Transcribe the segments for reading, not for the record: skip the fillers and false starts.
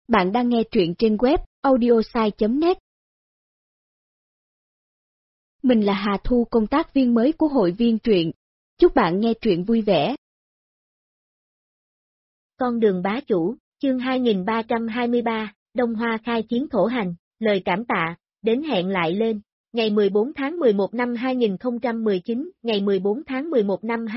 Bạn đang nghe truyện trên web audiosai.net. Mình là Hà Thu, công tác viên mới của hội viên truyện. Chúc bạn nghe truyện vui vẻ. Con đường bá chủ, chương 2323, Đông Hoa khai chiến thổ hành, lời cảm tạ, đến hẹn lại lên. Ngày 14 tháng 11 năm 2019, ngày 14 tháng 11 năm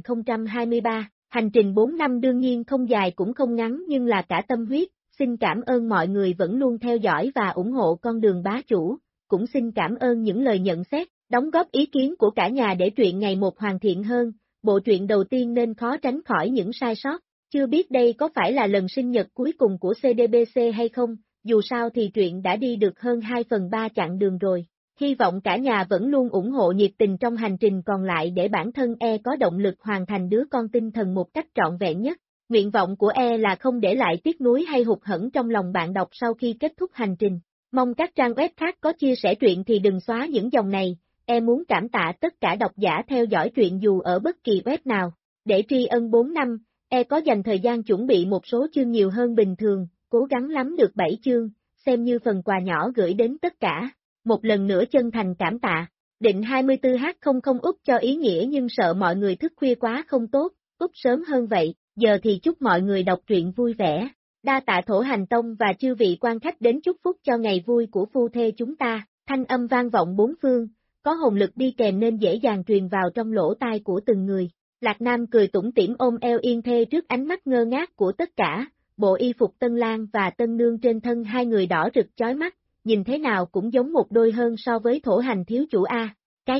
2023, hành trình 4 năm đương nhiên không dài cũng không ngắn nhưng là cả tâm huyết. Xin cảm ơn mọi người vẫn luôn theo dõi và ủng hộ con đường bá chủ, cũng xin cảm ơn những lời nhận xét, đóng góp ý kiến của cả nhà để truyện ngày một hoàn thiện hơn. Bộ truyện đầu tiên nên khó tránh khỏi những sai sót, chưa biết đây có phải là lần sinh nhật cuối cùng của CDBC hay không, dù sao thì truyện đã đi được hơn 2/3 chặng đường rồi. Hy vọng cả nhà vẫn luôn ủng hộ nhiệt tình trong hành trình còn lại để bản thân có động lực hoàn thành đứa con tinh thần một cách trọn vẹn nhất. Nguyện vọng của là không để lại tiếc nuối hay hụt hẫng trong lòng bạn đọc sau khi kết thúc hành trình. Mong các trang web khác có chia sẻ truyện thì đừng xóa những dòng này. Muốn cảm tạ tất cả độc giả theo dõi truyện dù ở bất kỳ web nào. Để tri ân 4 năm, có dành thời gian chuẩn bị một số chương nhiều hơn bình thường, cố gắng lắm được 7 chương, xem như phần quà nhỏ gửi đến tất cả. Một lần nữa chân thành cảm tạ. Định 24h00 úp cho ý nghĩa nhưng sợ mọi người thức khuya quá không tốt, úp sớm hơn vậy. Giờ thì chúc mọi người đọc truyện vui vẻ. Đa tạ Thổ Hành Tông và chư vị quan khách đến chúc phúc cho ngày vui của phu thê chúng ta. Thanh âm vang vọng bốn phương, có hồn lực đi kèm nên dễ dàng truyền vào trong lỗ tai của từng người. Lạc Nam cười tủm tỉm ôm eo Yên Thê trước ánh mắt ngơ ngác của tất cả. Bộ y phục Tân Lang và Tân Nương trên thân hai người đỏ rực chói mắt, nhìn thế nào cũng giống một đôi hơn so với Thổ Hành thiếu chủ A. Cái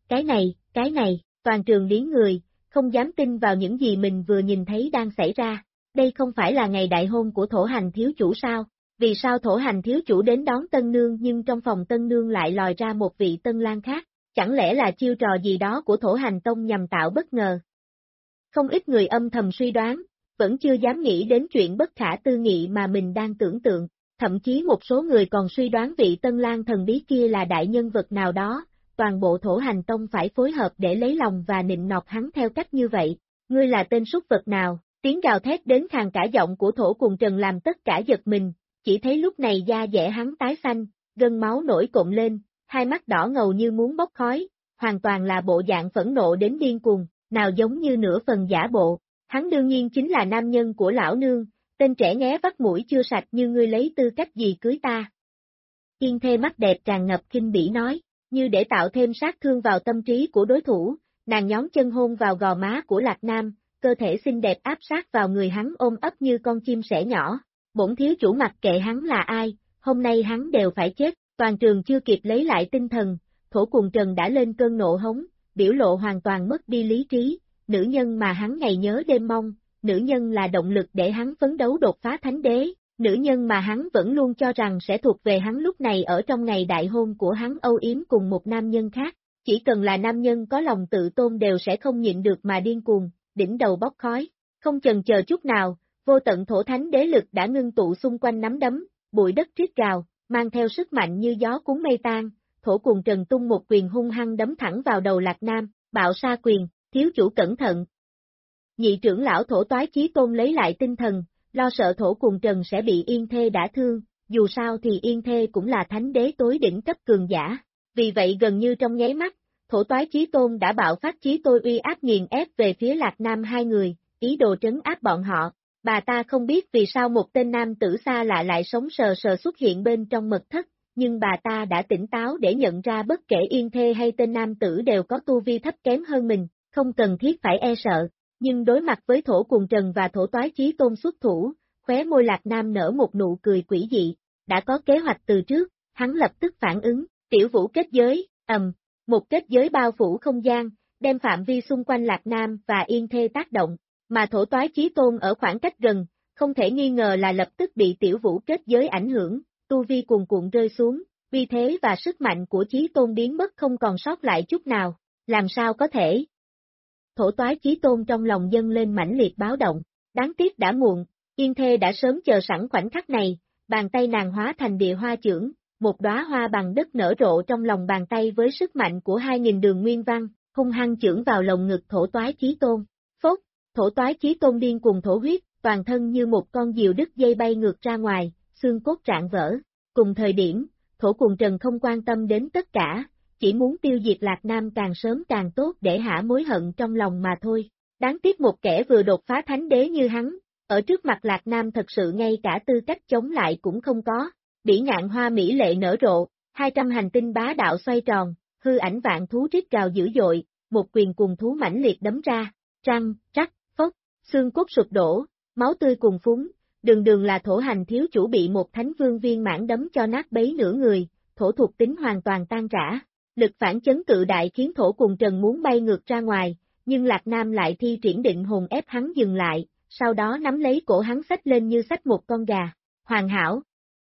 này, toàn trường điếng người. Không dám tin vào những gì mình vừa nhìn thấy đang xảy ra. Đây không phải là ngày đại hôn của Thổ Hành thiếu chủ sao? Vì sao Thổ Hành thiếu chủ đến đón Tân Nương nhưng trong phòng Tân Nương lại lòi ra một vị Tân Lang khác? Chẳng lẽ là chiêu trò gì đó của Thổ Hành Tông nhằm tạo bất ngờ? Không ít người âm thầm suy đoán, vẫn chưa dám nghĩ đến chuyện bất khả tư nghị mà mình đang tưởng tượng. Thậm chí một số người còn suy đoán vị Tân Lang thần bí kia là đại nhân vật nào đó. Toàn bộ Thổ Hành Tông phải phối hợp để lấy lòng và nịnh nọt hắn theo cách như vậy. Ngươi là tên súc vật nào? Tiếng gào thét đến khàn cả giọng của Thổ Cùng Trần làm tất cả giật mình, chỉ thấy lúc này da dẻ hắn tái xanh, gân máu nổi cộm lên, hai mắt đỏ ngầu như muốn bốc khói, hoàn toàn là bộ dạng phẫn nộ đến điên cuồng, nào giống như nửa phần giả bộ. Hắn đương nhiên chính là nam nhân của lão nương, tên trẻ nghé vắt mũi chưa sạch như ngươi lấy tư cách gì cưới ta. Yên Thê mắt đẹp tràn ngập khinh bỉ nói. Như để tạo thêm sát thương vào tâm trí của đối thủ, nàng nhón chân hôn vào gò má của Lạc Nam, cơ thể xinh đẹp áp sát vào người hắn ôm ấp như con chim sẻ nhỏ. Bổn thiếu chủ mặc kệ hắn là ai, hôm nay hắn đều phải chết. Toàn trường chưa kịp lấy lại tinh thần, Thổ Cùng Trần đã lên cơn nộ hống, biểu lộ hoàn toàn mất đi lý trí. Nữ nhân mà hắn ngày nhớ đêm mong, nữ nhân là động lực để hắn phấn đấu đột phá thánh đế. Nữ nhân mà hắn vẫn luôn cho rằng sẽ thuộc về hắn lúc này ở trong ngày đại hôn của hắn âu yếm cùng một nam nhân khác, chỉ cần là nam nhân có lòng tự tôn đều sẽ không nhịn được mà điên cuồng, đỉnh đầu bốc khói, không chần chờ chút nào, vô tận thổ thánh đế lực đã ngưng tụ xung quanh nắm đấm, bụi đất rít gào, mang theo sức mạnh như gió cuốn mây tan, Thổ Cùng Trần tung một quyền hung hăng đấm thẳng vào đầu Lạc Nam, bạo sa quyền, thiếu chủ cẩn thận. Nhị trưởng lão Thổ Toái Chí Tôn lấy lại tinh thần. Lo sợ Thổ Cùng Trần sẽ bị Yên Thê đả thương, dù sao thì Yên Thê cũng là thánh đế tối đỉnh cấp cường giả, vì vậy gần như trong nháy mắt, Thổ Toái Chí Tôn đã bạo phát chí tôi uy áp nghiền ép về phía Lạc Nam hai người, ý đồ trấn áp bọn họ. Bà ta không biết vì sao một tên nam tử xa lạ lại sống sờ sờ xuất hiện bên trong mật thất, nhưng bà ta đã tỉnh táo để nhận ra bất kể Yên Thê hay tên nam tử đều có tu vi thấp kém hơn mình, không cần thiết phải sợ. Nhưng đối mặt với Thổ Cùng Trần và Thổ Toái Chí Tôn xuất thủ, khóe môi Lạc Nam nở một nụ cười quỷ dị, đã có kế hoạch từ trước, hắn lập tức phản ứng, tiểu vũ kết giới, một kết giới bao phủ không gian, đem phạm vi xung quanh Lạc Nam và Yên Thê tác động, mà Thổ Toái Chí Tôn ở khoảng cách gần, không thể nghi ngờ là lập tức bị tiểu vũ kết giới ảnh hưởng, tu vi cuồn cuộn rơi xuống, uy thế và sức mạnh của Chí Tôn biến mất không còn sót lại chút nào, làm sao có thể? Thổ Toái Chí Tôn trong lòng dâng lên mãnh liệt báo động, đáng tiếc đã muộn, Yên Thê đã sớm chờ sẵn khoảnh khắc này, bàn tay nàng hóa thành địa hoa chưởng, một đóa hoa bằng đất nở rộ trong lòng bàn tay với sức mạnh của 2000 đường nguyên văn, hung hăng chưởng vào lồng ngực Thổ Toái Chí Tôn. Phốt, Thổ Toái Chí Tôn điên cuồng thổ huyết, toàn thân như một con diều đứt dây bay ngược ra ngoài, xương cốt rạn vỡ. Cùng thời điểm, Thổ Cuồng Trần không quan tâm đến tất cả, chỉ muốn tiêu diệt Lạc Nam càng sớm càng tốt để hả mối hận trong lòng mà thôi. Đáng tiếc một kẻ vừa đột phá thánh đế như hắn, ở trước mặt Lạc Nam thật sự ngay cả tư cách chống lại cũng không có. Bỉ ngạn hoa mỹ lệ nở rộ, 200 hành tinh bá đạo xoay tròn, hư ảnh vạn thú rít gào dữ dội, một quyền cùng thú mãnh liệt đấm ra, răng, rắc, phốc, xương cốt sụp đổ, máu tươi cùng phúng, đường là thổ hành thiếu chủ bị một thánh vương viên mãn đấm cho nát bấy nửa người, thổ thuộc tính hoàn toàn tan rã. Lực phản chấn cự đại khiến Thổ Cuồng Trần muốn bay ngược ra ngoài, nhưng Lạc Nam lại thi triển định hồn ép hắn dừng lại, sau đó nắm lấy cổ hắn xách lên như xách một con gà. Hoàn hảo!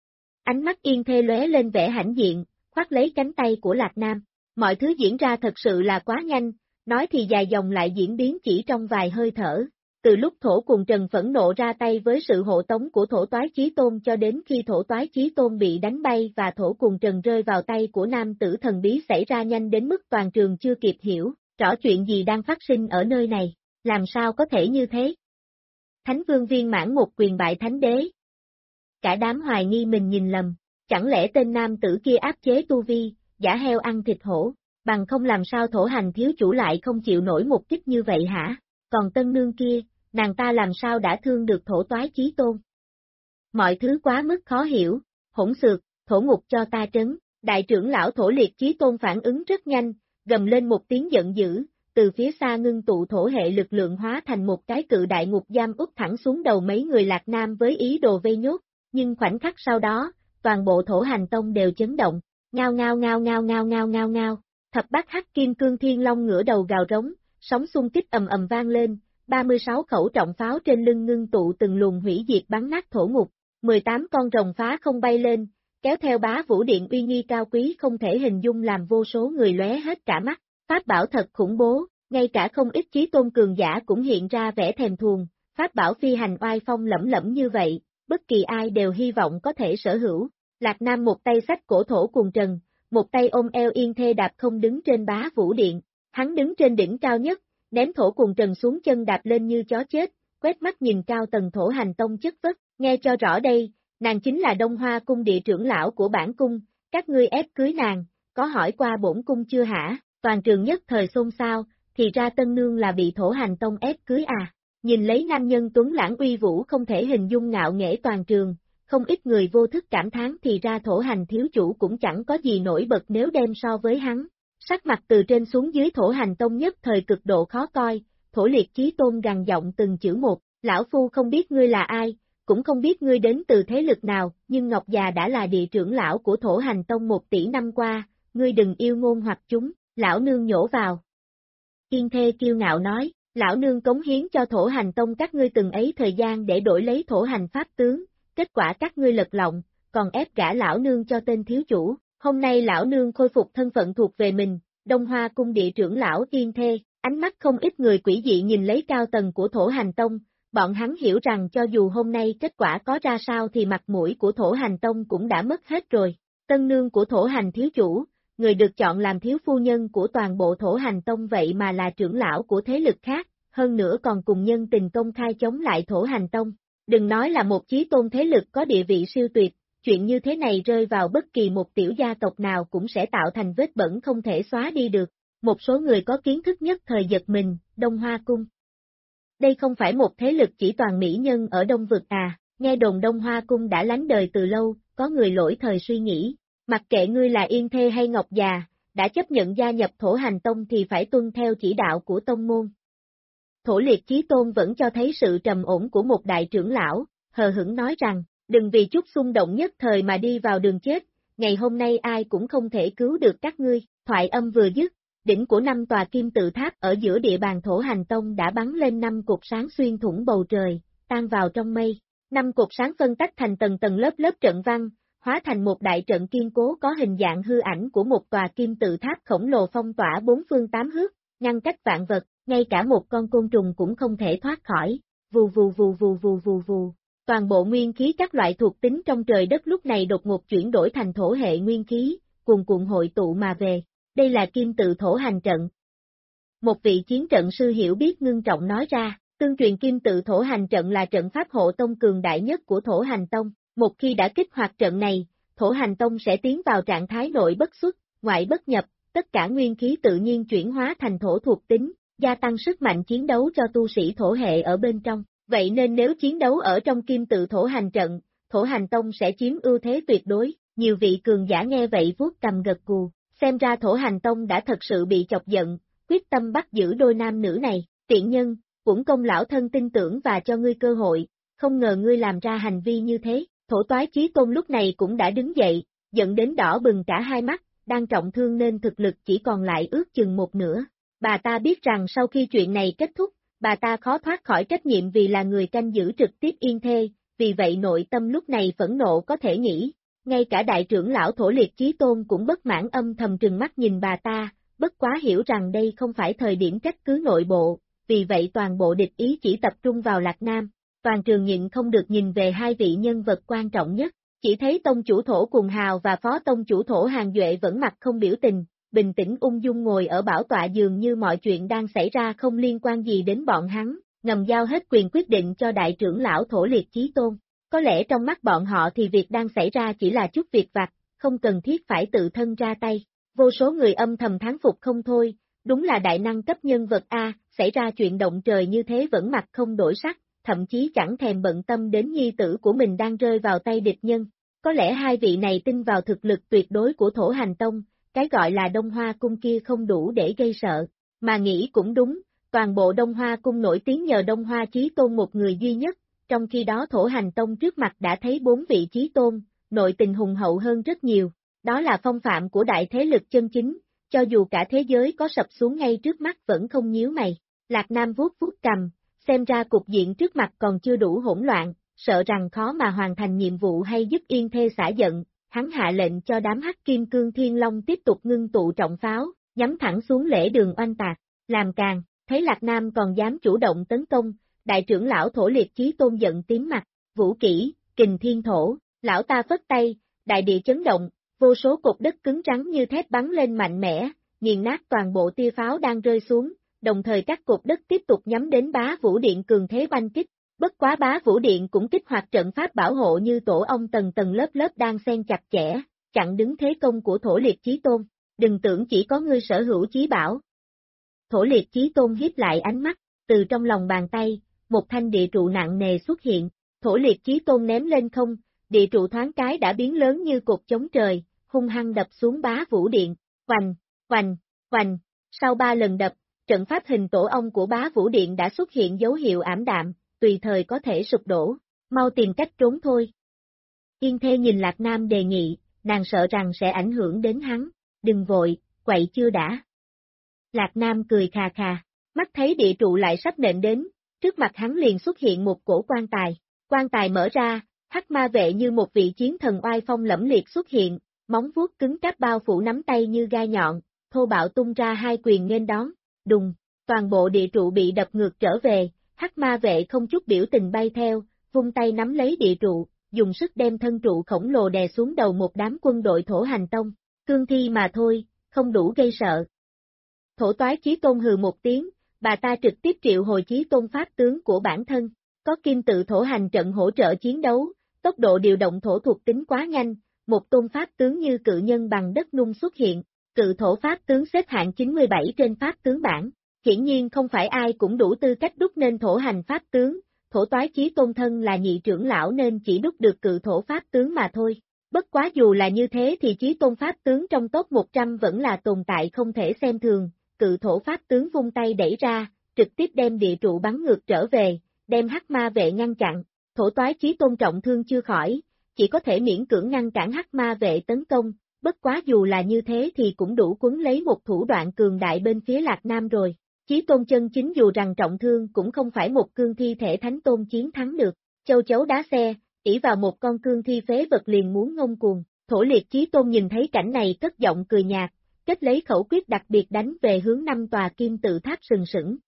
Ánh mắt Yên Thê lóe lên vẻ hãnh diện, khoác lấy cánh tay của Lạc Nam. Mọi thứ diễn ra thật sự là quá nhanh, nói thì dài dòng lại diễn biến chỉ trong vài hơi thở. Từ lúc Thổ Cuồng Trần phẫn nộ ra tay với sự hộ tống của Thổ Toái Chí Tôn cho đến khi Thổ Toái Chí Tôn bị đánh bay và Thổ Cuồng Trần rơi vào tay của nam tử thần bí xảy ra nhanh đến mức toàn trường chưa kịp hiểu, rõ chuyện gì đang phát sinh ở nơi này, làm sao có thể như thế? Thánh Vương viên mãn một quyền bại thánh đế. Cả đám hoài nghi mình nhìn lầm, chẳng lẽ tên nam tử kia áp chế tu vi, giả heo ăn thịt hổ, bằng không làm sao Thổ hành thiếu chủ lại không chịu nổi một kích như vậy hả? Còn tân nương kia, nàng ta làm sao đã thương được Thổ Toái Chí Tôn? Mọi thứ quá mức khó hiểu, hỗn xược, thổ ngục cho ta trấn, đại trưởng lão Thổ Liệt Chí Tôn phản ứng rất nhanh, gầm lên một tiếng giận dữ, từ phía xa ngưng tụ thổ hệ lực lượng hóa thành một cái cự đại ngục giam úp thẳng xuống đầu mấy người Lạc Nam với ý đồ vây nhốt, nhưng khoảnh khắc sau đó, toàn bộ Thổ Hành Tông đều chấn động, ngao ngao ngao ngao ngao ngao ngao ngao, thập bát hắc kim cương thiên long ngửa đầu gào rống, sóng xung kích ầm ầm vang lên, 36 khẩu trọng pháo trên lưng ngưng tụ từng luồng hủy diệt bắn nát thổ ngục, 18 con rồng phá không bay lên, kéo theo bá vũ điện uy nghi cao quý không thể hình dung làm vô số người lóe hết cả mắt, pháp bảo thật khủng bố, ngay cả không ít chí tôn cường giả cũng hiện ra vẻ thèm thuồng, pháp bảo phi hành oai phong lẫm lẫm như vậy, bất kỳ ai đều hy vọng có thể sở hữu. Lạc Nam một tay xách cổ Thổ Cuồng Trần, một tay ôm eo Yên Thê đạp không đứng trên bá vũ điện, hắn đứng trên đỉnh cao nhất, ném Thổ Cuồng Trần xuống chân đạp lên như chó chết, quét mắt nhìn cao tầng Thổ Hành Tông chất vất, nghe cho rõ đây, nàng chính là Đông Hoa cung địa trưởng lão của bản cung, các ngươi ép cưới nàng, có hỏi qua bổn cung chưa hả? Toàn trường nhất thời xôn xao, thì ra tân nương là bị Thổ Hành Tông ép cưới à? Nhìn lấy nam nhân tuấn lãng uy vũ không thể hình dung ngạo nghễ toàn trường, không ít người vô thức cảm thán thì ra Thổ Hành thiếu chủ cũng chẳng có gì nổi bật nếu đem so với hắn. Sắc mặt từ trên xuống dưới Thổ Hành Tông nhất thời cực độ khó coi, Thổ Liệt Chí Tôn gằn giọng từng chữ một, lão phu không biết ngươi là ai, cũng không biết ngươi đến từ thế lực nào, nhưng Ngọc già đã là địa trưởng lão của Thổ Hành Tông 1 tỷ năm qua, ngươi đừng yêu ngôn hoặc chúng, lão nương nhổ vào. Yên Thê kiêu ngạo nói, lão nương cống hiến cho Thổ Hành Tông các ngươi từng ấy thời gian để đổi lấy Thổ Hành Pháp tướng, kết quả các ngươi lật lọng, còn ép gả lão nương cho tên thiếu chủ, hôm nay lão nương khôi phục thân phận thuộc về mình, Đông Hoa cung địa trưởng lão Yên Thê, ánh mắt không ít người quỷ dị nhìn lấy cao tầng của Thổ Hành Tông, bọn hắn hiểu rằng cho dù hôm nay kết quả có ra sao thì mặt mũi của Thổ Hành Tông cũng đã mất hết rồi, tân nương của Thổ Hành thiếu chủ, người được chọn làm thiếu phu nhân của toàn bộ Thổ Hành Tông vậy mà là trưởng lão của thế lực khác, hơn nữa còn cùng nhân tình công khai chống lại Thổ Hành Tông. Đừng nói là một chí tôn thế lực có địa vị siêu tuyệt, chuyện như thế này rơi vào bất kỳ một tiểu gia tộc nào cũng sẽ tạo thành vết bẩn không thể xóa đi được. Một số người có kiến thức nhất thời giật mình, Đông Hoa Cung. Đây không phải một thế lực chỉ toàn mỹ nhân ở Đông Vực à, nghe đồn Đông Hoa Cung đã lánh đời từ lâu, có người lỗi thời suy nghĩ, mặc kệ ngươi là Yên Thê hay Ngọc già, đã chấp nhận gia nhập Thổ Hành Tông thì phải tuân theo chỉ đạo của tông môn. Thổ Liệt Chí Tôn vẫn cho thấy sự trầm ổn của một đại trưởng lão, hờ hững nói rằng, đừng vì chút xung động nhất thời mà đi vào đường chết, ngày hôm nay ai cũng không thể cứu được các ngươi, thoại âm vừa dứt, đỉnh của 5 tòa kim tự tháp ở giữa địa bàn Thổ Hành Tông đã bắn lên 5 cột sáng xuyên thủng bầu trời, tan vào trong mây, 5 cột sáng phân tách thành tầng tầng lớp trận văn, hóa thành một đại trận kiên cố có hình dạng hư ảnh của một tòa kim tự tháp khổng lồ phong tỏa 4 phương 8 hướng, ngăn cách vạn vật, ngay cả một con côn trùng cũng không thể thoát khỏi, vù vù vù vù vù vù vù. Toàn bộ nguyên khí các loại thuộc tính trong trời đất lúc này đột ngột chuyển đổi thành thổ hệ nguyên khí, cuồn cuộn hội tụ mà về. Đây là kim tự thổ hành trận. Một vị chiến trận sư hiểu biết ngưng trọng nói ra, tương truyền kim tự thổ hành trận là trận pháp hộ tông cường đại nhất của Thổ Hành Tông, Một khi đã kích hoạt trận này, Thổ Hành Tông sẽ tiến vào trạng thái nội bất xuất, ngoại bất nhập, tất cả nguyên khí tự nhiên chuyển hóa thành thổ thuộc tính, gia tăng sức mạnh chiến đấu cho tu sĩ thổ hệ ở bên trong. Vậy nên nếu chiến đấu ở trong kim tự thổ hành trận, Thổ Hành Tông sẽ chiếm ưu thế tuyệt đối. Nhiều vị cường giả nghe vậy vuốt cầm gật gù, xem ra Thổ Hành Tông đã thật sự bị chọc giận, quyết tâm bắt giữ đôi nam nữ này. Tiện nhân, Uổng Công lão thân tin tưởng và cho ngươi cơ hội, không ngờ ngươi làm ra hành vi như thế. Thổ Toái Chí Tôn lúc này cũng đã đứng dậy, giận đến đỏ bừng cả hai mắt, đang trọng thương nên thực lực chỉ còn lại ước chừng một nửa. Bà ta biết rằng sau khi chuyện này kết thúc, bà ta khó thoát khỏi trách nhiệm vì là người canh giữ trực tiếp Yên Thê, vì vậy nội tâm lúc này phẫn nộ có thể nghĩ. Ngay cả đại trưởng lão Thổ Liệt Chí Tôn cũng bất mãn âm thầm trừng mắt nhìn bà ta, bất quá hiểu rằng đây không phải thời điểm trách cứ nội bộ, vì vậy toàn bộ địch ý chỉ tập trung vào Lạc Nam. Toàn trường nhịn không được nhìn về hai vị nhân vật quan trọng nhất, chỉ thấy tông chủ Thổ Cùng Hào và phó tông chủ Thổ Hàng Duệ vẫn mặt không biểu tình, bình tĩnh ung dung ngồi ở bảo tọa dường như mọi chuyện đang xảy ra không liên quan gì đến bọn hắn, ngầm giao hết quyền quyết định cho đại trưởng lão Thổ Liệt Chí Tôn. Có lẽ trong mắt bọn họ thì việc đang xảy ra chỉ là chút việc vặt, không cần thiết phải tự thân ra tay. Vô số người âm thầm thán phục không thôi, đúng là đại năng cấp nhân vật A, xảy ra chuyện động trời như thế vẫn mặt không đổi sắc, thậm chí chẳng thèm bận tâm đến nhi tử của mình đang rơi vào tay địch nhân. Có lẽ hai vị này tin vào thực lực tuyệt đối của Thổ Hành Tông, cái gọi là Đông Hoa Cung kia không đủ để gây sợ, mà nghĩ cũng đúng, toàn bộ Đông Hoa Cung nổi tiếng nhờ Đông Hoa Chí Tôn một người duy nhất, trong khi đó Thổ Hành Tông trước mặt đã thấy 4 vị Chí Tôn, nội tình hùng hậu hơn rất nhiều, đó là phong phạm của đại thế lực chân chính, cho dù cả thế giới có sập xuống ngay trước mắt vẫn không nhíu mày. Lạc Nam vuốt vuốt cầm, xem ra cục diện trước mặt còn chưa đủ hỗn loạn, sợ rằng khó mà hoàn thành nhiệm vụ hay giúp Yên Thê xả giận, hắn hạ lệnh cho đám Hắc Kim Cương Thiên Long tiếp tục ngưng tụ trọng pháo, nhắm thẳng xuống lễ đường oanh tạc, làm càng, thấy Lạc Nam còn dám chủ động tấn công, đại trưởng lão Thổ Liệt Chí Tôn giận tím mặt, Vũ Kỹ, Kình Thiên Thổ, lão ta phất tay, đại địa chấn động, vô số cục đất cứng rắn như thép bắn lên mạnh mẽ, nghiền nát toàn bộ tia pháo đang rơi xuống, đồng thời các cục đất tiếp tục nhắm đến Bá Vũ Điện cường thế oanh kích. Bất quá Bá Vũ Điện cũng kích hoạt trận pháp bảo hộ như tổ ong tầng tầng lớp lớp đang xen chặt chẽ, chặn đứng thế công của Thổ Liệt Chí Tôn. Đừng tưởng chỉ có ngươi sở hữu chí bảo. Thổ Liệt Chí Tôn hiếp lại ánh mắt, từ trong lòng bàn tay, một thanh địa trụ nặng nề xuất hiện, Thổ Liệt Chí Tôn ném lên không, địa trụ thoáng cái đã biến lớn như cột chống trời, hung hăng đập xuống Bá Vũ Điện, oành, oành, oành, sau 3 lần đập, trận pháp hình tổ ong của Bá Vũ Điện đã xuất hiện dấu hiệu ảm đạm, tùy thời có thể sụp đổ, mau tìm cách trốn thôi. Yên Thê nhìn Lạc Nam đề nghị, nàng sợ rằng sẽ ảnh hưởng đến hắn, đừng vội, quậy chưa đã. Lạc Nam cười khà khà, mắt thấy địa trụ lại sắp nện đến, trước mặt hắn liền xuất hiện một cổ quan tài mở ra, Hắc Ma Vệ như một vị chiến thần oai phong lẫm liệt xuất hiện, móng vuốt cứng cáp bao phủ nắm tay như gai nhọn, thô bạo tung ra 2 quyền nghênh đón, đùng, toàn bộ địa trụ bị đập ngược trở về. Hắc Ma Vệ không chút biểu tình bay theo, vung tay nắm lấy địa trụ, dùng sức đem thân trụ khổng lồ đè xuống đầu một đám quân đội Thổ Hành Tông, cương thi mà thôi, không đủ gây sợ. Thổ Toái Chí Tôn hừ một tiếng, bà ta trực tiếp triệu hồi Chí Tôn pháp tướng của bản thân, có kim tự thổ hành trận hỗ trợ chiến đấu, tốc độ điều động thổ thuộc tính quá nhanh, một tôn pháp tướng như cự nhân bằng đất nung xuất hiện, cự thổ pháp tướng xếp hạng 97 trên pháp tướng bảng. Hiển nhiên không phải ai cũng đủ tư cách đúc nên thổ hành pháp tướng, Thổ Toái Chí Tôn thân là nhị trưởng lão nên chỉ đúc được cự thổ pháp tướng mà thôi. Bất quá dù là như thế thì Chí Tôn pháp tướng trong top 100 vẫn là tồn tại không thể xem thường, cự thổ pháp tướng vung tay đẩy ra, trực tiếp đem địa trụ bắn ngược trở về, đem Hắc Ma Vệ ngăn chặn, Thổ Toái Chí Tôn trọng thương chưa khỏi, chỉ có thể miễn cưỡng ngăn cản Hắc Ma Vệ tấn công, bất quá dù là như thế thì cũng đủ quấn lấy một thủ đoạn cường đại bên phía Lạc Nam rồi. Chí Tôn chân chính dù rằng trọng thương cũng không phải một cương thi thể thánh tôn chiến thắng được, châu chấu đá xe, ỷ vào một con cương thi phế vật liền muốn ngông cuồng, Thổ Liệt Chí Tôn nhìn thấy cảnh này cất giọng cười nhạt, kết lấy khẩu quyết đặc biệt đánh về hướng 5 tòa kim tự tháp sừng sững,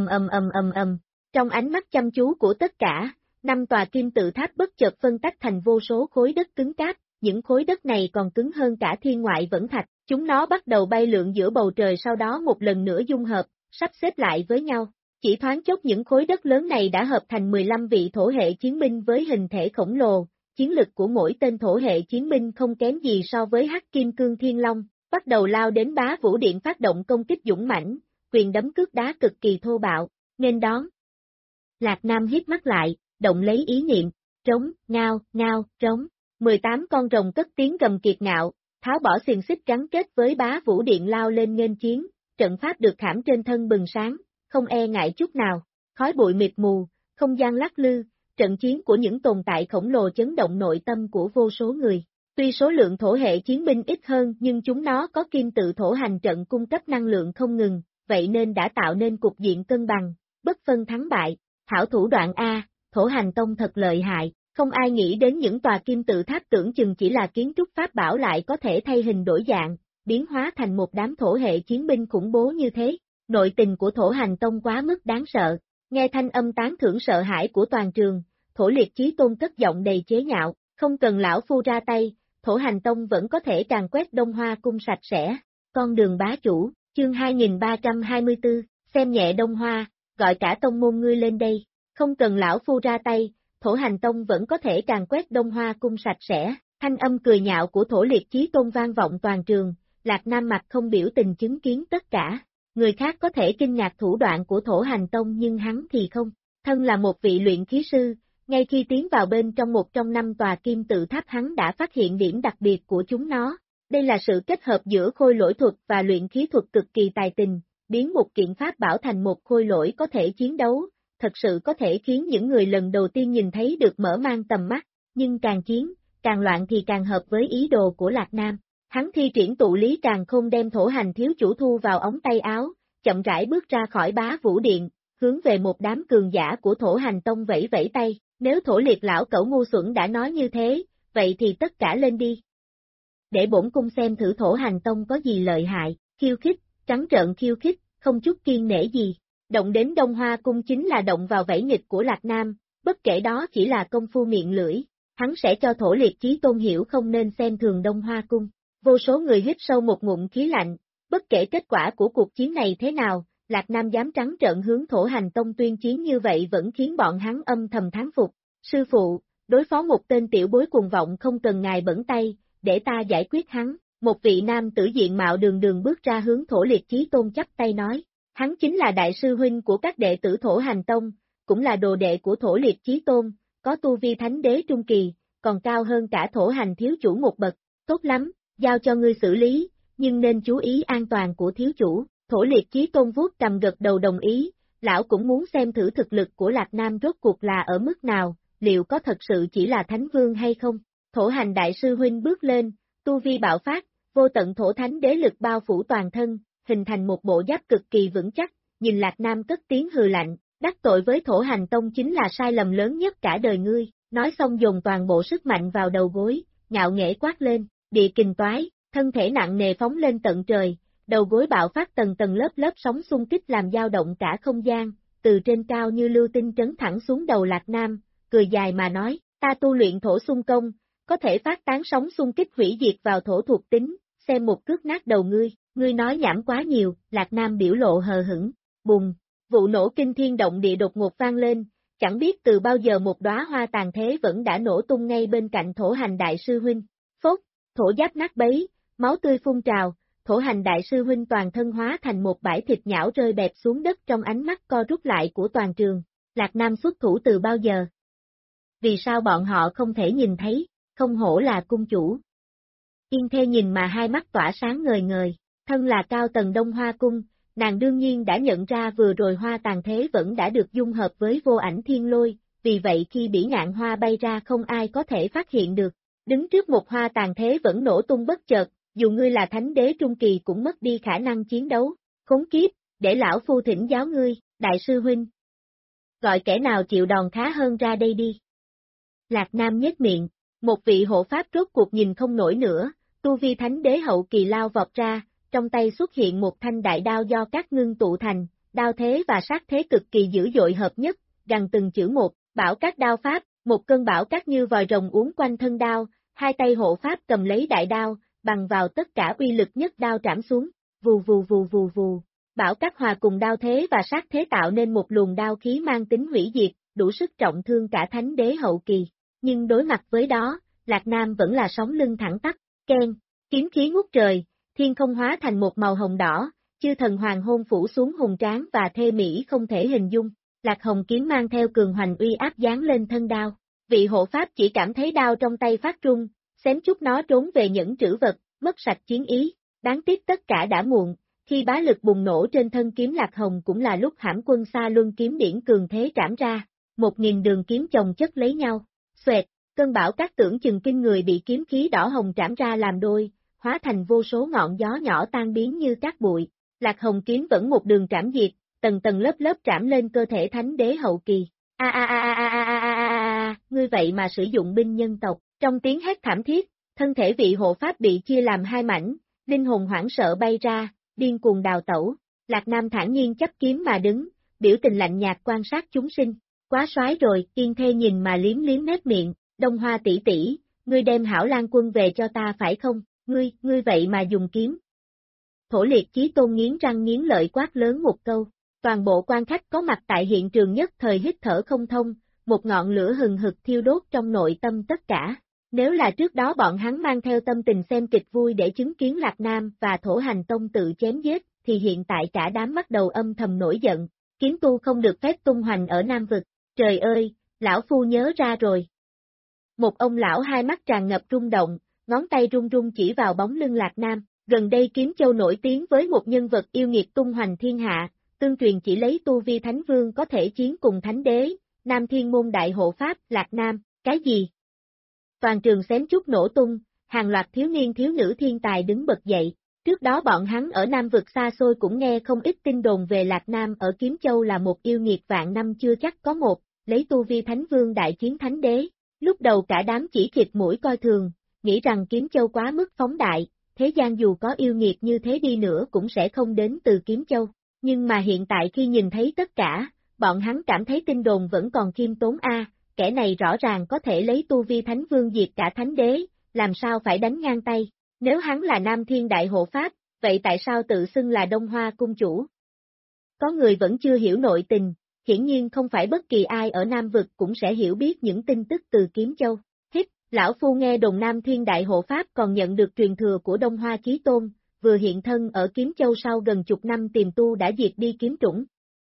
trong ánh mắt chăm chú của tất cả, 5 tòa kim tự tháp bất chợt phân tách thành vô số khối đất cứng cáp, những khối đất này còn cứng hơn cả thiên ngoại vẫn thạch, chúng nó bắt đầu bay lượn giữa bầu trời sau đó một lần nữa dung hợp, sắp xếp lại với nhau. Chỉ thoáng chốc những khối đất lớn này đã hợp thành 15 vị thổ hệ chiến binh với hình thể khổng lồ, chiến lực của mỗi tên thổ hệ chiến binh không kém gì so với Hắc Kim Cương Thiên Long, bắt đầu lao đến Bá Vũ Điện phát động công kích dũng mãnh, quyền đấm cước đá cực kỳ thô bạo, nên đón. Lạc Nam hít mắt lại, động lấy ý niệm, trống, ngao, ngao, trống, 18 con rồng cất tiếng gầm kiệt ngạo, tháo bỏ xiềng xích gắn kết với Bá Vũ Điện lao lên nghênh chiến, trận pháp được khảm trên thân bừng sáng, không e ngại chút nào, khói bụi mịt mù, không gian lắc lư, trận chiến của những tồn tại khổng lồ chấn động nội tâm của vô số người. Tuy số lượng thổ hệ chiến binh ít hơn nhưng chúng nó có kim tự thổ hành trận cung cấp năng lượng không ngừng, vậy nên đã tạo nên cục diện cân bằng, bất phân thắng bại. Hảo thủ đoạn A, thổ hành tông thật lợi hại, không ai nghĩ đến những tòa kim tự tháp tưởng chừng chỉ là kiến trúc pháp bảo lại có thể thay hình đổi dạng, biến hóa thành một đám thổ hệ chiến binh khủng bố như thế. Nội tình của thổ hành tông quá mức đáng sợ, nghe thanh âm tán thưởng sợ hãi của toàn trường, Thổ Liệt Chí Tôn cất giọng đầy chế nhạo, không cần lão phu ra tay, thổ hành tông vẫn có thể càn quét Đông Hoa cung sạch sẽ. Con đường bá chủ, chương 2324, xem nhẹ Đông Hoa, gọi cả tông môn ngươi lên đây, không cần lão phu ra tay, thổ hành tông vẫn có thể càn quét Đông Hoa cung sạch sẽ. Thanh âm cười nhạo của Thổ Liệt Chí Tôn vang vọng toàn trường, Lạc Nam mặt không biểu tình chứng kiến tất cả. Người khác có thể kinh ngạc thủ đoạn của thổ hành tông nhưng hắn thì không. Thân là một vị luyện khí sư, ngay khi tiến vào bên trong một trong 5 tòa kim tự tháp hắn đã phát hiện điểm đặc biệt của chúng nó. Đây là sự kết hợp giữa khôi lỗi thuật và luyện khí thuật cực kỳ tài tình, biến một kiện pháp bảo thành một khôi lỗi có thể chiến đấu, thật sự có thể khiến những người lần đầu tiên nhìn thấy được mở mang tầm mắt, nhưng càng chiến, càng loạn thì càng hợp với ý đồ của Lạc Nam. Hắn thi triển tụ lý càn khôn đem thổ hành thiếu chủ thu vào ống tay áo, chậm rãi bước ra khỏi Bá Vũ Điện, hướng về một đám cường giả của thổ hành tông vẫy vẫy tay, nếu thổ liệt lão cẩu ngu xuẩn đã nói như thế, vậy thì tất cả lên đi. Để bổn cung xem thử thổ hành tông có gì lợi hại, khiêu khích, trắng trợn khiêu khích, không chút kiêng nể gì. Động đến Đông Hoa cung chính là động vào vẫy nghịch của Lạc Nam, bất kể đó chỉ là công phu miệng lưỡi, hắn sẽ cho Thổ Liệt Chí Tôn hiểu không nên xem thường Đông Hoa cung. Vô số người hít sâu một ngụm khí lạnh, bất kể kết quả của cuộc chiến này thế nào, Lạc Nam dám trắng trợn hướng thổ hành tông tuyên chiến như vậy vẫn khiến bọn hắn âm thầm thán phục. Sư phụ, đối phó một tên tiểu bối cuồng vọng không cần ngài bẩn tay, để ta giải quyết hắn. Một vị nam tử diện mạo đường đường bước ra hướng Thổ Liệt Chí Tôn chắp tay nói, hắn chính là đại sư huynh của các đệ tử thổ hành tông, cũng là đồ đệ của Thổ Liệt Chí Tôn, có tu vi thánh đế trung kỳ, còn cao hơn cả thổ hành thiếu chủ một bậc, tốt lắm, giao cho ngươi xử lý, nhưng nên chú ý an toàn của thiếu chủ. Thổ Liệt Chí Tôn vuốt cầm gật đầu đồng ý, lão cũng muốn xem thử thực lực của Lạc Nam rốt cuộc là ở mức nào, liệu có thật sự chỉ là thánh vương hay không. Thổ hành đại sư huynh bước lên, tu vi bạo phát, vô tận thổ thánh đế lực bao phủ toàn thân, hình thành một bộ giáp cực kỳ vững chắc, nhìn Lạc Nam cất tiếng hừ lạnh, đắc tội với thổ hành tông chính là sai lầm lớn nhất cả đời ngươi, nói xong dồn toàn bộ sức mạnh vào đầu gối, ngạo nghễ quát lên, địa kình toái, thân thể nặng nề phóng lên tận trời, đầu gối bạo phát tầng tầng lớp lớp sóng xung kích làm dao động cả không gian, từ trên cao như lưu tinh trấn thẳng xuống đầu Lạc Nam, cười dài mà nói, ta tu luyện thổ xung công, có thể phát tán sóng xung kích hủy diệt vào thổ thuộc tính, xem một cước nát đầu ngươi nói nhảm quá nhiều, Lạc Nam biểu lộ hờ hững, bùng, vụ nổ kinh thiên động địa đột ngột vang lên, chẳng biết từ bao giờ một đóa hoa tàn thế vẫn đã nổ tung ngay bên cạnh thổ hành đại sư huynh, phốt, thổ giáp nát bấy, máu tươi phun trào, thổ hành đại sư huynh toàn thân hóa thành một bãi thịt nhão rơi bẹp xuống đất trong ánh mắt co rút lại của toàn trường, Lạc Nam xuất thủ từ bao giờ? Vì sao bọn họ không thể nhìn thấy, không hổ là cung chủ. Yên Thê nhìn mà hai mắt tỏa sáng ngời ngời, thân là cao tầng Đông Hoa cung, nàng đương nhiên đã nhận ra vừa rồi hoa tàn thế vẫn đã được dung hợp với vô ảnh thiên lôi, vì vậy khi bỉ ngạn hoa bay ra không ai có thể phát hiện được. Đứng trước một hoa tàn thế vẫn nổ tung bất chợt, dù ngươi là thánh đế trung kỳ cũng mất đi khả năng chiến đấu, khốn kiếp, để lão phu thỉnh giáo ngươi, đại sư huynh. Gọi kẻ nào chịu đòn khá hơn ra đây đi. Lạc Nam nhếch miệng, một vị hộ pháp rốt cuộc nhìn không nổi nữa, tu vi thánh đế hậu kỳ lao vọt ra, trong tay xuất hiện một thanh đại đao do các ngưng tụ thành, đao thế và sát thế cực kỳ dữ dội hợp nhất, gằn từng chữ một, bảo các đao pháp, một cơn bão cát như vòi rồng uốn quanh thân đao, hai tay hộ pháp cầm lấy đại đao, bằng vào tất cả uy lực nhất đao trảm xuống, vù vù vù vù vù, bảo cát hòa cùng đao thế và sát thế tạo nên một luồng đao khí mang tính hủy diệt, đủ sức trọng thương cả thánh đế hậu kỳ. nhưng đối mặt với đó, Lạc Nam vẫn là sống lưng thẳng tắp, keng, kiếm khí ngút trời, thiên không hóa thành một màu hồng đỏ, chư thần hoàng hôn phủ xuống hùng tráng và thê mỹ không thể hình dung, Lạc Hồng kiếm mang theo cường hoành uy áp giáng lên thân đao, vị hộ pháp chỉ cảm thấy đao trong tay phát run, xém chút nó trốn về những trữ vật, mất sạch chiến ý, đáng tiếc tất cả đã muộn, khi bá lực bùng nổ trên thân kiếm Lạc Hồng cũng là lúc hãm quân xa luân kiếm điển cường thế trảm ra, 1000 đường kiếm chồng chất lấy nhau, xoẹt, cơn bão cát tưởng chừng kinh người bị kiếm khí đỏ hồng trảm ra làm đôi, hóa thành vô số ngọn gió nhỏ tan biến như cát bụi, Lạc Hồng kiếm vẫn một đường trảm diệt, tầng tầng lớp lớp trảm lên cơ thể thánh đế hậu kỳ. Ngươi vậy mà sử dụng binh nhân tộc, trong tiếng hét thảm thiết, thân thể vị hộ pháp bị chia làm hai mảnh, linh hồn hoảng sợ bay ra, điên cuồng đào tẩu, Lạc Nam thản nhiên chấp kiếm mà đứng, biểu tình lạnh nhạt quan sát chúng sinh, quá soái rồi, Yên Thê nhìn mà liếm liếm nét miệng, Đông Hoa tỷ tỷ, ngươi đem Hảo Lan quân về cho ta phải không, ngươi vậy mà dùng kiếm. Thổ Liệt Chí Tôn nghiến răng nghiến lợi quát lớn một câu, toàn bộ quan khách có mặt tại hiện trường nhất thời hít thở không thông, một ngọn lửa hừng hực thiêu đốt trong nội tâm tất cả. Nếu là trước đó bọn hắn mang theo tâm tình xem kịch vui để chứng kiến Lạc Nam và Thổ Hành Tông tự chém giết, thì hiện tại cả đám bắt đầu âm thầm nổi giận, kiếm tu không được phép tung hoành ở Nam Vực, trời ơi, lão phu nhớ ra rồi. Một ông lão hai mắt tràn ngập rung động, ngón tay run run chỉ vào bóng lưng Lạc Nam, gần đây Kiếm Châu nổi tiếng với một nhân vật yêu nghiệt tung hoành thiên hạ, tương truyền chỉ lấy tu vi Thánh Vương có thể chiến cùng Thánh Đế, Nam Thiên Môn Đại Hộ Pháp, Lạc Nam, cái gì? Toàn trường xém chút nổ tung, hàng loạt thiếu niên thiếu nữ thiên tài đứng bật dậy, trước đó bọn hắn ở Nam Vực xa xôi cũng nghe không ít tin đồn về Lạc Nam ở Kiếm Châu là một yêu nghiệt vạn năm chưa chắc có một, lấy tu vi Thánh Vương đại chiến Thánh Đế, lúc đầu cả đám chỉ khịt mũi coi thường, nghĩ rằng Kiếm Châu quá mức phóng đại, thế gian dù có yêu nghiệt như thế đi nữa cũng sẽ không đến từ Kiếm Châu, nhưng mà hiện tại khi nhìn thấy tất cả, bọn hắn cảm thấy tin đồn vẫn còn khiêm tốn kẻ này rõ ràng có thể lấy tu vi Thánh Vương diệt cả Thánh Đế, làm sao phải đánh ngang tay, nếu hắn là Nam Thiên Đại Hộ Pháp, vậy tại sao tự xưng là Đông Hoa Cung Chủ? Có người vẫn chưa hiểu nội tình, hiển nhiên không phải bất kỳ ai ở Nam Vực cũng sẽ hiểu biết những tin tức từ Kiếm Châu. Lão Phu nghe đồn Nam Thiên Đại Hộ Pháp còn nhận được truyền thừa của Đông Hoa Chí Tôn, vừa hiện thân ở Kiếm Châu sau gần chục năm tìm tu đã diệt đi kiếm trũng.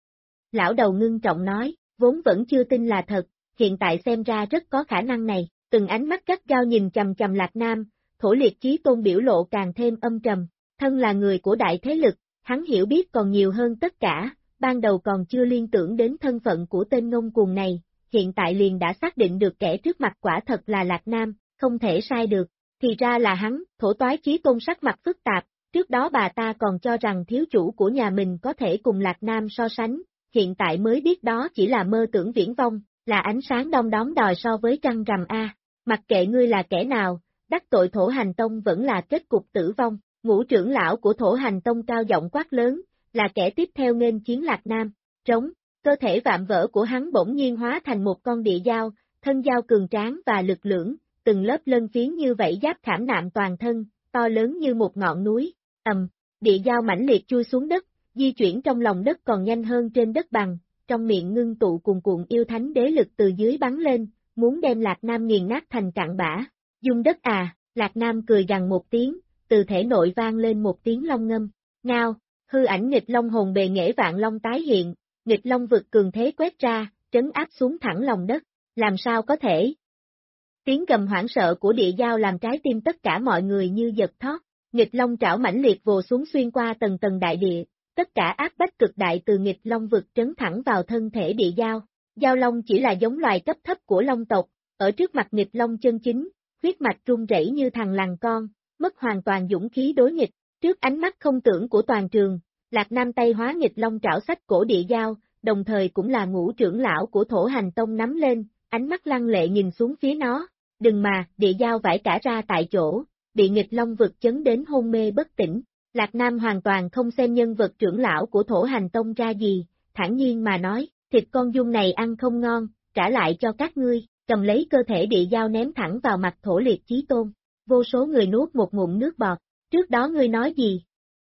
Lão đầu ngưng trọng nói, vốn vẫn chưa tin là thật, hiện tại xem ra rất có khả năng này, từng ánh mắt gắt gao nhìn chằm chằm Lạc Nam, Thổ Liệt Chí Tôn biểu lộ càng thêm âm trầm, thân là người của đại thế lực, hắn hiểu biết còn nhiều hơn tất cả, ban đầu còn chưa liên tưởng đến thân phận của tên ngông cuồng này, hiện tại liền đã xác định được kẻ trước mặt quả thật là Lạc Nam, không thể sai được, thì ra là hắn, Thổ Toái Chí Tôn sắc mặt phức tạp, trước đó bà ta còn cho rằng thiếu chủ của nhà mình có thể cùng Lạc Nam so sánh, hiện tại mới biết đó chỉ là mơ tưởng viển vông, là ánh sáng đom đóm đòi so với trăng rằm mặc kệ ngươi là kẻ nào, đắc tội Thổ Hành Tông vẫn là kết cục tử vong, ngũ trưởng lão của Thổ Hành Tông cao giọng quát lớn, là kẻ tiếp theo nghênh chiến Lạc Nam, trống, cơ thể vạm vỡ của hắn bỗng nhiên hóa thành một con địa dao, thân dao cường tráng và lực lưỡng, từng lớp lân phiến như vảy giáp khảm nạm toàn thân, to lớn như một ngọn núi, địa dao mãnh liệt chui xuống đất, di chuyển trong lòng đất còn nhanh hơn trên đất bằng, trong miệng ngưng tụ cuồn cuộn yêu thánh đế lực từ dưới bắn lên, muốn đem Lạc Nam nghiền nát thành cặn bã. Dung đất Lạc Nam cười gằn một tiếng, từ thể nội vang lên một tiếng long ngâm, ngao, hư ảnh nghịch long hồn bề nghệ vạn long tái hiện, nghịch long vực cường thế quét ra, trấn áp xuống thẳng lòng đất, làm sao có thể? Tiếng gầm hoảng sợ của địa dao làm trái tim tất cả mọi người như giật thót, nghịch long trảo mãnh liệt vồ xuống xuyên qua tầng tầng đại địa, tất cả áp bách cực đại từ nghịch long vực trấn thẳng vào thân thể địa dao. Dao long chỉ là giống loài cấp thấp của long tộc, ở trước mặt nghịch long chân chính, huyết mạch run rẩy như thằn lằn con, mất hoàn toàn dũng khí đối nghịch, trước ánh mắt không tưởng của toàn trường, Lạc Nam tay hóa nghịch long trảo sách cổ địa dao, đồng thời cũng là ngũ trưởng lão của Thổ Hành Tông nắm lên, ánh mắt lăng lệ nhìn xuống phía nó, đừng mà, địa dao vãi cả ra tại chỗ, bị nghịch long vực chấn đến hôn mê bất tỉnh, Lạc Nam hoàn toàn không xem nhân vật trưởng lão của Thổ Hành Tông ra gì, thản nhiên mà nói, thịt con dung này ăn không ngon, trả lại cho các ngươi, cầm lấy cơ thể địa dao ném thẳng vào mặt Thổ Liệt Chí Tôn, vô số người nuốt một ngụm nước bọt, trước đó ngươi nói gì?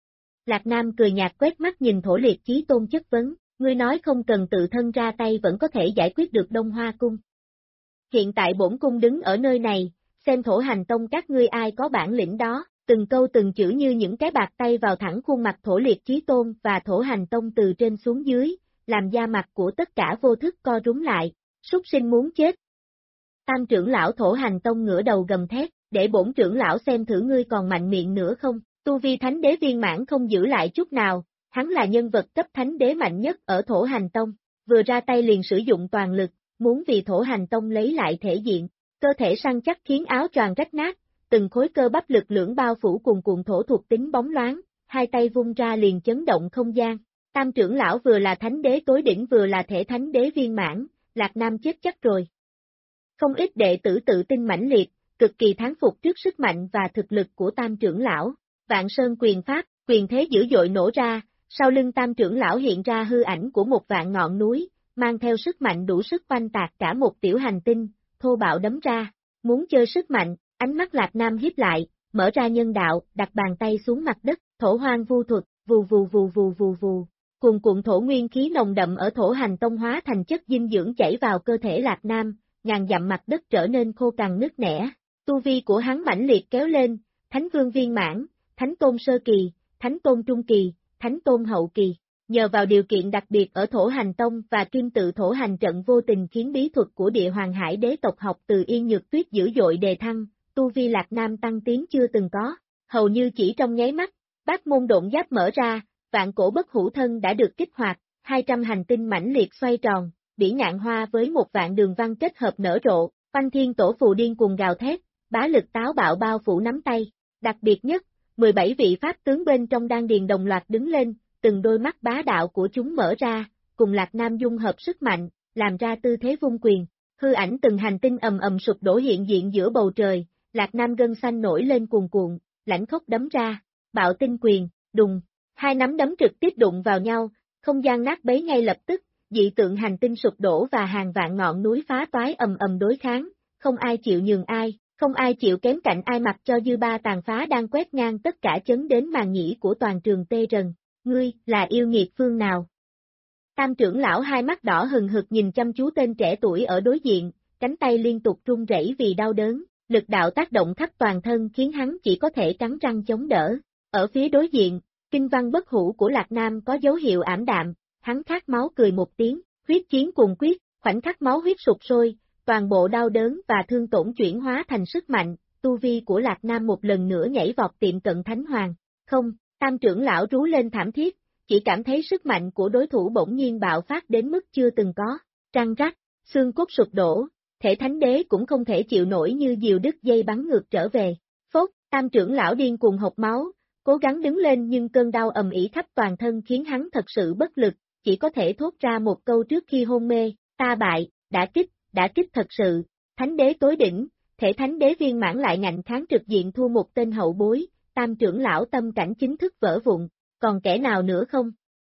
Lạc Nam cười nhạt quét mắt nhìn Thổ Liệt Chí Tôn chất vấn, ngươi nói không cần tự thân ra tay vẫn có thể giải quyết được Đông Hoa Cung. hiện tại bổn cung đứng ở nơi này, xem thổ hành tông các ngươi ai có bản lĩnh đó, từng câu từng chữ như những cái bạt tay vào thẳng khuôn mặt thổ liệt chí tôn và thổ hành tông từ trên xuống dưới, làm da mặt của tất cả vô thức co rúm lại, súc sinh muốn chết. Tam trưởng lão thổ hành tông ngửa đầu gầm thét, để bổn trưởng lão xem thử ngươi còn mạnh miệng nữa không, tu vi thánh đế viên mãn không giữ lại chút nào, hắn là nhân vật cấp thánh đế mạnh nhất ở thổ hành tông, vừa ra tay liền sử dụng toàn lực, muốn vì thổ hành tông lấy lại thể diện, cơ thể săn chắc khiến áo choàng rách nát, từng khối cơ bắp lực lưỡng bao phủ cùng cuộn thổ thuộc tính bóng loáng, hai tay vung ra liền chấn động không gian. Tam trưởng lão vừa là thánh đế tối đỉnh vừa là thể thánh đế viên mãn, Lạc Nam chết chắc rồi. Không ít đệ tử tự tin mãnh liệt, cực kỳ thán phục trước sức mạnh và thực lực của Tam trưởng lão. Vạn Sơn quyền pháp, quyền thế dữ dội nổ ra, sau lưng Tam trưởng lão hiện ra hư ảnh của một vạn ngọn núi, mang theo sức mạnh đủ sức oanh tạc cả một tiểu hành tinh, thô bạo đấm ra. Muốn chơi sức mạnh, ánh mắt Lạc Nam hiếp lại, mở ra nhân đạo, đặt bàn tay xuống mặt đất, thổ hoang vu thuật, vù vù vù vù vù vù. Cuồn cuộn thổ nguyên khí nồng đậm ở thổ hành tông hóa thành chất dinh dưỡng chảy vào cơ thể Lạc Nam, ngàn dặm mặt đất trở nên khô cằn nứt nẻ. Tu vi của hắn mãnh liệt kéo lên, Thánh Vương viên mãn, Thánh Tôn sơ kỳ, Thánh Tôn trung kỳ, Thánh Tôn hậu kỳ. Nhờ vào điều kiện đặc biệt ở thổ hành tông và kim tự thổ hành trận vô tình khiến bí thuật của địa hoàng hải đế tộc học từ Yên Nhược Tuyết dữ dội đề thăng, tu vi Lạc Nam tăng tiến chưa từng có, hầu như chỉ trong nháy mắt, bát môn độn giáp mở ra, vạn cổ bất hủ thân đã được kích hoạt, 200 hành tinh mãnh liệt xoay tròn, bỉ ngạn hoa với một vạn đường văn kết hợp nở rộ, Oanh Thiên Tổ Phù điên cuồng gào thét, bá lực táo bạo bao phủ nắm tay, đặc biệt nhất, 17 vị pháp tướng bên trong đan điền đồng loạt đứng lên, từng đôi mắt bá đạo của chúng mở ra, cùng Lạc Nam dung hợp sức mạnh, làm ra tư thế vung quyền, hư ảnh từng hành tinh ầm ầm sụp đổ hiện diện giữa bầu trời, Lạc Nam gân xanh nổi lên cuồn cuộn, lãnh khốc đấm ra, bạo tinh quyền, đùng, hai nắm đấm trực tiếp đụng vào nhau, không gian nát bấy ngay lập tức, dị tượng hành tinh sụp đổ và hàng vạn ngọn núi phá toái ầm ầm đối kháng, không ai chịu nhường ai, không ai chịu kém cạnh ai mặc cho dư ba tàn phá đang quét ngang tất cả chấn đến màng nhĩ của toàn trường tê rần. Ngươi, là yêu nghiệt phương nào? Tam trưởng lão hai mắt đỏ hừng hực nhìn chăm chú tên trẻ tuổi ở đối diện, cánh tay liên tục run rẩy vì đau đớn, lực đạo tác động khắp toàn thân khiến hắn chỉ có thể cắn răng chống đỡ. Ở phía đối diện, kinh văn bất hủ của Lạc Nam có dấu hiệu ảm đạm, hắn khát máu cười một tiếng, huyết chiến cùng quyết, khoảnh khắc máu huyết sụp sôi, toàn bộ đau đớn và thương tổn chuyển hóa thành sức mạnh, tu vi của Lạc Nam một lần nữa nhảy vọt tiệm cận Thánh Hoàng. Không, Tam trưởng lão rú lên thảm thiết, chỉ cảm thấy sức mạnh của đối thủ bỗng nhiên bạo phát đến mức chưa từng có, răng rắc, xương cốt sụp đổ, thể thánh đế cũng không thể chịu nổi như diều đứt dây bắn ngược trở về. Phốt, Tam trưởng lão điên cuồng hộc máu, cố gắng đứng lên nhưng cơn đau ầm ĩ khắp toàn thân khiến hắn thật sự bất lực, chỉ có thể thốt ra một câu trước khi hôn mê, ta bại, đã kích thật sự, thánh đế tối đỉnh, thể thánh đế viên mãn lại ngạnh kháng trực diện thua một tên hậu bối, Tam trưởng lão tâm cảnh chính thức vỡ vụn, còn kẻ nào nữa không?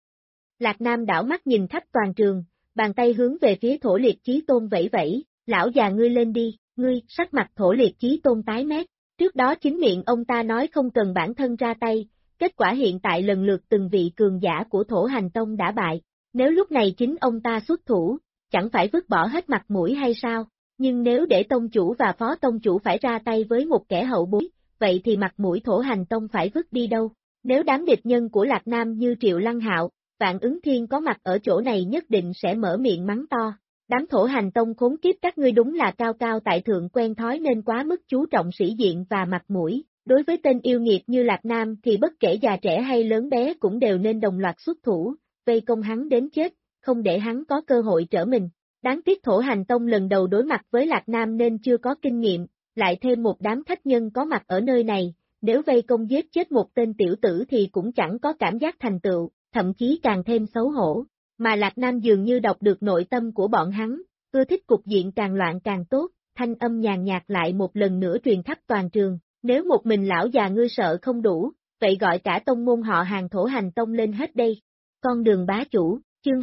Lạc Nam đảo mắt nhìn khắp toàn trường, bàn tay hướng về phía thổ liệt chí tôn vẫy vẫy, lão già ngươi lên đi, ngươi, sắc mặt thổ liệt chí tôn tái mét, trước đó chính miệng ông ta nói không cần bản thân ra tay, kết quả hiện tại lần lượt từng vị cường giả của thổ hành tông đã bại, nếu lúc này chính ông ta xuất thủ, chẳng phải vứt bỏ hết mặt mũi hay sao, nhưng nếu để tông chủ và phó tông chủ phải ra tay với một kẻ hậu bối, vậy thì mặt mũi thổ hành tông phải vứt đi đâu, nếu đám địch nhân của Lạc Nam như Triệu Lăng Hạo, Vạn Ứng Thiên có mặt ở chỗ này nhất định sẽ mở miệng mắng to. Đám thổ hành tông khốn kiếp các ngươi đúng là cao cao tại thượng quen thói nên quá mức chú trọng sĩ diện và mặt mũi, đối với tên yêu nghiệt như Lạc Nam thì bất kể già trẻ hay lớn bé cũng đều nên đồng loạt xuất thủ, vây công hắn đến chết, không để hắn có cơ hội trở mình. Đáng tiếc thổ hành tông lần đầu đối mặt với Lạc Nam nên chưa có kinh nghiệm, lại thêm một đám khách nhân có mặt ở nơi này, nếu vây công giết chết một tên tiểu tử thì cũng chẳng có cảm giác thành tựu, thậm chí càng thêm xấu hổ. Mà Lạc Nam dường như đọc được nội tâm của bọn hắn, ưa thích cục diện càng loạn càng tốt, thanh âm nhàn nhạt lại một lần nữa truyền khắp toàn trường, nếu một mình lão già ngươi sợ không đủ, vậy gọi cả tông môn họ hàng thổ hành tông lên hết đây. Con đường bá chủ, chương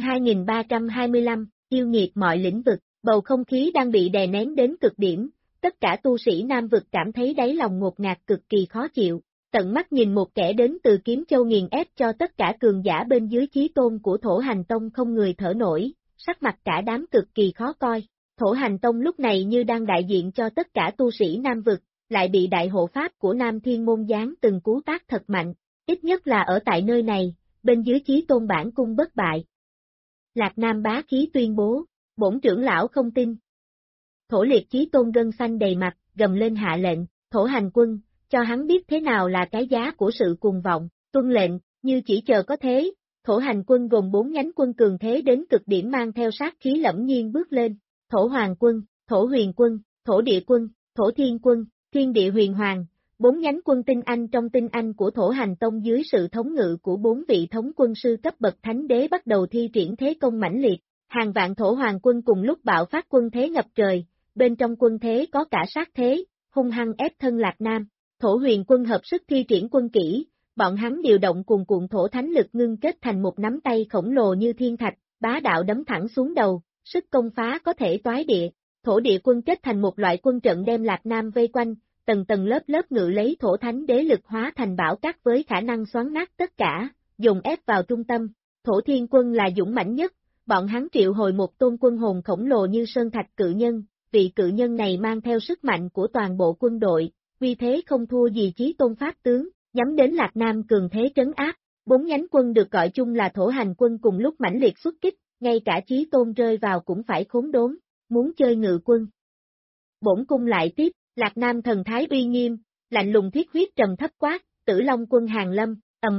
2325, yêu nghiệt mọi lĩnh vực, bầu không khí đang bị đè nén đến cực điểm, tất cả tu sĩ Nam vực cảm thấy đáy lòng ngột ngạt cực kỳ khó chịu. Tận mắt nhìn một kẻ đến từ Kiếm Châu nghiền ép cho tất cả cường giả bên dưới chí tôn của thổ hành tông không người thở nổi, sắc mặt cả đám cực kỳ khó coi. Thổ Hành Tông lúc này như đang đại diện cho tất cả tu sĩ Nam Vực, lại bị đại hộ pháp của Nam Thiên Môn giáng từng cú tác thật mạnh, ít nhất là ở tại nơi này, bên dưới Chí Tôn bản cung bất bại. Lạc Nam bá khí tuyên bố, bổn trưởng lão không tin. Thổ Liệt Chí Tôn gân xanh đầy mặt, gầm lên hạ lệnh, Thổ Hành quân, cho hắn biết thế nào là cái giá của sự cuồng vọng, tuân lệnh, như chỉ chờ có thế. Thổ Hành quân gồm 4 nhánh quân cường thế đến cực điểm mang theo sát khí lẫm nhiên bước lên, Thổ Hoàng quân, Thổ Huyền quân, Thổ Địa quân, Thổ Thiên quân, Thiên Địa Huyền Hoàng, 4 nhánh quân tinh anh trong tinh anh của Thổ Hành Tông dưới sự thống ngự của 4 vị thống quân sư cấp bậc thánh đế bắt đầu thi triển thế công mãnh liệt, hàng vạn Thổ Hoàng quân cùng lúc bạo phát quân thế ngập trời, bên trong quân thế có cả sát thế, hung hăng ép thân Lạc Nam, Thổ Huyền quân hợp sức thi triển quân kỹ, bọn hắn điều động cuồn cuộn thổ thánh lực ngưng kết thành một nắm tay khổng lồ như thiên thạch, bá đạo đấm thẳng xuống đầu, sức công phá có thể toái địa. Thổ Địa quân kết thành một loại quân trận đem Lạc Nam vây quanh, tầng tầng lớp lớp ngự lấy thổ thánh đế lực hóa thành bão cát với khả năng xoắn nát tất cả, dồn ép vào trung tâm. Thổ Thiên quân là dũng mãnh nhất, bọn hắn triệu hồi một tôn quân hồn khổng lồ như sơn thạch cự nhân, vị cự nhân này mang theo sức mạnh của toàn bộ quân đội, uy thế không thua gì Chí Tôn pháp tướng, nhắm đến Lạc Nam cường thế trấn áp. 4 nhánh quân được gọi chung là Thổ Hành quân cùng lúc mãnh liệt xuất kích, ngay cả Chí Tôn rơi vào cũng phải khốn đốn, muốn chơi ngự quân. Bổn cung lại tiếp, Lạc Nam thần thái uy nghiêm, lạnh lùng thiết huyết trầm thấp quát, Tử Long quân hàng lâm,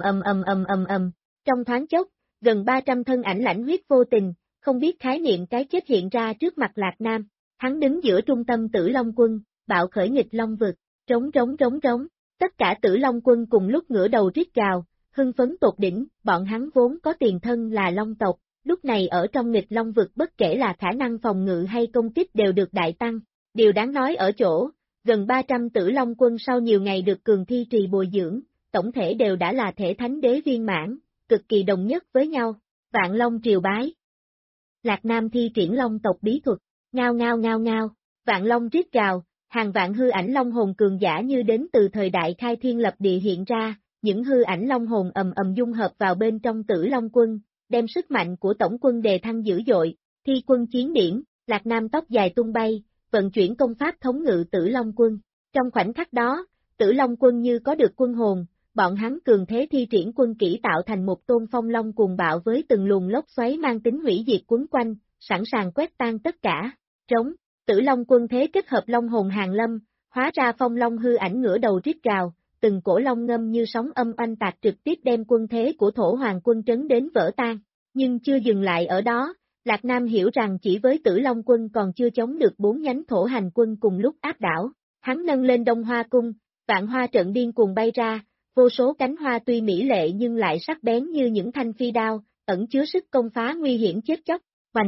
ầm. Trong thoáng chốc, gần 300 thân ảnh lãnh huyết vô tình, không biết khái niệm cái chết hiện ra trước mặt Lạc Nam. Hắn đứng giữa trung tâm Tử Long quân, bạo khởi nghịch long vực, trống. Tất cả Tử Long quân cùng lúc ngửa đầu rít gào, hưng phấn tột đỉnh, bọn hắn vốn có tiền thân là Long tộc, lúc này ở trong nghịch long vực bất kể là khả năng phòng ngự hay công kích đều được đại tăng. Điều đáng nói ở chỗ, gần 300 Tử Long quân sau nhiều ngày được cường thi trì bồi dưỡng, tổng thể đều đã là thể thánh đế viên mãn, cực kỳ đồng nhất với nhau. Vạn Long triều bái. Lạc Nam thi triển Long tộc bí thuật, ngao. Vạn Long rít gào, hàng vạn hư ảnh long hồn cường giả như đến từ thời đại khai thiên lập địa hiện ra, những hư ảnh long hồn ầm dung hợp vào bên trong Tử Long quân, đem sức mạnh của tổng quân đề thăng dữ dội. Thi quân chiến điển, Lạc Nam tóc dài tung bay, vận chuyển công pháp thống ngự Tử Long quân. Trong khoảnh khắc đó, Tử Long quân như có được quân hồn, bọn hắn cường thế thi triển quân kỹ tạo thành một tôn phong long cuồng bạo với từng luồng lốc xoáy mang tính hủy diệt quấn quanh, sẵn sàng quét tan tất cả. Trống, Tử Long quân thế kết hợp long hồn hàng lâm, hóa ra phong long hư ảnh ngửa đầu rít gào, từng cổ long ngâm như sóng âm oanh tạc trực tiếp đem quân thế của Thổ Hoàng quân trấn đến vỡ tan. Nhưng chưa dừng lại ở đó, Lạc Nam hiểu rằng chỉ với Tử Long quân còn chưa chống được 4 nhánh Thổ Hành quân cùng lúc áp đảo. Hắn nâng lên Đông Hoa cung, vạn hoa trận điên cuồng bay ra, vô số cánh hoa tuy mỹ lệ nhưng lại sắc bén như những thanh phi đao, ẩn chứa sức công phá nguy hiểm chết chóc.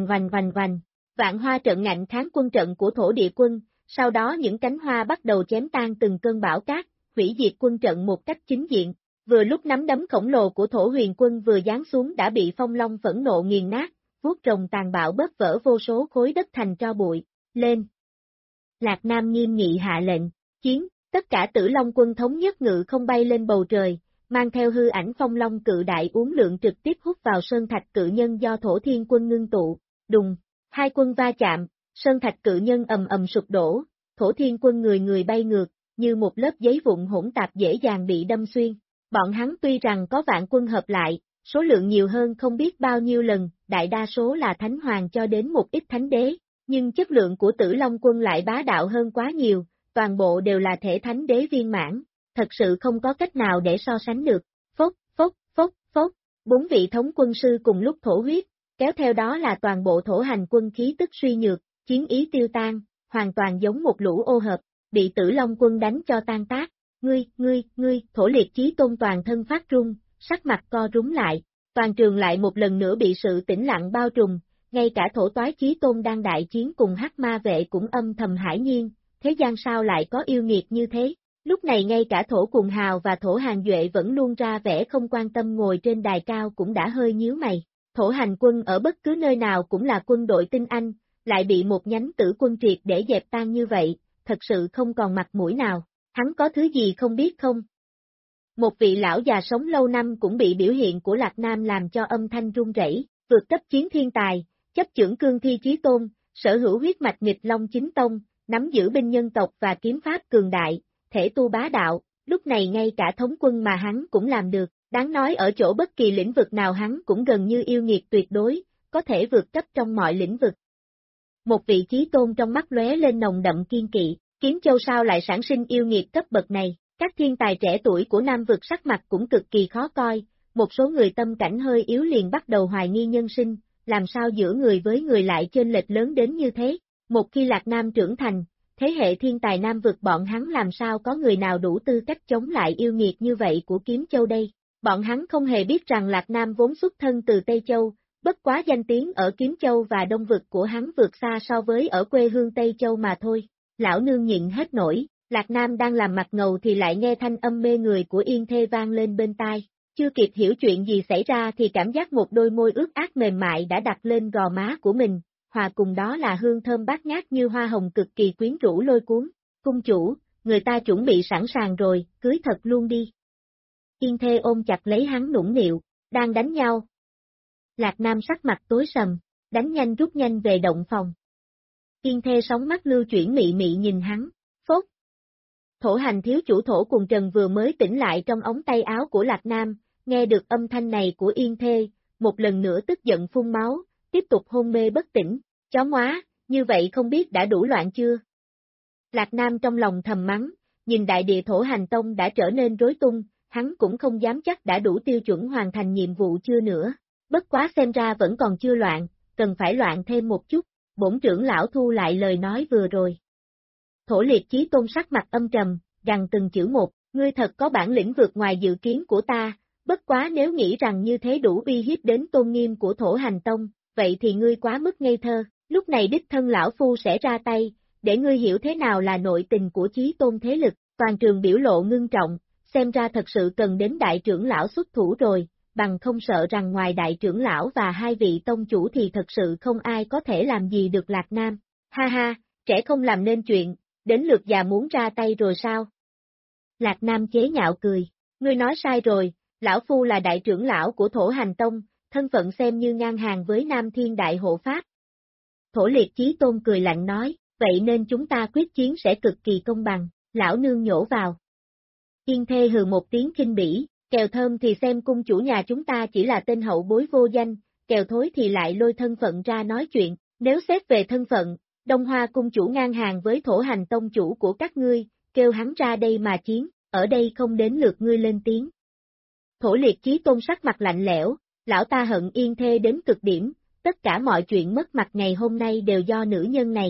Vành. Vạn hoa trận ngạnh kháng quân trận của Thổ Địa quân, sau đó những cánh hoa bắt đầu chém tan từng cơn bão cát, hủy diệt quân trận một cách chính diện. Vừa lúc nắm đấm khổng lồ của Thổ Huyền quân vừa giáng xuống đã bị phong long phẫn nộ nghiền nát, vuốt rồng tàn bạo bóp vỡ vô số khối đất thành tro bụi. Lên! Lạc Nam nghiêm nghị hạ lệnh, chiến, tất cả Tử Long quân thống nhất ngự không bay lên bầu trời, mang theo hư ảnh phong long cự đại uốn lượn trực tiếp hút vào sơn thạch cự nhân do Thổ Thiên quân ngưng tụ. Đùng! Hai quân va chạm, sơn thạch cự nhân ầm sụp đổ, Thổ Thiên quân người bay ngược, như một lớp giấy vụn hỗn tạp dễ dàng bị đâm xuyên. Bọn hắn tuy rằng có vạn quân hợp lại, số lượng nhiều hơn không biết bao nhiêu lần, đại đa số là thánh hoàng cho đến một ít thánh đế, nhưng chất lượng của Tử Long quân lại bá đạo hơn quá nhiều, toàn bộ đều là thể thánh đế viên mãn, thật sự không có cách nào để so sánh được. Phốc, 4 vị thống quân sư cùng lúc thổ huyết, kéo theo đó là toàn bộ Thổ Hành quân khí tức suy nhược, chiến ý tiêu tan, hoàn toàn giống một lũ ô hợp, bị Tử Long quân đánh cho tan tác. Ngươi, Thổ Liệt Chí Tôn toàn thân phát run, sắc mặt co rúm lại, toàn trường lại một lần nữa bị sự tĩnh lặng bao trùm, ngay cả Thổ Toái Chí Tôn đang đại chiến cùng Hắc Ma vệ cũng âm thầm hãi nhiên, thế gian sao lại có yêu nghiệt như thế. Lúc này ngay cả Thổ Cùng Hào và Thổ Hàng Duệ vẫn luôn ra vẻ không quan tâm ngồi trên đài cao cũng đã hơi nhíu mày. Thổ Hành quân ở bất cứ nơi nào cũng là quân đội tinh anh, lại bị một nhánh tử quân triệt để dẹp tan như vậy, thật sự không còn mặt mũi nào. Hắn có thứ gì không biết không? Một vị lão già sống lâu năm cũng bị biểu hiện của Lạc Nam làm cho âm thanh run rẩy, vượt cấp chiến thiên tài, chấp chưởng cương thi chí tôn, sở hữu huyết mạch nghịch long chính tông, nắm giữ binh nhân tộc và kiếm pháp cường đại, thể tu bá đạo, lúc này ngay cả thống quân mà hắn cũng làm được, đáng nói ở chỗ bất kỳ lĩnh vực nào hắn cũng gần như yêu nghiệt tuyệt đối, có thể vượt cấp trong mọi lĩnh vực. Một vị chí tôn trong mắt lóe lên nồng đậm kiên kỵ, Kiếm Châu sao lại sản sinh yêu nghiệt cấp bậc này, các thiên tài trẻ tuổi của Nam vực sắc mặt cũng cực kỳ khó coi, một số người tâm cảnh hơi yếu liền bắt đầu hoài nghi nhân sinh, làm sao giữa người với người lại chênh lệch lớn đến như thế, một khi Lạc Nam trưởng thành, thế hệ thiên tài Nam vực bọn hắn làm sao có người nào đủ tư cách chống lại yêu nghiệt như vậy của Kiếm Châu đây, bọn hắn không hề biết rằng Lạc Nam vốn xuất thân từ Tây Châu, bất quá danh tiếng ở Kiếm Châu và Đông vực của hắn vượt xa so với ở quê hương Tây Châu mà thôi. Lão nương nhịn hết nổi, Lạc Nam đang làm mặt ngầu thì lại nghe thanh âm mê người của Yên Thê vang lên bên tai, chưa kịp hiểu chuyện gì xảy ra thì cảm giác một đôi môi ướt át mềm mại đã đặt lên gò má của mình, hòa cùng đó là hương thơm bát ngát như hoa hồng cực kỳ quyến rũ lôi cuốn. Cung chủ, người ta chuẩn bị sẵn sàng rồi, cưới thật luôn đi. Yên Thê ôm chặt lấy hắn nũng nịu, đang đánh nhau. Lạc Nam sắc mặt tối sầm, đánh nhanh rút nhanh về động phòng. Yên Thê sóng mắt lưu chuyển mị mị nhìn hắn, phốt. Thổ hành thiếu chủ Thổ cùng Trần vừa mới tỉnh lại trong ống tay áo của Lạc Nam, nghe được âm thanh này của Yên Thê, một lần nữa tức giận phun máu, tiếp tục hôn mê bất tỉnh, chó ngoá, như vậy không biết đã đủ loạn chưa? Lạc Nam trong lòng thầm mắng, nhìn đại địa Thổ hành tông đã trở nên rối tung, hắn cũng không dám chắc đã đủ tiêu chuẩn hoàn thành nhiệm vụ chưa nữa, bất quá xem ra vẫn còn chưa loạn, cần phải loạn thêm một chút, bổn trưởng lão thu lại lời nói vừa rồi. Thổ Liệt Chí Tôn sắc mặt âm trầm, gằn từng chữ một, ngươi thật có bản lĩnh vượt ngoài dự kiến của ta, bất quá nếu nghĩ rằng như thế đủ uy hiếp đến tôn nghiêm của Thổ hành tông, vậy thì ngươi quá mức ngây thơ, lúc này đích thân lão phu sẽ ra tay, để ngươi hiểu thế nào là nội tình của Chí Tôn thế lực, toàn trường biểu lộ ngưng trọng, xem ra thật sự cần đến đại trưởng lão xuất thủ rồi, bằng không sợ rằng ngoài đại trưởng lão và hai vị tông chủ thì thật sự không ai có thể làm gì được Lạc Nam. Ha ha, trẻ không làm nên chuyện, đến lượt già muốn ra tay rồi sao? Lạc Nam chế nhạo cười, ngươi nói sai rồi, lão phu là đại trưởng lão của Thổ hành tông, thân phận xem như ngang hàng với Nam Thiên Đại Hộ Pháp. Thổ Liệt Chí Tôn cười lạnh nói, vậy nên chúng ta quyết chiến sẽ cực kỳ công bằng, lão nương nhổ vào. Yên Thê hừ một tiếng khinh bỉ, kèo thơm thì xem cung chủ nhà chúng ta chỉ là tên hậu bối vô danh, kèo thối thì lại lôi thân phận ra nói chuyện, nếu xét về thân phận, Đông Hoa cung chủ ngang hàng với Thổ hành tông chủ của các ngươi, kêu hắn ra đây mà chiến, ở đây không đến lượt ngươi lên tiếng. Thổ Liệt Chí Tôn sắc mặt lạnh lẽo, lão ta hận Yên Thê đến cực điểm, tất cả mọi chuyện mất mặt ngày hôm nay đều do nữ nhân này,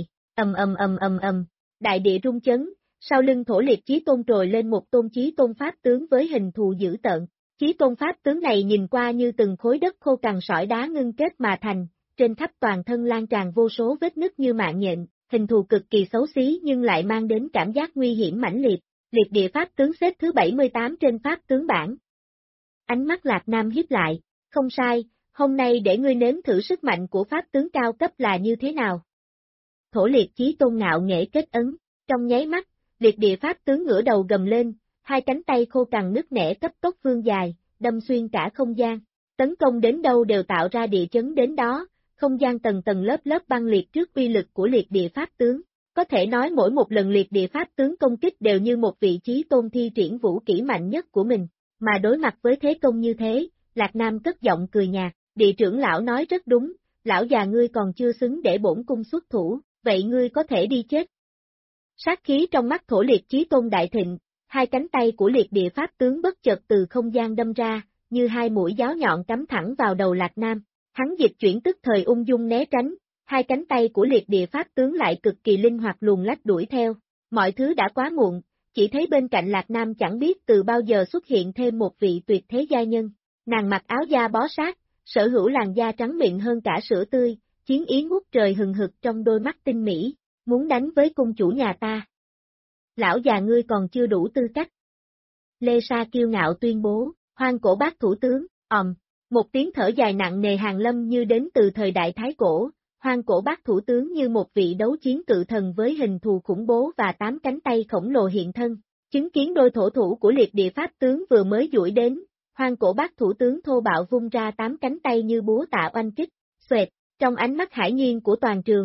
đại địa rung chấn. Sau lưng Thổ Liệt Chí Tôn trồi lên một tôn Chí Tôn Pháp tướng với hình thù dữ tợn. Chí Tôn Pháp tướng này nhìn qua như từng khối đất khô cằn sỏi đá ngưng kết mà thành, trên khắp toàn thân lan tràn vô số vết nứt như mạng nhện, hình thù cực kỳ xấu xí nhưng lại mang đến cảm giác nguy hiểm mãnh liệt. Liệt địa Pháp tướng xếp thứ 78 trên Pháp tướng bảng. Ánh mắt Lạc Nam hiếp lại, không sai, hôm nay để ngươi nếm thử sức mạnh của Pháp tướng cao cấp là như thế nào. Thổ Liệt Chí Tôn ngạo nghễ kết ấn, trong nháy mắt, liệt địa Pháp tướng ngửa đầu gầm lên, hai cánh tay khô cằn nứt nẻ cấp tốc vươn dài, đâm xuyên cả không gian, tấn công đến đâu đều tạo ra địa chấn đến đó, không gian tầng tầng lớp lớp băng liệt trước uy lực của liệt địa Pháp tướng. Có thể nói mỗi một lần liệt địa Pháp tướng công kích đều như một vị Chí Tôn thi triển vũ kỹ mạnh nhất của mình, mà đối mặt với thế công như thế, Lạc Nam cất giọng cười nhạt, địa trưởng lão nói rất đúng, lão già ngươi còn chưa xứng để bổn cung xuất thủ, vậy ngươi có thể đi chết. Sát khí trong mắt Thổ Liệt Chí Tôn đại thịnh, hai cánh tay của liệt địa Pháp tướng bất chợt từ không gian đâm ra, như hai mũi giáo nhọn cắm thẳng vào đầu Lạc Nam, hắn dịch chuyển tức thời ung dung né tránh, hai cánh tay của liệt địa Pháp tướng lại cực kỳ linh hoạt luồn lách đuổi theo, mọi thứ đã quá muộn, chỉ thấy bên cạnh Lạc Nam chẳng biết từ bao giờ xuất hiện thêm một vị tuyệt thế giai nhân, nàng mặc áo da bó sát, sở hữu làn da trắng mịn hơn cả sữa tươi, chiến ý ngút trời hừng hực trong đôi mắt tinh mỹ. Muốn đánh với cung chủ nhà ta. Lão già ngươi còn chưa đủ tư cách. Lê Sa kiêu ngạo tuyên bố, Hoang Cổ Bác thủ tướng, một tiếng thở dài nặng nề hàng lâm như đến từ thời đại Thái Cổ, Hoang Cổ Bác thủ tướng như một vị đấu chiến cự thần với hình thù khủng bố và 8 cánh tay khổng lồ hiện thân, chứng kiến đôi thổ thủ của liệt địa Pháp tướng vừa mới duỗi đến, Hoang Cổ Bác thủ tướng thô bạo vung ra 8 cánh tay như búa tạ oanh kích, xoẹt, trong ánh mắt hải nhiên của toàn trường.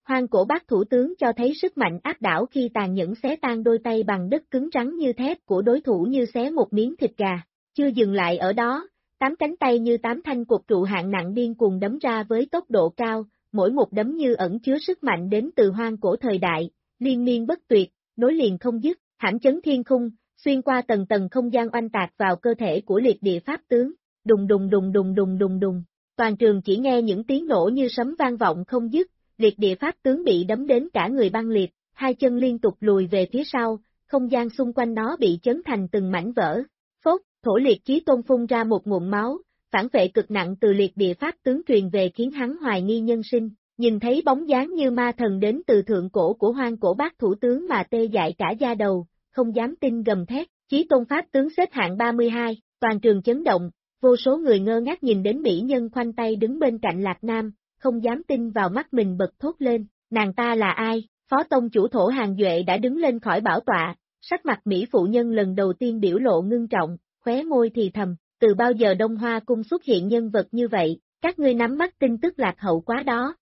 Hoang cổ bác thủ tướng cho thấy sức mạnh áp đảo khi tàn nhẫn xé tan đôi tay bằng đất cứng rắn như thép của đối thủ như xé một miếng thịt gà. Chưa dừng lại ở đó, 8 cánh tay như 8 thanh cột trụ hạng nặng điên cuồng đấm ra với tốc độ cao, mỗi một đấm như ẩn chứa sức mạnh đến từ hoang cổ thời đại, liên miên bất tuyệt, nối liền không dứt, hãm chấn thiên khung, xuyên qua tầng tầng không gian oanh tạc vào cơ thể của liệt địa pháp tướng, đùng đùng đùng đùng đùng đùng đùng. Toàn trường chỉ nghe những tiếng nổ như sấm vang vọng không dứt, liệt địa pháp tướng bị đấm đến cả người băng liệt, hai chân liên tục lùi về phía sau, không gian xung quanh nó bị chấn thành từng mảnh vỡ. Phốt, Thổ Liệt Chí Tôn phun ra một ngụm máu, phản vệ cực nặng từ liệt địa pháp tướng truyền về khiến hắn hoài nghi nhân sinh, nhìn thấy bóng dáng như ma thần đến từ thượng cổ của hoang cổ bác thủ tướng mà tê dại cả da đầu, không dám tin gầm thét, Chí Tôn pháp tướng xếp hạng 32, toàn trường chấn động, vô số người ngơ ngác nhìn đến mỹ nhân khoanh tay đứng bên cạnh Lạc Nam, không dám tin vào mắt mình bật thốt lên, nàng ta là ai? Phó tông chủ Thổ Hàng Duệ đã đứng lên khỏi bảo tọa, sắc mặt mỹ phụ nhân lần đầu tiên biểu lộ ngưng trọng, khóe môi thì thầm, từ bao giờ Đông Hoa cung xuất hiện nhân vật như vậy, các ngươi nắm bắt tin tức lạc hậu quá đó.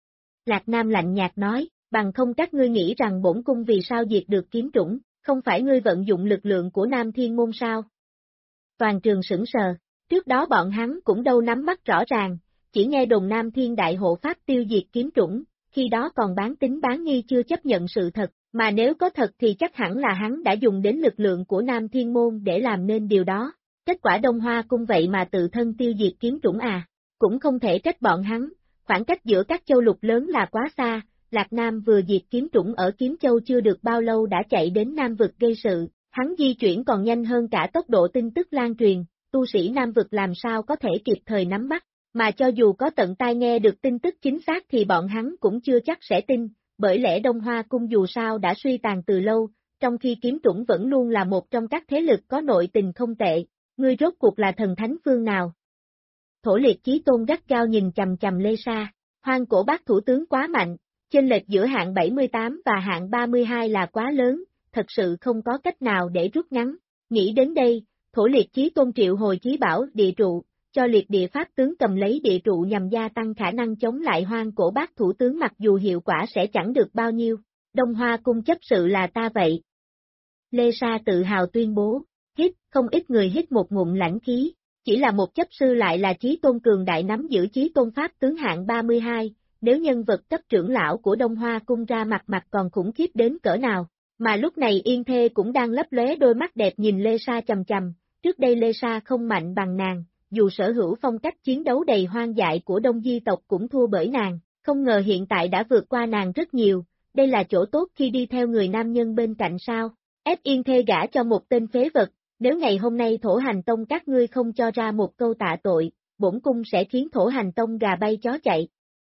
Lạc Nam lạnh nhạt nói, bằng không các ngươi nghĩ rằng bổn cung vì sao diệt được kiếm trũng, không phải ngươi vận dụng lực lượng của Nam Thiên Môn sao? Toàn trường sững sờ, trước đó bọn hắn cũng đâu nắm bắt rõ ràng, chỉ nghe đồn Nam Thiên Đại Hộ Pháp tiêu diệt kiếm trũng, khi đó còn bán tín bán nghi chưa chấp nhận sự thật, mà nếu có thật thì chắc hẳn là hắn đã dùng đến lực lượng của Nam Thiên Môn để làm nên điều đó. Kết quả Đông Hoa cung vậy mà tự thân tiêu diệt kiếm trũng à, cũng không thể trách bọn hắn, khoảng cách giữa các châu lục lớn là quá xa, Lạc Nam vừa diệt kiếm trũng ở Kiếm Châu chưa được bao lâu đã chạy đến Nam Vực gây sự, hắn di chuyển còn nhanh hơn cả tốc độ tin tức lan truyền, tu sĩ Nam Vực làm sao có thể kịp thời nắm bắt, mà cho dù có tận tai nghe được tin tức chính xác thì bọn hắn cũng chưa chắc sẽ tin, bởi lẽ Đông Hoa cung dù sao đã suy tàn từ lâu, trong khi kiếm trũng vẫn luôn là một trong các thế lực có nội tình không tệ. Ngươi rốt cuộc là thần thánh phương nào? Thổ Liệt Chí Tôn gắt gao nhìn chằm chằm Lê Sa, hoang cổ bác thủ tướng quá mạnh, chênh lệch giữa hạng 78 và hạng 32 là quá lớn, thật sự không có cách nào để rút ngắn. Nghĩ đến đây, Thổ Liệt Chí Tôn triệu hồi chí bảo địa trụ, cho liệt địa pháp tướng cầm lấy địa trụ nhằm gia tăng khả năng chống lại hoang cổ bác thủ tướng mặc dù hiệu quả sẽ chẳng được bao nhiêu. Đông Hoa cung chấp sự là ta vậy. Lê Sa tự hào tuyên bố. Hít, không ít người hít một ngụm lãnh khí, chỉ là một chấp sư lại là chí tôn cường đại nắm giữ chí tôn pháp tướng hạng 32, nếu nhân vật cấp trưởng lão của Đông Hoa cung ra mặt còn khủng khiếp đến cỡ nào, mà lúc này Yên Thê cũng đang lấp lóe đôi mắt đẹp nhìn Lê Sa chầm chầm, trước đây Lê Sa không mạnh bằng nàng, dù sở hữu phong cách chiến đấu đầy hoang dại của Đông Di tộc cũng thua bởi nàng, không ngờ hiện tại đã vượt qua nàng rất nhiều, đây là chỗ tốt khi đi theo người nam nhân bên cạnh sao, ép Yên Thê gả cho một tên phế vật. Nếu ngày hôm nay Thổ Hành Tông các ngươi không cho ra một câu tạ tội, bổn cung sẽ khiến Thổ Hành Tông gà bay chó chạy.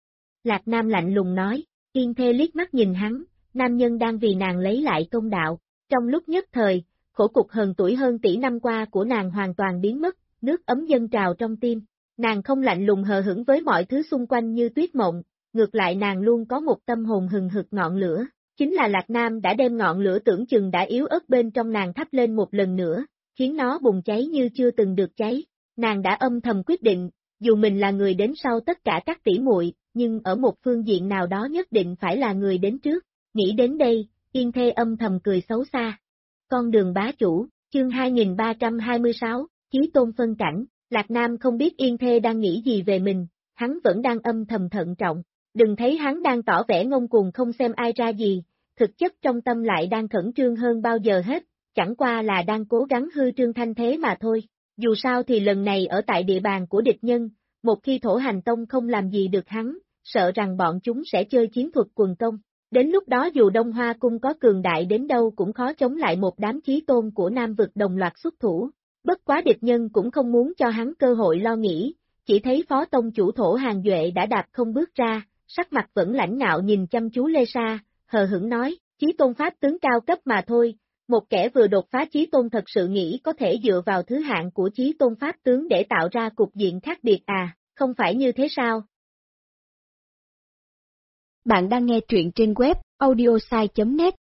Lạc Nam lạnh lùng nói, Yên Thê liếc mắt nhìn hắn, nam nhân đang vì nàng lấy lại công đạo. Trong lúc nhất thời, khổ cục hờn tuổi hơn tỷ năm qua của nàng hoàn toàn biến mất, nước ấm dâng trào trong tim. Nàng không lạnh lùng hờ hững với mọi thứ xung quanh như tuyết mộng, ngược lại nàng luôn có một tâm hồn hừng hực ngọn lửa. Chính là Lạc Nam đã đem ngọn lửa tưởng chừng đã yếu ớt bên trong nàng thắp lên một lần nữa, khiến nó bùng cháy như chưa từng được cháy. Nàng đã âm thầm quyết định, dù mình là người đến sau tất cả các tỷ muội, nhưng ở một phương diện nào đó nhất định phải là người đến trước. Nghĩ đến đây, Yên Thê âm thầm cười xấu xa. Con đường bá chủ, chương 2326, Chí Tôn phân cảnh, Lạc Nam không biết Yên Thê đang nghĩ gì về mình, hắn vẫn đang âm thầm thận trọng. Đừng thấy hắn đang tỏ vẻ ngông cuồng không xem ai ra gì, thực chất trong tâm lại đang khẩn trương hơn bao giờ hết, chẳng qua là đang cố gắng hư trương thanh thế mà thôi. Dù sao thì lần này ở tại địa bàn của địch nhân, một khi Thổ Hành Tông không làm gì được hắn, sợ rằng bọn chúng sẽ chơi chiến thuật quần công. Đến lúc đó dù Đông Hoa Cung có cường đại đến đâu cũng khó chống lại một đám chí tôn của Nam Vực đồng loạt xuất thủ. Bất quá địch nhân cũng không muốn cho hắn cơ hội lo nghĩ, chỉ thấy Phó Tông chủ Thổ Hàng Duệ đã đạp không bước ra, sắc mặt vẫn lãnh ngạo nhìn chăm chú Lê Sa, hờ hững nói, chí tôn pháp tướng cao cấp mà thôi, một kẻ vừa đột phá chí tôn thật sự nghĩ có thể dựa vào thứ hạng của chí tôn pháp tướng để tạo ra cục diện khác biệt à, không phải như thế sao? Bạn đang nghe truyện trên web audiosai.net.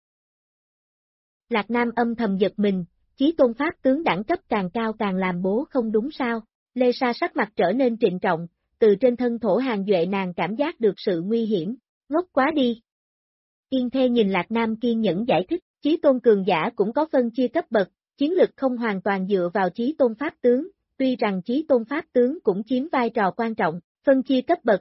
Lạc Nam âm thầm giật mình, chí tôn pháp tướng đẳng cấp càng cao càng làm bố không đúng sao? Lê Sa sắc mặt trở nên trịnh trọng, từ trên thân Thổ Hàng Duệ nàng cảm giác được sự nguy hiểm, Ngốc quá đi. Yên Thê nhìn Lạc Nam kiên nhẫn giải thích, chí tôn cường giả cũng có phân chia cấp bậc, chiến lực không hoàn toàn dựa vào chí tôn pháp tướng, tuy rằng chí tôn pháp tướng cũng chiếm vai trò quan trọng, phân chia cấp bậc.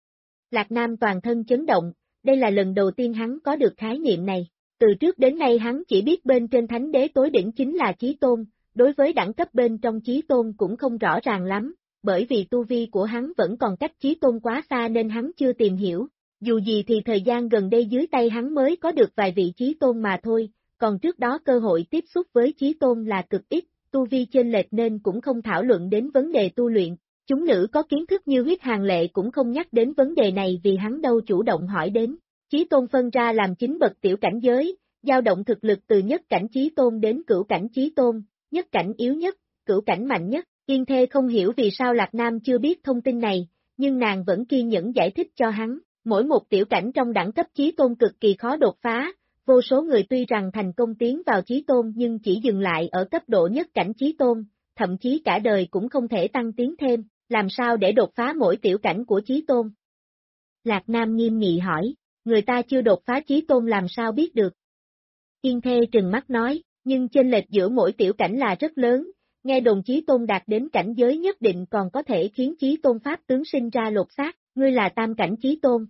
Lạc Nam toàn thân chấn động, đây là lần đầu tiên hắn có được khái niệm này, từ trước đến nay hắn chỉ biết bên trên thánh đế tối đỉnh chính là chí tôn, đối với đẳng cấp bên trong chí tôn cũng không rõ ràng lắm, bởi vì tu vi của hắn vẫn còn cách chí tôn quá xa nên hắn chưa tìm hiểu. Dù gì thì thời gian gần đây dưới tay hắn mới có được vài vị chí tôn mà thôi, còn trước đó cơ hội tiếp xúc với chí tôn là cực ít, tu vi chênh lệch nên cũng không thảo luận đến vấn đề tu luyện. Chúng nữ có kiến thức như Huyết Hàn Lệ cũng không nhắc đến vấn đề này vì hắn đâu chủ động hỏi đến. Chí tôn phân ra làm 9 bậc tiểu cảnh giới, dao động thực lực từ nhất cảnh chí tôn đến cửu cảnh chí tôn, nhất cảnh yếu nhất, cửu cảnh mạnh nhất. Yên Thê không hiểu vì sao Lạc Nam chưa biết thông tin này, nhưng nàng vẫn kiên nhẫn giải thích cho hắn. Mỗi một tiểu cảnh trong đẳng cấp chí tôn cực kỳ khó đột phá, vô số người tuy rằng thành công tiến vào chí tôn nhưng chỉ dừng lại ở cấp độ nhất cảnh chí tôn, thậm chí cả đời cũng không thể tăng tiến thêm, làm sao để đột phá mỗi tiểu cảnh của chí tôn? Lạc Nam nghiêm nghị hỏi, người ta chưa đột phá chí tôn làm sao biết được? Yên Thê trừng mắt nói, nhưng chênh lệch giữa mỗi tiểu cảnh là rất lớn, nghe đồn chí tôn đạt đến cảnh giới nhất định còn có thể khiến chí tôn pháp tướng sinh ra lột xác, ngươi là tam cảnh chí tôn.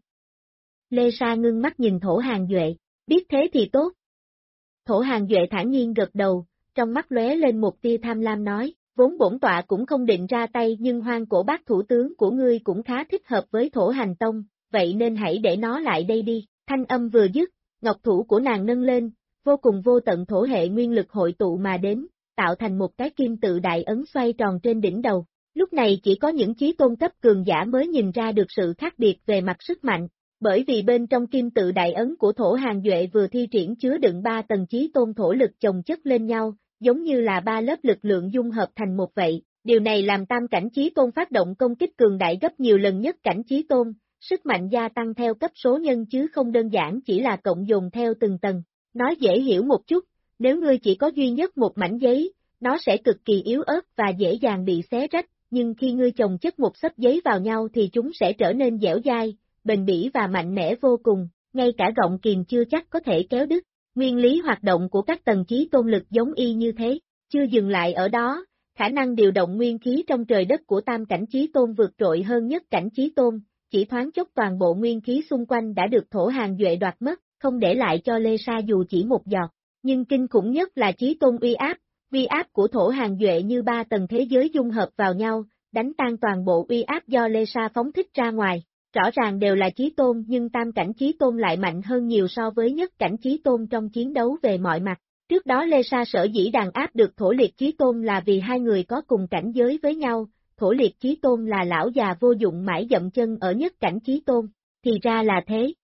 Lê Sa ngưng mắt nhìn Thổ Hàng Duệ, biết thế thì tốt. Thổ Hàng Duệ thản nhiên gật đầu, trong mắt lóe lên một tia tham lam nói, vốn bổn tọa cũng không định ra tay nhưng Hoang Cổ Bác thủ tướng của ngươi cũng khá thích hợp với Thổ Hành Tông, vậy nên hãy để nó lại đây đi. Thanh âm vừa dứt, ngọc thủ của nàng nâng lên, vô cùng vô tận thổ hệ nguyên lực hội tụ mà đến, tạo thành một cái kim tự đại ấn xoay tròn trên đỉnh đầu. Lúc này chỉ có những chí tôn cấp cường giả mới nhìn ra được sự khác biệt về mặt sức mạnh, bởi vì bên trong kim tự đại ấn của Thổ Hàng Duệ vừa thi triển chứa đựng 3 tầng chí tôn thổ lực chồng chất lên nhau, giống như là 3 lớp lực lượng dung hợp thành một vậy. Điều này làm tam cảnh chí tôn phát động công kích cường đại gấp nhiều lần nhất cảnh chí tôn, sức mạnh gia tăng theo cấp số nhân chứ không đơn giản chỉ là cộng dồn theo từng tầng. Nói dễ hiểu một chút, nếu ngươi chỉ có duy nhất một mảnh giấy, nó sẽ cực kỳ yếu ớt và dễ dàng bị xé rách, nhưng khi ngươi chồng chất một xấp giấy vào nhau thì chúng sẽ trở nên dẻo dai, bền bỉ và mạnh mẽ vô cùng, ngay cả gọng kìm chưa chắc có thể kéo đứt. Nguyên lý hoạt động của các tầng chí tôn lực giống y như thế, chưa dừng lại ở đó, khả năng điều động nguyên khí trong trời đất của tam cảnh chí tôn vượt trội hơn nhất cảnh chí tôn, chỉ thoáng chốc toàn bộ nguyên khí xung quanh đã được Thổ Hàng Duệ đoạt mất, không để lại cho Lê Sa dù chỉ một giọt. Nhưng kinh khủng nhất là chí tôn uy áp của Thổ Hàng Duệ như 3 tầng thế giới dung hợp vào nhau, đánh tan toàn bộ uy áp do Lê Sa phóng thích ra ngoài. Rõ ràng đều là chí tôn nhưng tam cảnh chí tôn lại mạnh hơn nhiều so với nhất cảnh chí tôn trong chiến đấu về mọi mặt. Trước đó Lê Sa sở dĩ đàn áp được Thổ Liệt chí tôn là vì hai người có cùng cảnh giới với nhau, Thổ Liệt chí tôn là lão già vô dụng mãi dậm chân ở nhất cảnh chí tôn, thì ra là thế.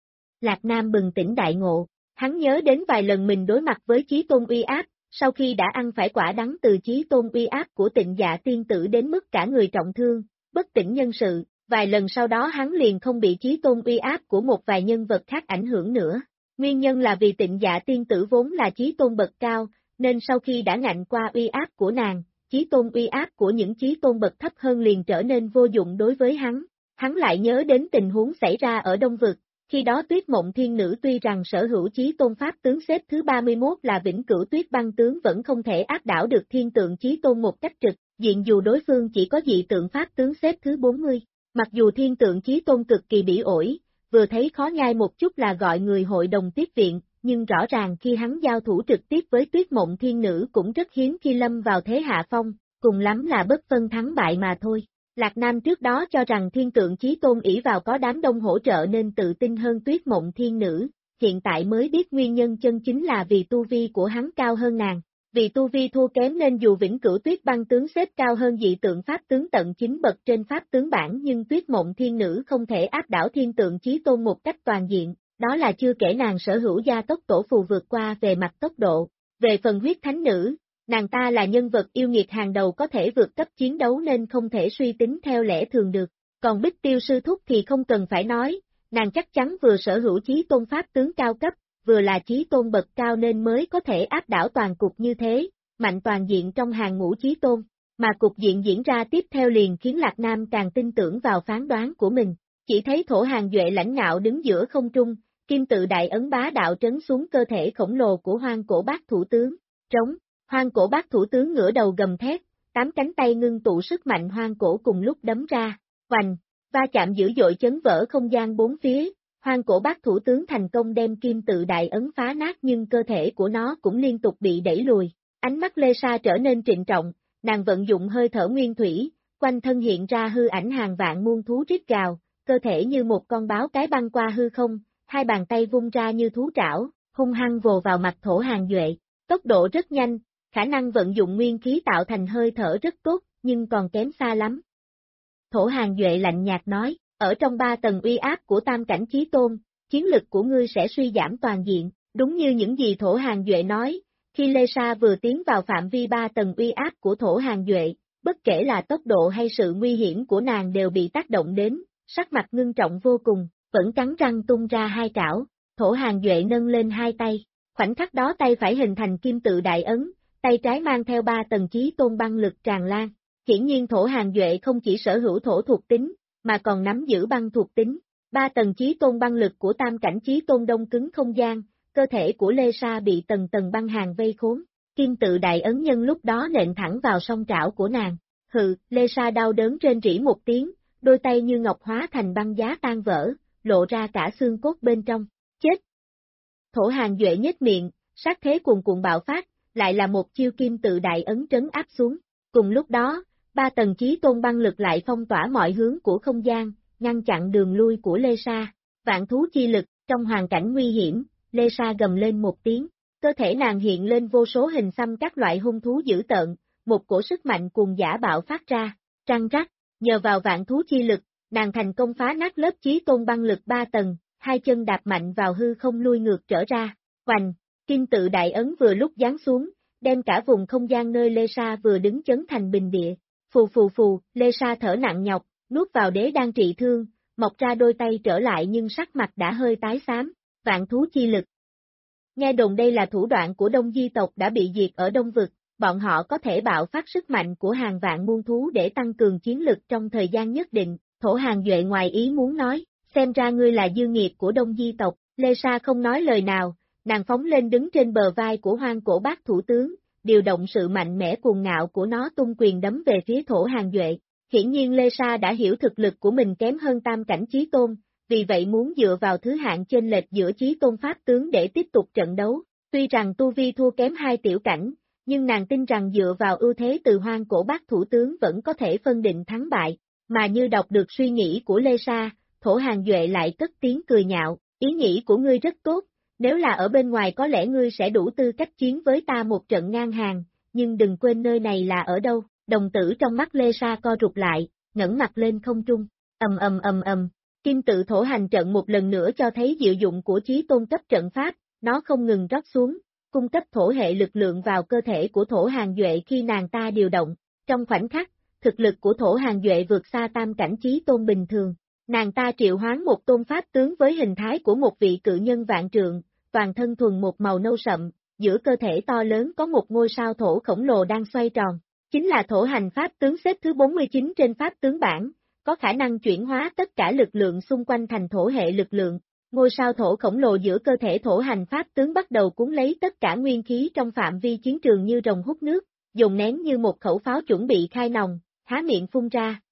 Lạc Nam bừng tỉnh đại ngộ, hắn nhớ đến vài lần mình đối mặt với chí tôn uy áp, sau khi đã ăn phải quả đắng từ chí tôn uy áp của Tịnh Dạ tiên tử đến mức cả người trọng thương, bất tỉnh nhân sự. Vài lần sau đó hắn liền không bị chí tôn uy áp của một vài nhân vật khác ảnh hưởng nữa. Nguyên nhân là vì Tịnh Dạ tiên tử vốn là chí tôn bậc cao, nên sau khi đã ngạnh qua uy áp của nàng, chí tôn uy áp của những chí tôn bậc thấp hơn liền trở nên vô dụng đối với hắn. Hắn lại nhớ đến tình huống xảy ra ở Đông Vực, khi đó Tuyết Mộng Thiên Nữ tuy rằng sở hữu chí tôn pháp tướng xếp thứ 31 là Vĩnh Cửu Tuyết Băng tướng vẫn không thể áp đảo được Thiên Tượng chí tôn một cách trực diện dù đối phương chỉ có dị tượng pháp tướng xếp thứ 40. Mặc dù Thiên Tượng chí tôn cực kỳ bỉ ổi, vừa thấy khó nhai một chút là gọi người hội đồng tiếp viện, nhưng rõ ràng khi hắn giao thủ trực tiếp với Tuyết Mộng Thiên Nữ cũng rất hiếm khi lâm vào thế hạ phong, cùng lắm là bất phân thắng bại mà thôi. Lạc Nam trước đó cho rằng Thiên Tượng chí tôn ỷ vào có đám đông hỗ trợ nên tự tin hơn Tuyết Mộng Thiên Nữ, hiện tại mới biết nguyên nhân chân chính là vì tu vi của hắn cao hơn nàng. Vì tu vi thua kém nên dù Vĩnh Cửu Tuyết Băng tướng xếp cao hơn dị tượng pháp tướng tận 9 bậc trên pháp tướng bảng nhưng Tuyết Mộng Thiên Nữ không thể áp đảo Thiên Tượng chí tôn một cách toàn diện, đó là chưa kể nàng sở hữu gia tốc tổ phù vượt qua về mặt tốc độ. Về phần Huyết Thánh Nữ, nàng ta là nhân vật yêu nghiệt hàng đầu có thể vượt cấp chiến đấu nên không thể suy tính theo lẽ thường được, còn Bích Tiêu sư thúc thì không cần phải nói, nàng chắc chắn vừa sở hữu chí tôn pháp tướng cao cấp, vừa là chí tôn bậc cao nên mới có thể áp đảo toàn cục như thế, mạnh toàn diện trong hàng ngũ chí tôn, mà cục diện diễn ra tiếp theo liền khiến Lạc Nam càng tin tưởng vào phán đoán của mình. Chỉ thấy Thổ Hàng Duệ lãnh ngạo đứng giữa không trung, kim tự đại ấn bá đạo trấn xuống cơ thể khổng lồ của Hoang Cổ Bát Thủ Tướng. Trống, Hoang Cổ Bát Thủ Tướng ngửa đầu gầm thét, 8 cánh tay ngưng tụ sức mạnh hoang cổ cùng lúc đấm ra, oành, va chạm dữ dội chấn vỡ không gian bốn phía. Hoang Cổ Bát Thủ Tướng thành công đem kim tự đại ấn phá nát nhưng cơ thể của nó cũng liên tục bị đẩy lùi. Ánh mắt Lê Sa trở nên trịnh trọng, nàng vận dụng hơi thở nguyên thủy, quanh thân hiện ra hư ảnh hàng vạn muôn thú rít gào, cơ thể như một con báo cái băng qua hư không, hai bàn tay vung ra như thú trảo, hung hăng vồ vào mặt Thổ Hàng Duệ. Tốc độ rất nhanh, khả năng vận dụng nguyên khí tạo thành hơi thở rất tốt, nhưng còn kém xa lắm. Thổ Hàng Duệ lạnh nhạt nói, ở trong 3 tầng uy áp của Tam Cảnh Chí Tôn, chiến lực của ngươi sẽ suy giảm toàn diện, đúng như những gì Thổ Hàng Duệ nói. Khi Lê Sa vừa tiến vào phạm vi 3 tầng uy áp của Thổ Hàng Duệ, bất kể là tốc độ hay sự nguy hiểm của nàng đều bị tác động đến, sắc mặt ngưng trọng vô cùng, vẫn cắn răng tung ra hai trảo. Thổ Hàng Duệ nâng lên hai tay, khoảnh khắc đó tay phải hình thành kim tự đại ấn, tay trái mang theo 3 tầng Chí Tôn băng lực tràn lan. Hiển nhiên Thổ Hàng Duệ không chỉ sở hữu thổ thuộc tính, mà còn nắm giữ băng thuộc tính. 3 tầng Chí Tôn băng lực của Tam Cảnh Chí Tôn đông cứng không gian, cơ thể của Lê Sa bị tầng tầng băng hàng vây khốn. Kim tự đại ấn nhân lúc đó nện thẳng vào song trảo của nàng. Hừ, Lê Sa đau đớn rên rỉ một tiếng, đôi tay như ngọc hóa thành băng giá tan vỡ, lộ ra cả xương cốt bên trong. Chết! Thổ Hàng Duệ nhếch miệng, sát thế cuồn cuộn bạo phát, lại là một chiêu kim tự đại ấn trấn áp xuống. Cùng lúc đó, 3 tầng Chí Tôn băng lực lại phong tỏa mọi hướng của không gian, ngăn chặn đường lui của Lê Sa. Vạn thú chi lực, trong hoàn cảnh nguy hiểm, Lê Sa gầm lên một tiếng, cơ thể nàng hiện lên vô số hình xăm các loại hung thú dữ tợn, một cổ sức mạnh cuồng dã bạo phát ra, trăng rắc, nhờ vào vạn thú chi lực, nàng thành công phá nát lớp Chí Tôn băng lực 3 tầng, hai chân đạp mạnh vào hư không lui ngược trở ra, hoành, kim tự đại ấn vừa lúc giáng xuống, đem cả vùng không gian nơi Lê Sa vừa đứng chấn thành bình địa. Phù phù phù, Lê Sa thở nặng nhọc, nuốt vào đế đang trị thương, mọc ra đôi tay trở lại nhưng sắc mặt đã hơi tái xám, vạn thú chi lực. Nghe đồn đây là thủ đoạn của Đông Di tộc đã bị diệt ở Đông Vực, bọn họ có thể bạo phát sức mạnh của hàng vạn muôn thú để tăng cường chiến lực trong thời gian nhất định. Thổ Hàng Duệ ngoài ý muốn nói, xem ra ngươi là dư nghiệp của Đông Di tộc. Lê Sa không nói lời nào, nàng phóng lên đứng trên bờ vai của Hoang Cổ Bát Thủ Tướng, điều động sự mạnh mẽ cuồng ngạo của nó tung quyền đấm về phía Thổ Hàng Duệ. Hiển nhiên Lê Sa đã hiểu thực lực của mình kém hơn Tam Cảnh Chí Tôn, vì vậy muốn dựa vào thứ hạng chênh lệch giữa Chí Tôn Pháp tướng để tiếp tục trận đấu. Tuy rằng tu vi thua kém 2 tiểu cảnh, nhưng nàng tin rằng dựa vào ưu thế từ Hoang Cổ Bát Thủ Tướng vẫn có thể phân định thắng bại, mà như đọc được suy nghĩ của Lê Sa, Thổ Hàng Duệ lại cất tiếng cười nhạo, ý nghĩ của ngươi rất tốt, nếu là ở bên ngoài có lẽ ngươi sẽ đủ tư cách chiến với ta một trận ngang hàng, nhưng đừng quên nơi này là ở đâu. Đồng tử trong mắt Lê Sa co rụt lại, ngẩng mặt lên không trung, ầm. Kim tự thổ hành trận một lần nữa cho thấy diệu dụng của Chí Tôn cấp trận pháp, nó không ngừng rót xuống, cung cấp thổ hệ lực lượng vào cơ thể của Thổ Hàng Duệ khi nàng ta điều động. Trong khoảnh khắc, thực lực của Thổ Hàng Duệ vượt xa Tam Cảnh Chí Tôn bình thường. Nàng ta triệu hoán một tôn pháp tướng với hình thái của một vị cự nhân vạn trượng, toàn thân thuần một màu nâu sậm, giữa cơ thể to lớn có một ngôi sao thổ khổng lồ đang xoay tròn. Chính là thổ hành pháp tướng xếp thứ 49 trên pháp tướng bảng, có khả năng chuyển hóa tất cả lực lượng xung quanh thành thổ hệ lực lượng. Ngôi sao thổ khổng lồ giữa cơ thể thổ hành pháp tướng bắt đầu cuốn lấy tất cả nguyên khí trong phạm vi chiến trường như rồng hút nước, dồn nén như một khẩu pháo chuẩn bị khai nòng, há miệng phun ra,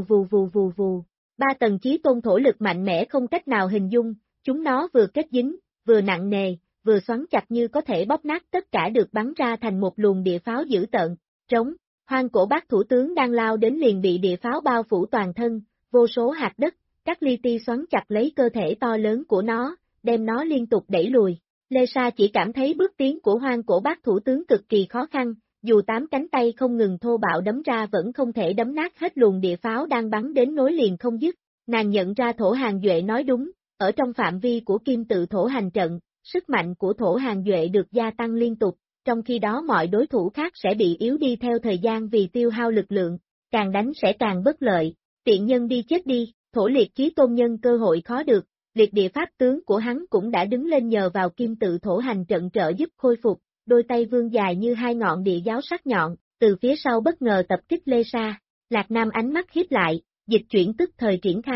vù. 3 tầng Chí Tôn thổ lực mạnh mẽ không cách nào hình dung, chúng nó vừa kết dính, vừa nặng nề, vừa xoắn chặt như có thể bóp nát tất cả được bắn ra thành một luồng địa pháo dữ tợn. Trống, Hoang Cổ Bát Thủ Tướng đang lao đến liền bị địa pháo bao phủ toàn thân, vô số hạt đất, các li ti xoắn chặt lấy cơ thể to lớn của nó, đem nó liên tục đẩy lùi. Lê Sa chỉ cảm thấy bước tiến của Hoang Cổ Bát Thủ Tướng cực kỳ khó khăn, dù 8 cánh tay không ngừng thô bạo đấm ra vẫn không thể đấm nát hết luồng địa pháo đang bắn đến nối liền không dứt. Nàng nhận ra Thổ Hàng Duệ nói đúng, ở trong phạm vi của kim tự thổ hành trận, sức mạnh của Thổ Hàng Duệ được gia tăng liên tục, trong khi đó mọi đối thủ khác sẽ bị yếu đi theo thời gian vì tiêu hao lực lượng, càng đánh sẽ càng bất lợi. Tiện nhân đi chết đi, Thổ Liệt Chí Tôn nhân cơ hội khó được, liệt địa pháp tướng của hắn cũng đã đứng lên nhờ vào kim tự thổ hành trận trợ giúp khôi phục, đôi tay vươn dài như hai ngọn địa giáo sắc nhọn, từ phía sau bất ngờ tập kích Lê Sa. Lạc Nam ánh mắt híp lại, dịch chuyển tức thời triển khai,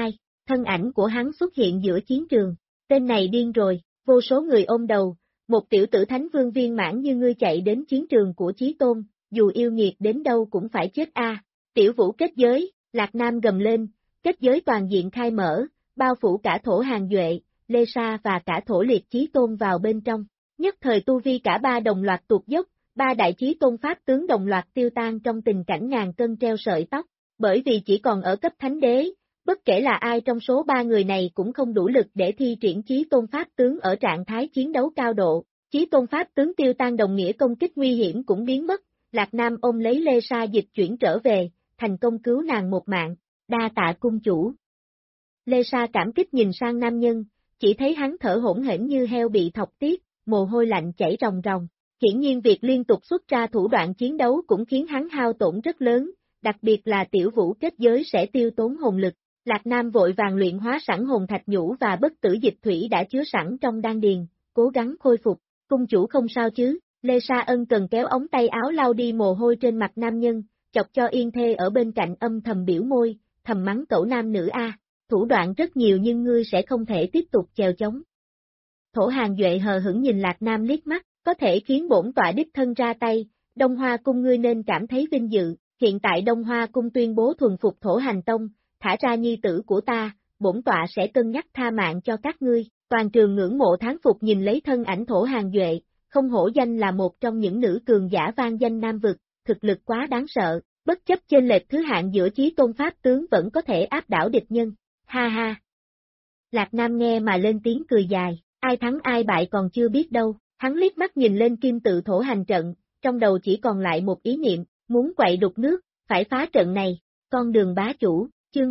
thân ảnh của hắn xuất hiện giữa chiến trường. Tên này điên rồi, vô số người ôm đầu, một tiểu tử thánh vương viên mãn như ngươi chạy đến chiến trường của Chí Tôn, dù yêu nghiệt đến đâu cũng phải chết a. Tiểu Vũ kết giới, Lạc Nam gầm lên, kết giới toàn diện khai mở, bao phủ cả Thổ Hàng Duệ, Lê Sa và cả Thổ Liệt Chí Tôn vào bên trong. Nhất thời tu vi cả ba đồng loạt tụt dốc, ba đại Chí Tôn pháp tướng đồng loạt tiêu tan trong tình cảnh ngàn cân treo sợi tóc, bởi vì chỉ còn ở cấp thánh đế, bất kể là ai trong số ba người này cũng không đủ lực để thi triển Chí Tôn pháp tướng ở trạng thái chiến đấu cao độ. Chí Tôn pháp tướng tiêu tan đồng nghĩa công kích nguy hiểm cũng biến mất, Lạc Nam ôm lấy Lê Sa dịch chuyển trở về, thành công cứu nàng một mạng, đa tạ cung chủ. Lê Sa cảm kích nhìn sang nam nhân, chỉ thấy hắn thở hổn hển như heo bị thọc tiết, mồ hôi lạnh chảy ròng ròng. Hiển nhiên việc liên tục xuất ra thủ đoạn chiến đấu cũng khiến hắn hao tổn rất lớn, đặc biệt là tiểu vũ kết giới sẽ tiêu tốn hồn lực. Lạc Nam vội vàng luyện hóa sẵn hồn thạch nhũ và bất tử dịch thủy đã chứa sẵn trong đan điền, cố gắng khôi phục. Cung chủ không sao chứ? Lê Sa ân cần kéo ống tay áo lau đi mồ hôi trên mặt nam nhân, chọc cho Yên Thê ở bên cạnh âm thầm biểu môi, thầm mắng cẩu nam nữ a, thủ đoạn rất nhiều nhưng ngươi sẽ không thể tiếp tục chèo chống. Thổ Hàng Duệ hờ hững nhìn Lạc Nam liếc mắt, có thể khiến bổn tọa đích thân ra tay, Đông Hoa Cung ngươi nên cảm thấy vinh dự, hiện tại Đông Hoa Cung tuyên bố thuần phục Thổ Hành Tông, thả ra nhi tử của ta, bổn tọa sẽ cân nhắc tha mạng cho các ngươi. Toàn trường ngưỡng mộ thán phục nhìn lấy thân ảnh Thổ Hàng Duệ, không hổ danh là một trong những nữ cường giả vang danh Nam vực, thực lực quá đáng sợ, bất chấp chênh lệch thứ hạng giữa Chí Tôn pháp tướng vẫn có thể áp đảo địch nhân. Ha ha. Lạc Nam nghe mà lên tiếng cười dài, ai thắng ai bại còn chưa biết đâu, hắn liếc mắt nhìn lên kim tự thổ hành trận, trong đầu chỉ còn lại một ý niệm, muốn quậy đục nước, phải phá trận này, con đường bá chủ, chương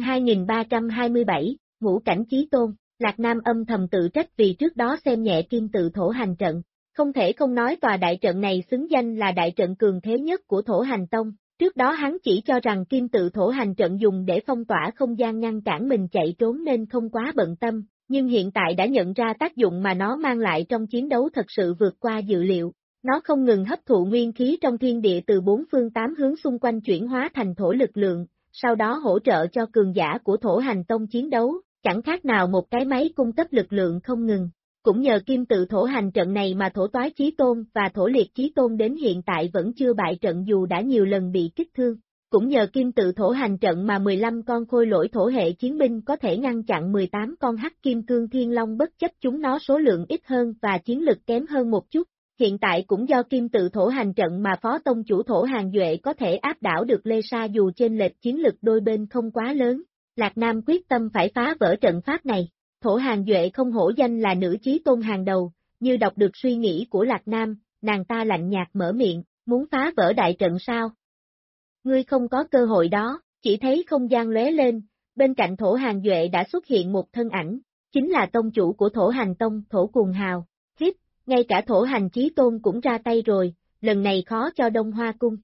2327, ngũ cảnh Chí Tôn. Lạc Nam âm thầm tự trách vì trước đó xem nhẹ kim tự thổ hành trận, không thể không nói tòa đại trận này xứng danh là đại trận cường thế nhất của Thổ Hành Tông, trước đó hắn chỉ cho rằng kim tự thổ hành trận dùng để phong tỏa không gian ngăn cản mình chạy trốn nên không quá bận tâm, nhưng hiện tại đã nhận ra tác dụng mà nó mang lại trong chiến đấu thật sự vượt qua dự liệu, nó không ngừng hấp thụ nguyên khí trong thiên địa từ bốn phương tám hướng xung quanh chuyển hóa thành thổ lực lượng, sau đó hỗ trợ cho cường giả của Thổ Hành Tông chiến đấu. Chẳng khác nào một cái máy cung cấp lực lượng không ngừng. Cũng nhờ kim tự thổ hành trận này mà Thổ Toái Chí Tôn và Thổ Liệt Chí Tôn đến hiện tại vẫn chưa bại trận dù đã nhiều lần bị kích thương. Cũng nhờ kim tự thổ hành trận mà 15 con khôi lỗi thổ hệ chiến binh có thể ngăn chặn 18 con hắc kim cương thiên long bất chấp chúng nó số lượng ít hơn và chiến lực kém hơn một chút. Hiện tại cũng do kim tự thổ hành trận mà Phó Tông chủ Thổ Hàng Duệ có thể áp đảo được Lê Sa dù trên lệch chiến lực đôi bên không quá lớn. Lạc Nam quyết tâm phải phá vỡ trận pháp này. Thổ Hàng Duệ không hổ danh là nữ chí tôn hàng đầu, như đọc được suy nghĩ của Lạc Nam, nàng ta lạnh nhạt mở miệng, muốn phá vỡ đại trận sao? Ngươi không có cơ hội đó, chỉ thấy không gian lóe lên, bên cạnh Thổ Hàng Duệ đã xuất hiện một thân ảnh, chính là tông chủ của Thổ Hành Tông, Thổ Cuồng Hào. Hít, ngay cả Thổ Hành Chí Tôn cũng ra tay rồi, lần này khó cho Đông Hoa Cung.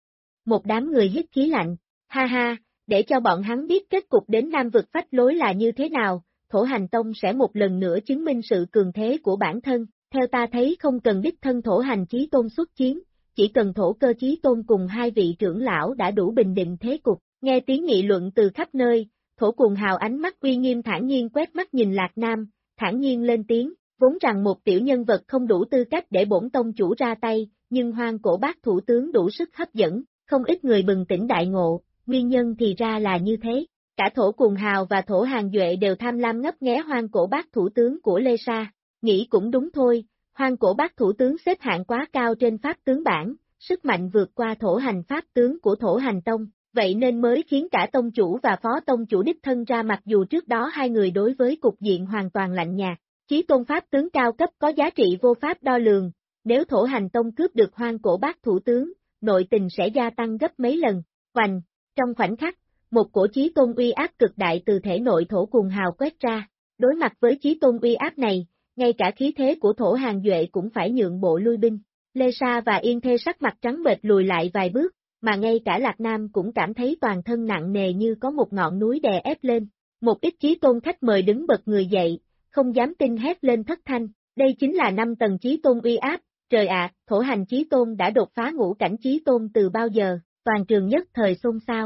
Một đám người hít khí lạnh, ha ha. Để cho bọn hắn biết kết cục đến Nam vực phách lối là như thế nào, Thổ Hành Tông sẽ một lần nữa chứng minh sự cường thế của bản thân, theo ta thấy không cần đích thân Thổ Hành Chí Tôn xuất chiến, chỉ cần Thổ Cơ Chí Tôn cùng hai vị trưởng lão đã đủ bình định thế cục, nghe tiếng nghị luận từ khắp nơi, Thổ Cuồng Hào ánh mắt uy nghiêm thản nhiên quét mắt nhìn Lạc Nam, thản nhiên lên tiếng, vốn rằng một tiểu nhân vật không đủ tư cách để bổn tông chủ ra tay, nhưng Hoang Cổ Bác thủ tướng đủ sức hấp dẫn, không ít người bừng tỉnh đại ngộ. Nguyên nhân thì ra là như thế, cả Thổ Cuồng Hào và Thổ Hàng Duệ đều tham lam ngấp nghé Hoang Cổ Bác thủ tướng của Lê Sa, nghĩ cũng đúng thôi, Hoang Cổ Bác thủ tướng xếp hạng quá cao trên pháp tướng bảng, sức mạnh vượt qua thổ hành pháp tướng của Thổ Hành Tông, vậy nên mới khiến cả tông chủ và phó tông chủ đích thân ra mặc dù trước đó hai người đối với cục diện hoàn toàn lạnh nhạt, Chí Tôn pháp tướng cao cấp có giá trị vô pháp đo lường, nếu Thổ Hành Tông cướp được Hoang Cổ Bác thủ tướng, nội tình sẽ gia tăng gấp mấy lần, hoành. Trong khoảnh khắc, một cổ chí tôn uy áp cực đại từ thể nội Thổ Cuồng Hào quét ra, đối mặt với chí tôn uy áp này, ngay cả khí thế của Thổ Hàng Duệ cũng phải nhượng bộ lui binh. Lê Sa và Yên Thê sắc mặt trắng bệch lùi lại vài bước, mà ngay cả Lạc Nam cũng cảm thấy toàn thân nặng nề như có một ngọn núi đè ép lên. Một ít chí tôn khách mời đứng bật người dậy, không dám tin hét lên thất thanh, đây chính là 5 tầng chí tôn uy áp, trời ạ, Thổ Hành Chí Tôn đã đột phá ngũ cảnh chí tôn từ bao giờ, toàn trường nhất thời xôn xao.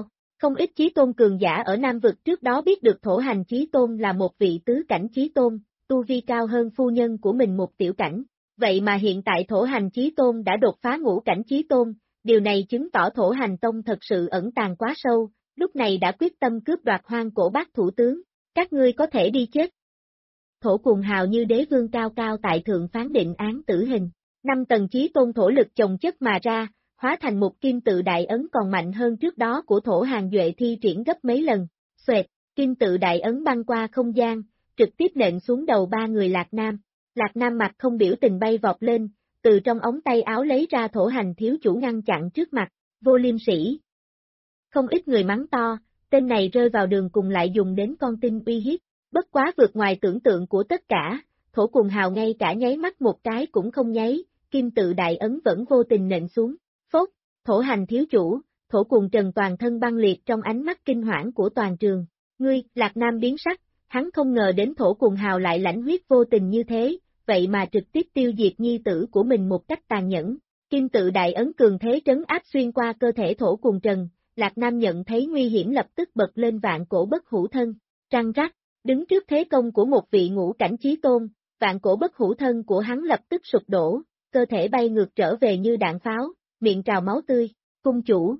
Không ít chí tôn cường giả ở Nam vực trước đó biết được Thổ Hành Chí Tôn là một vị tứ cảnh chí tôn, tu vi cao hơn phu nhân của mình một tiểu cảnh. Vậy mà hiện tại Thổ Hành Chí Tôn đã đột phá ngũ cảnh chí tôn, điều này chứng tỏ Thổ Hành Tông thật sự ẩn tàng quá sâu, lúc này đã quyết tâm cướp đoạt Hoang Cổ Bát thủ tướng. Các ngươi có thể đi chết. Thổ Cuồng Hào như đế vương cao cao tại thượng phán định án tử hình. 5 tầng chí tôn thổ lực chồng chất mà ra, hóa thành một kim tự đại ấn còn mạnh hơn trước đó của Thổ Hàng Duệ thi triển gấp mấy lần. Xoẹt, kim tự đại ấn băng qua không gian, trực tiếp nện xuống đầu 3 người Lạc Nam. Lạc Nam mặt không biểu tình bay vọt lên, từ trong ống tay áo lấy ra Thổ Hành thiếu chủ ngăn chặn trước mặt, Vô Liêm Sỉ. Không ít người mắng to, tên này rơi vào đường cùng lại dùng đến con tin uy hiếp, bất quá vượt ngoài tưởng tượng của tất cả, Thổ Cuồng Hào ngay cả nháy mắt một cái cũng không nháy, kim tự đại ấn vẫn vô tình nện xuống. Phốt, Thổ Hành thiếu chủ, Thổ Cuồng Trần toàn thân băng liệt trong ánh mắt kinh hoảng của toàn trường. Ngươi, Lạc Nam biến sắc, hắn không ngờ đến Thổ Cuồng Hào lại lãnh huyết vô tình như thế, vậy mà trực tiếp tiêu diệt nhi tử của mình một cách tàn nhẫn. Kim tự đại ấn cường thế trấn áp xuyên qua cơ thể Thổ Cuồng Trần, Lạc Nam nhận thấy nguy hiểm lập tức bật lên vạn cổ bất hủ thân, răng rắc, đứng trước thế công của một vị ngũ cảnh chí tôn, vạn cổ bất hủ thân của hắn lập tức sụp đổ, cơ thể bay ngược trở về như đạn pháo, miệng trào máu tươi, cung chủ.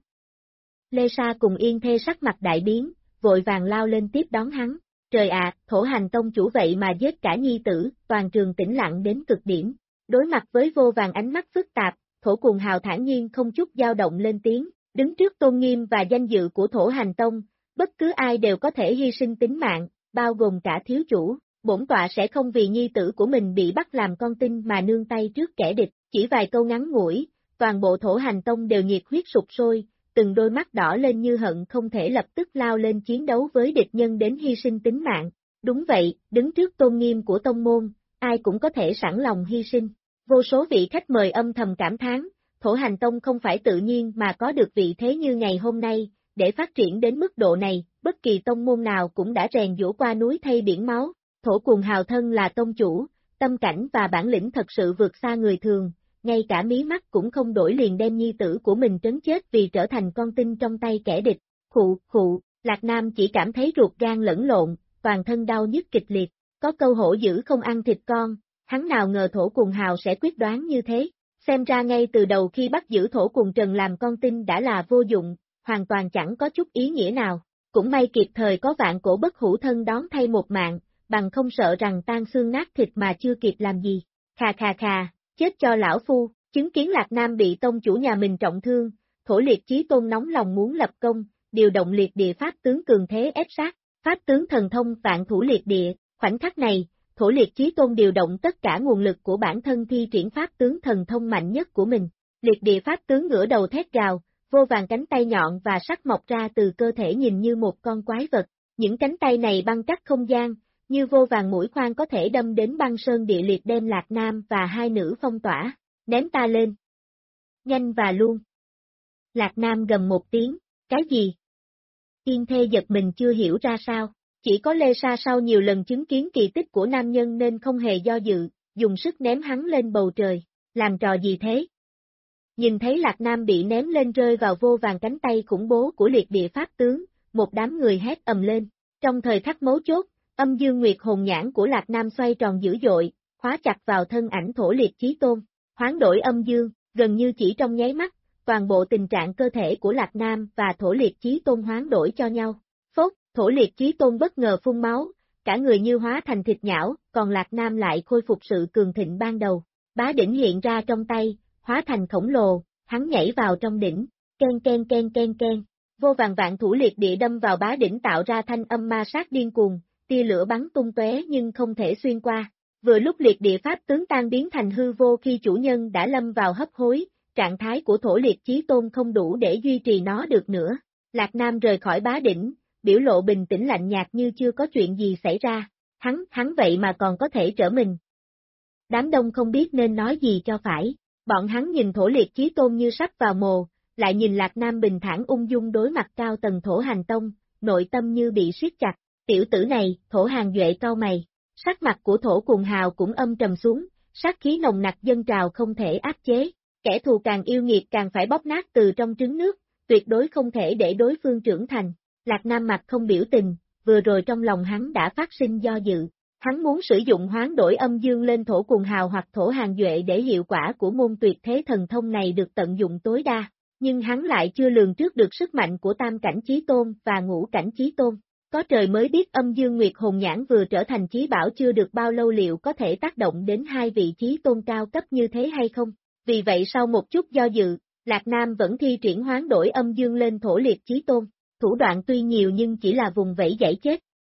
Lê Sa cùng Yên Thê sắc mặt đại biến, vội vàng lao lên tiếp đón hắn. Trời ạ, Thổ Hành tông chủ vậy mà giết cả nhi tử, toàn trường tĩnh lặng đến cực điểm. Đối mặt với vô vàng ánh mắt phức tạp, Thổ Cuồng Hào thản nhiên không chút dao động lên tiếng, đứng trước tôn nghiêm và danh dự của Thổ Hành tông, bất cứ ai đều có thể hy sinh tính mạng, bao gồm cả thiếu chủ. Bổn tọa sẽ không vì nhi tử của mình bị bắt làm con tin mà nương tay trước kẻ địch. Chỉ vài câu ngắn ngủi, toàn bộ Thổ Hành tông đều nhiệt huyết sục sôi, từng đôi mắt đỏ lên như hận không thể lập tức lao lên chiến đấu với địch nhân đến hy sinh tính mạng. Đúng vậy, đứng trước tôn nghiêm của tông môn, ai cũng có thể sẵn lòng hy sinh. Vô số vị khách mời âm thầm cảm thán, Thổ Hành tông không phải tự nhiên mà có được vị thế như ngày hôm nay, để phát triển đến mức độ này, bất kỳ tông môn nào cũng đã rèn giũa qua núi thay biển máu. Thổ Cuồng Hào thân là tông chủ, tâm cảnh và bản lĩnh thật sự vượt xa người thường, ngay cả mí mắt cũng không đổi liền đem nhi tử của mình trấn chết vì trở thành con tin trong tay kẻ địch. Khụ, Lạc Nam chỉ cảm thấy ruột gan lẫn lộn, toàn thân đau nhức kịch liệt, có câu hổ dữ không ăn thịt con, hắn nào ngờ Thổ Cuồng Hào sẽ quyết đoán như thế, xem ra ngay từ đầu khi bắt giữ Thổ Cuồng Trần làm con tin đã là vô dụng, hoàn toàn chẳng có chút ý nghĩa nào, cũng may kịp thời có vạn cổ bất hủ thân đón thay một mạng, bằng không sợ rằng tan xương nát thịt mà chưa kịp làm gì. Khà, chết cho lão phu, chứng kiến Lạc Nam bị tông chủ nhà mình trọng thương, Thổ Liệt Chí Tôn nóng lòng muốn lập công, điều động liệt địa pháp tướng cường thế ép sát, pháp tướng thần thông vạn thủ liệt địa, khoảnh khắc này, Thổ Liệt Chí Tôn điều động tất cả nguồn lực của bản thân thi triển pháp tướng thần thông mạnh nhất của mình, liệt địa pháp tướng ngửa đầu thét gào, vô vàng cánh tay nhọn và sắc mọc ra từ cơ thể nhìn như một con quái vật, những cánh tay này băng cắt không gian, như vô vàng mũi khoan có thể đâm đến băng sơn địa liệt đem Lạc Nam và hai nữ phong tỏa, ném ta lên. Nhanh và luôn. Lạc Nam gầm một tiếng, cái gì? Yên Thê giật mình chưa hiểu ra sao, chỉ có Lê Sa sau nhiều lần chứng kiến kỳ tích của nam nhân nên không hề do dự, dùng sức ném hắn lên bầu trời, làm trò gì thế? Nhìn thấy Lạc Nam bị ném lên rơi vào vô vàng cánh tay khủng bố của liệt địa pháp tướng, một đám người hét ầm lên, trong thời khắc mấu chốt, âm dương nguyệt hồn nhãn của Lạc Nam xoay tròn dữ dội, khóa chặt vào thân ảnh Thổ Liệt Chí Tôn, hoán đổi âm dương, gần như chỉ trong nháy mắt, toàn bộ tình trạng cơ thể của Lạc Nam và Thổ Liệt Chí Tôn hoán đổi cho nhau. Phốt, Thổ Liệt Chí Tôn bất ngờ phun máu, cả người như hóa thành thịt nhão, còn Lạc Nam lại khôi phục sự cường thịnh ban đầu. Bá đỉnh hiện ra trong tay, hóa thành khổng lồ, hắn nhảy vào trong đỉnh, ken, vô vàng vạn thủ liệt địa đâm vào bá đỉnh tạo ra thanh âm ma sát điên cuồng, tia lửa bắn tung tóe nhưng không thể xuyên qua. Vừa lúc liệt địa pháp tướng tan biến thành hư vô khi chủ nhân đã lâm vào hấp hối, trạng thái của Thổ Liệt Chí Tôn không đủ để duy trì nó được nữa. Lạc Nam rời khỏi bá đỉnh, biểu lộ bình tĩnh lạnh nhạt như chưa có chuyện gì xảy ra, hắn vậy mà còn có thể trở mình. Đám đông không biết nên nói gì cho phải, bọn hắn nhìn Thổ Liệt Chí Tôn như sắp vào mồ, lại nhìn Lạc Nam bình thản ung dung đối mặt cao tầng Thổ Hành Tông, nội tâm như bị siết chặt, tiểu tử này, Thổ Hàng Duệ cau mày, sắc mặt của Thổ Cuồng Hào cũng âm trầm xuống, sát khí nồng nặc dâng trào không thể áp chế, kẻ thù càng yêu nghiệt càng phải bóp nát từ trong trứng nước, tuyệt đối không thể để đối phương trưởng thành. Lạc Nam mặt không biểu tình, vừa rồi trong lòng hắn đã phát sinh do dự. Hắn muốn sử dụng hoán đổi âm dương lên thổ cuồng hào hoặc thổ hàng duệ để hiệu quả của môn tuyệt thế thần thông này được tận dụng tối đa, nhưng hắn lại chưa lường trước được sức mạnh của tam cảnh chí tôn và ngũ cảnh chí tôn. Có trời mới biết âm dương nguyệt hồn nhãn vừa trở thành chí bảo chưa được bao lâu liệu có thể tác động đến hai vị chí tôn cao cấp như thế hay không. Vì vậy sau một chút do dự, Lạc Nam vẫn thi triển hoán đổi âm dương lên thổ liệt chí tôn. Thủ đoạn tuy nhiều nhưng chỉ là vùng vẫy giải chết.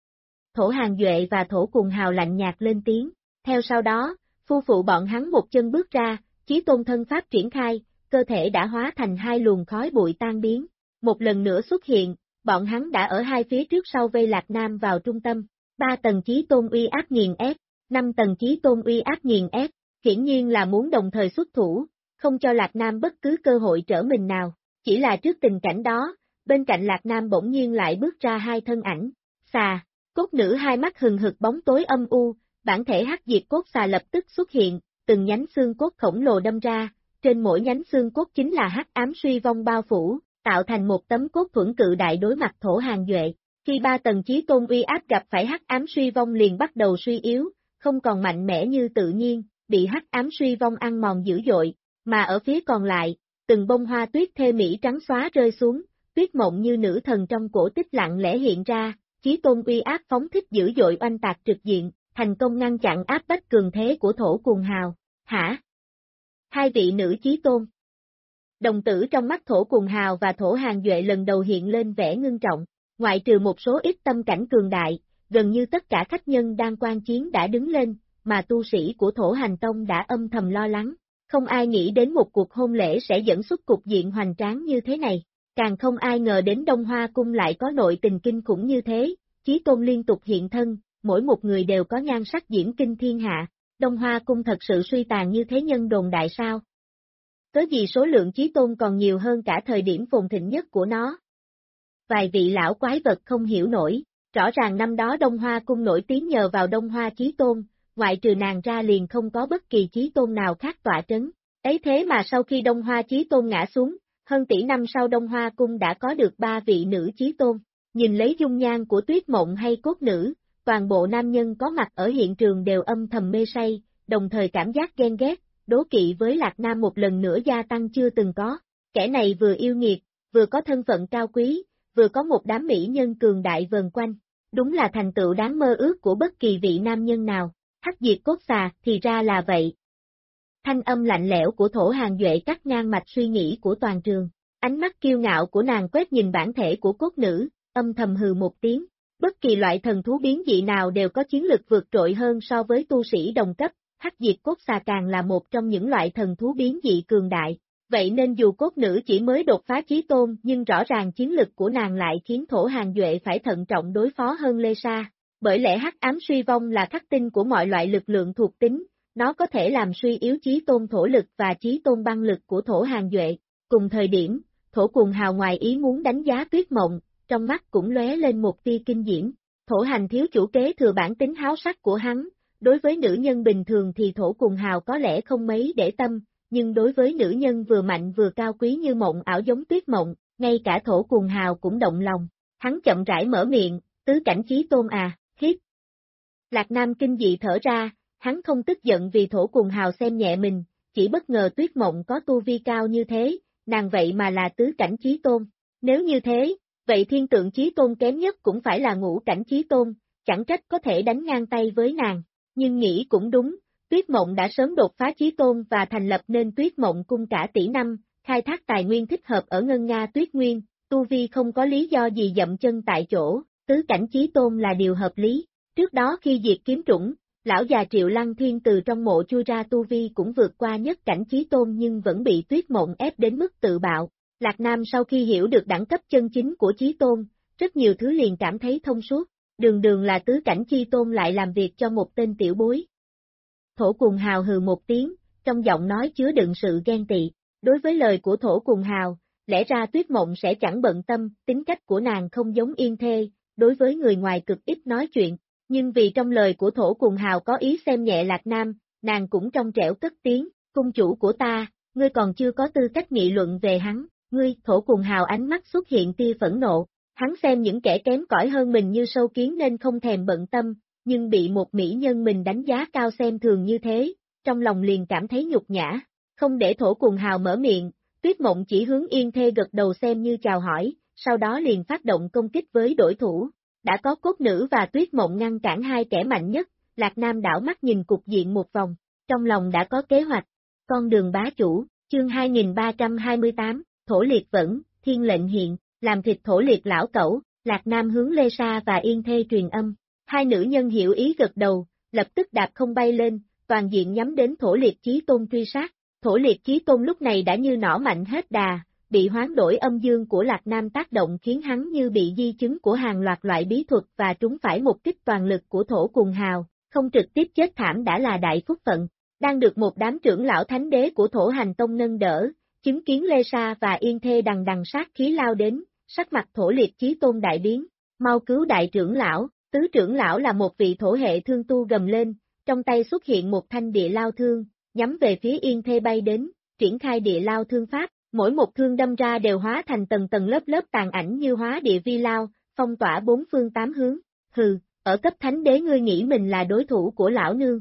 Thổ hàng duệ và thổ cuồng hào lạnh nhạt lên tiếng. Theo sau đó, phu phụ bọn hắn một chân bước ra, chí tôn thân pháp triển khai, cơ thể đã hóa thành hai luồng khói bụi tan biến. Một lần nữa xuất hiện, bọn hắn đã ở hai phía trước sau vây Lạc Nam vào trung tâm. 3 tầng chí tôn uy áp nghiền ép, 5 tầng chí tôn uy áp nghiền ép, hiển nhiên là muốn đồng thời xuất thủ, không cho Lạc Nam bất cứ cơ hội trở mình nào. Chỉ là trước tình cảnh đó, bên cạnh Lạc Nam bỗng nhiên lại bước ra hai thân ảnh. Xà, cốt nữ hai mắt hừng hực bóng tối âm u, bản thể hắc diệt cốt xà lập tức xuất hiện, từng nhánh xương cốt khổng lồ đâm ra, trên mỗi nhánh xương cốt chính là hắc ám suy vong bao phủ, tạo thành một tấm cốt thuẫn cự đại đối mặt thổ hàng duệ. Khi 3 tầng chí tôn uy áp gặp phải hắc ám suy vong liền bắt đầu suy yếu, không còn mạnh mẽ như tự nhiên, bị hắc ám suy vong ăn mòn dữ dội, mà ở phía còn lại, từng bông hoa tuyết thê mỹ trắng xóa rơi xuống, tuyết mộng như nữ thần trong cổ tích lặng lẽ hiện ra, chí tôn uy áp phóng thích dữ dội oanh tạc trực diện, thành công ngăn chặn áp bách cường thế của thổ cuồng hào. Hả? Hai vị nữ chí tôn. Đồng tử trong mắt thổ cuồng hào và thổ hàng duệ lần đầu hiện lên vẻ ngưng trọng, ngoại trừ một số ít tâm cảnh cường đại, gần như tất cả khách nhân đang quan chiến đã đứng lên, mà tu sĩ của thổ hành tông đã âm thầm lo lắng, không ai nghĩ đến một cuộc hôn lễ sẽ dẫn xuất cục diện hoành tráng như thế này. Càng không ai ngờ đến Đông Hoa Cung lại có nội tình kinh khủng như thế, chí tôn liên tục hiện thân, mỗi một người đều có nhan sắc diễm kinh thiên hạ. Đông Hoa Cung thật sự suy tàn như thế nhân đồn đại sao? Cớ gì số lượng chí tôn còn nhiều hơn cả thời điểm phồn thịnh nhất của nó? Vài vị lão quái vật không hiểu nổi, rõ ràng năm đó Đông Hoa Cung nổi tiếng nhờ vào Đông Hoa chí tôn, ngoại trừ nàng ra liền không có bất kỳ chí tôn nào khác tọa trấn. Ấy thế mà sau khi Đông Hoa chí tôn ngã xuống, hơn tỷ năm sau Đông Hoa Cung đã có được 3 vị nữ chí tôn. Nhìn lấy dung nhan của Tuyết Mộng hay cốt nữ, toàn bộ nam nhân có mặt ở hiện trường đều âm thầm mê say, đồng thời cảm giác ghen ghét, đố kỵ với Lạc Nam một lần nữa gia tăng chưa từng có. Kẻ này vừa yêu nghiệt, vừa có thân phận cao quý, vừa có một đám mỹ nhân cường đại vờn quanh. Đúng là thành tựu đáng mơ ước của bất kỳ vị nam nhân nào. Hắc diệt cốt xà, thì ra là vậy. Thanh âm lạnh lẽo của thổ hàng duệ cắt ngang mạch suy nghĩ của toàn trường. Ánh mắt kiêu ngạo của nàng quét nhìn bản thể của cốt nữ, âm thầm hừ một tiếng. Bất kỳ loại thần thú biến dị nào đều có chiến lực vượt trội hơn so với tu sĩ đồng cấp, hắc diệt cốt xà càng là một trong những loại thần thú biến dị cường đại. Vậy nên dù cốt nữ chỉ mới đột phá chí tôn nhưng rõ ràng chiến lực của nàng lại khiến thổ hàng duệ phải thận trọng đối phó hơn Lê Sa. Bởi lẽ hắc ám suy vong là khắc tinh của mọi loại lực lượng thuộc tính, nó có thể làm suy yếu chí tôn thổ lực và chí tôn băng lực của thổ hàng duệ. Cùng thời điểm, thổ cuồng hào ngoài ý muốn đánh giá Tuyết Mộng, trong mắt cũng lóe lên một tia kinh diễm. Thổ hành thiếu chủ kế thừa bản tính háo sắc của hắn, đối với nữ nhân bình thường thì thổ cuồng hào có lẽ không mấy để tâm, nhưng đối với nữ nhân vừa mạnh vừa cao quý như mộng ảo giống Tuyết Mộng, ngay cả thổ cuồng hào cũng động lòng. Hắn chậm rãi mở miệng, tứ cảnh chí tôn à, hít. Lạc Nam kinh dị thở ra, hắn không tức giận vì thổ cuồng hào xem nhẹ mình, chỉ bất ngờ Tuyết Mộng có tu vi cao như thế, nàng vậy mà là tứ cảnh chí tôn. Nếu như thế, vậy thiên tượng chí tôn kém nhất cũng phải là ngũ cảnh chí tôn, chẳng trách có thể đánh ngang tay với nàng. Nhưng nghĩ cũng đúng, Tuyết Mộng đã sớm đột phá chí tôn và thành lập nên Tuyết Mộng cung cả tỷ năm, khai thác tài nguyên thích hợp ở Ngân Nga Tuyết Nguyên, tu vi không có lý do gì dậm chân tại chỗ, tứ cảnh chí tôn là điều hợp lý. Trước đó khi diệt kiếm trũng, lão già Triệu Lăng Thiên từ trong mộ chui ra tu vi cũng vượt qua nhất cảnh chí tôn nhưng vẫn bị Tuyết Mộng ép đến mức tự bạo. Lạc Nam sau khi hiểu được đẳng cấp chân chính của chí tôn, rất nhiều thứ liền cảm thấy thông suốt, đường đường là tứ cảnh chi tôn lại làm việc cho một tên tiểu bối. Thổ cuồng hào hừ một tiếng, trong giọng nói chứa đựng sự ghen tị. Đối với lời của thổ cuồng hào, lẽ ra Tuyết Mộng sẽ chẳng bận tâm, tính cách của nàng không giống Yên Thê, đối với người ngoài cực ít nói chuyện, nhưng vì trong lời của thổ cuồng hào có ý xem nhẹ Lạc Nam, nàng cũng trong trẻo cất tiếng, cung chủ của ta, ngươi còn chưa có tư cách nghị luận về hắn, Ngươi, Thổ Cùng Hào ánh mắt xuất hiện tia phẫn nộ, hắn xem những kẻ kém cỏi hơn mình như sâu kiến nên không thèm bận tâm, nhưng bị một mỹ nhân mình đánh giá cao xem thường như thế, trong lòng liền cảm thấy nhục nhã, không để Thổ Cùng Hào mở miệng, Tuyết Mộng chỉ hướng Yên Thê gật đầu xem như chào hỏi, sau đó liền phát động công kích với đối thủ, đã có Cốt Nữ và Tuyết Mộng ngăn cản hai kẻ mạnh nhất, Lạc Nam đảo mắt nhìn cục diện một vòng, trong lòng đã có kế hoạch, con đường bá chủ, chương 2328, Thổ Liệt Vẫn, Thiên Lệnh hiện, làm thịt Thổ Liệt lão cẩu, Lạc Nam hướng Lê Sa và Yên Thê truyền âm, hai nữ nhân hiểu ý gật đầu, lập tức đạp không bay lên, toàn diện nhắm đến Thổ Liệt Chí Tôn truy sát, Thổ Liệt Chí Tôn lúc này đã như nỏ mạnh hết đà, bị hoán đổi âm dương của Lạc Nam tác động khiến hắn như bị di chứng của hàng loạt loại bí thuật và trúng phải một kích toàn lực của Thổ Cùng Hào, không trực tiếp chết thảm đã là đại phúc phận, đang được một đám trưởng lão thánh đế của Thổ Hành Tông nâng đỡ, chứng kiến Lê Sa và Yên Thê đằng đằng sát khí lao đến, sắc mặt Thổ Liệt Chí Tôn đại biến, mau cứu đại trưởng lão, tứ trưởng lão là một vị thổ hệ thương tu gầm lên, trong tay xuất hiện một thanh địa lao thương, nhắm về phía Yên Thê bay đến, triển khai địa lao thương pháp, mỗi một thương đâm ra đều hóa thành tầng tầng lớp lớp tàn ảnh như hóa địa vi lao, phong tỏa bốn phương tám hướng, hừ, ở cấp thánh đế ngươi nghĩ mình là đối thủ của lão nương.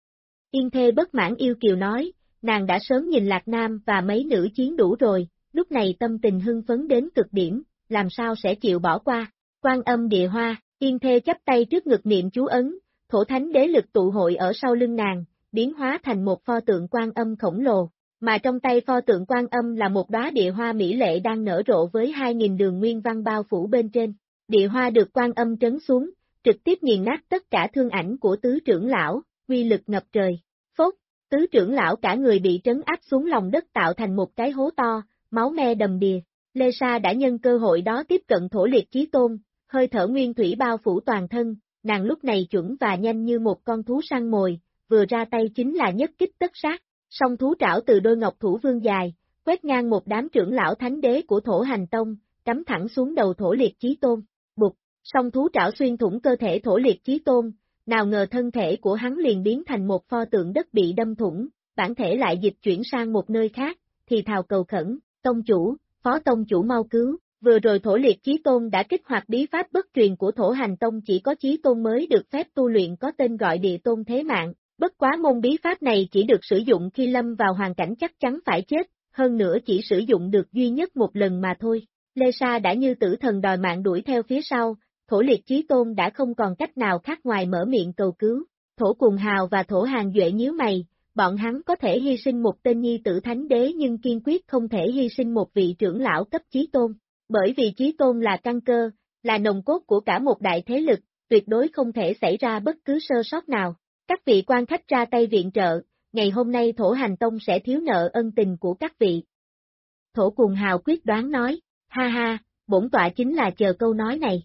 Yên Thê bất mãn yêu kiều nói, nàng đã sớm nhìn Lạc Nam và mấy nữ chiến đủ rồi, lúc này tâm tình hưng phấn đến cực điểm, làm sao sẽ chịu bỏ qua, Quan Âm Địa Hoa, Yên Thê chắp tay trước ngực niệm chú ấn, thổ thánh đế lực tụ hội ở sau lưng nàng, biến hóa thành một pho tượng Quan Âm khổng lồ, mà trong tay pho tượng Quan Âm là một đóa địa hoa mỹ lệ đang nở rộ với 2.000 đường nguyên văn bao phủ bên trên, địa hoa được Quan Âm trấn xuống, trực tiếp nghiền nát tất cả thương ảnh của tứ trưởng lão, uy lực ngập trời, phốt, tứ trưởng lão cả người bị trấn áp xuống lòng đất tạo thành một cái hố to, máu me đầm đìa, Lê Sa đã nhân cơ hội đó tiếp cận Thổ Liệt Chí Tôn, hơi thở nguyên thủy bao phủ toàn thân, nàng lúc này chuẩn và nhanh như một con thú săn mồi, vừa ra tay chính là nhất kích tất sát, song thú trảo từ đôi ngọc thủ vương dài, quét ngang một đám trưởng lão thánh đế của Thổ Hành Tông, cắm thẳng xuống đầu Thổ Liệt Chí Tôn, bụt, song thú trảo xuyên thủng cơ thể Thổ Liệt Chí Tôn, nào ngờ thân thể của hắn liền biến thành một pho tượng đất bị đâm thủng, bản thể lại dịch chuyển sang một nơi khác, thì thào cầu khẩn, tông chủ, phó tông chủ mau cứu, vừa rồi Thổ Liệt Chí Tôn đã kích hoạt bí pháp bất truyền của Thổ Hành Tông chỉ có Chí Tôn mới được phép tu luyện có tên gọi Địa Tôn Thế Mạng, bất quá môn bí pháp này chỉ được sử dụng khi lâm vào hoàn cảnh chắc chắn phải chết, hơn nữa chỉ sử dụng được duy nhất một lần mà thôi. Lê Sa đã như tử thần đòi mạng đuổi theo phía sau, Thổ Liệt Chí Tôn đã không còn cách nào khác ngoài mở miệng cầu cứu, Thổ Cùng Hào và Thổ Hàng Duệ nhíu mày, bọn hắn có thể hy sinh một tên nhi tử thánh đế nhưng kiên quyết không thể hy sinh một vị trưởng lão cấp Chí Tôn, bởi vì Chí Tôn là căn cơ, là nòng cốt của cả một đại thế lực, tuyệt đối không thể xảy ra bất cứ sơ sót nào. Các vị quan khách ra tay viện trợ, ngày hôm nay Thổ Hành Tông sẽ thiếu nợ ân tình của các vị. Thổ Cùng Hào quyết đoán nói, ha ha, bổn tọa chính là chờ câu nói này.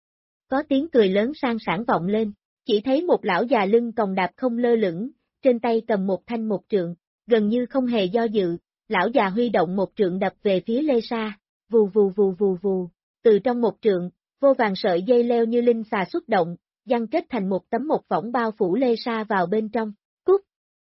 Có tiếng cười lớn sang sảng vọng lên, chỉ thấy một lão già lưng còng đạp không lơ lửng, trên tay cầm một thanh một trượng, gần như không hề do dự, lão già huy động một trượng đập về phía Lê Sa, vù vù vù vù vù, từ trong một trượng, vô vàng sợi dây leo như linh xà xuất động, giăng kết thành một tấm một võng bao phủ Lê Sa vào bên trong, cút.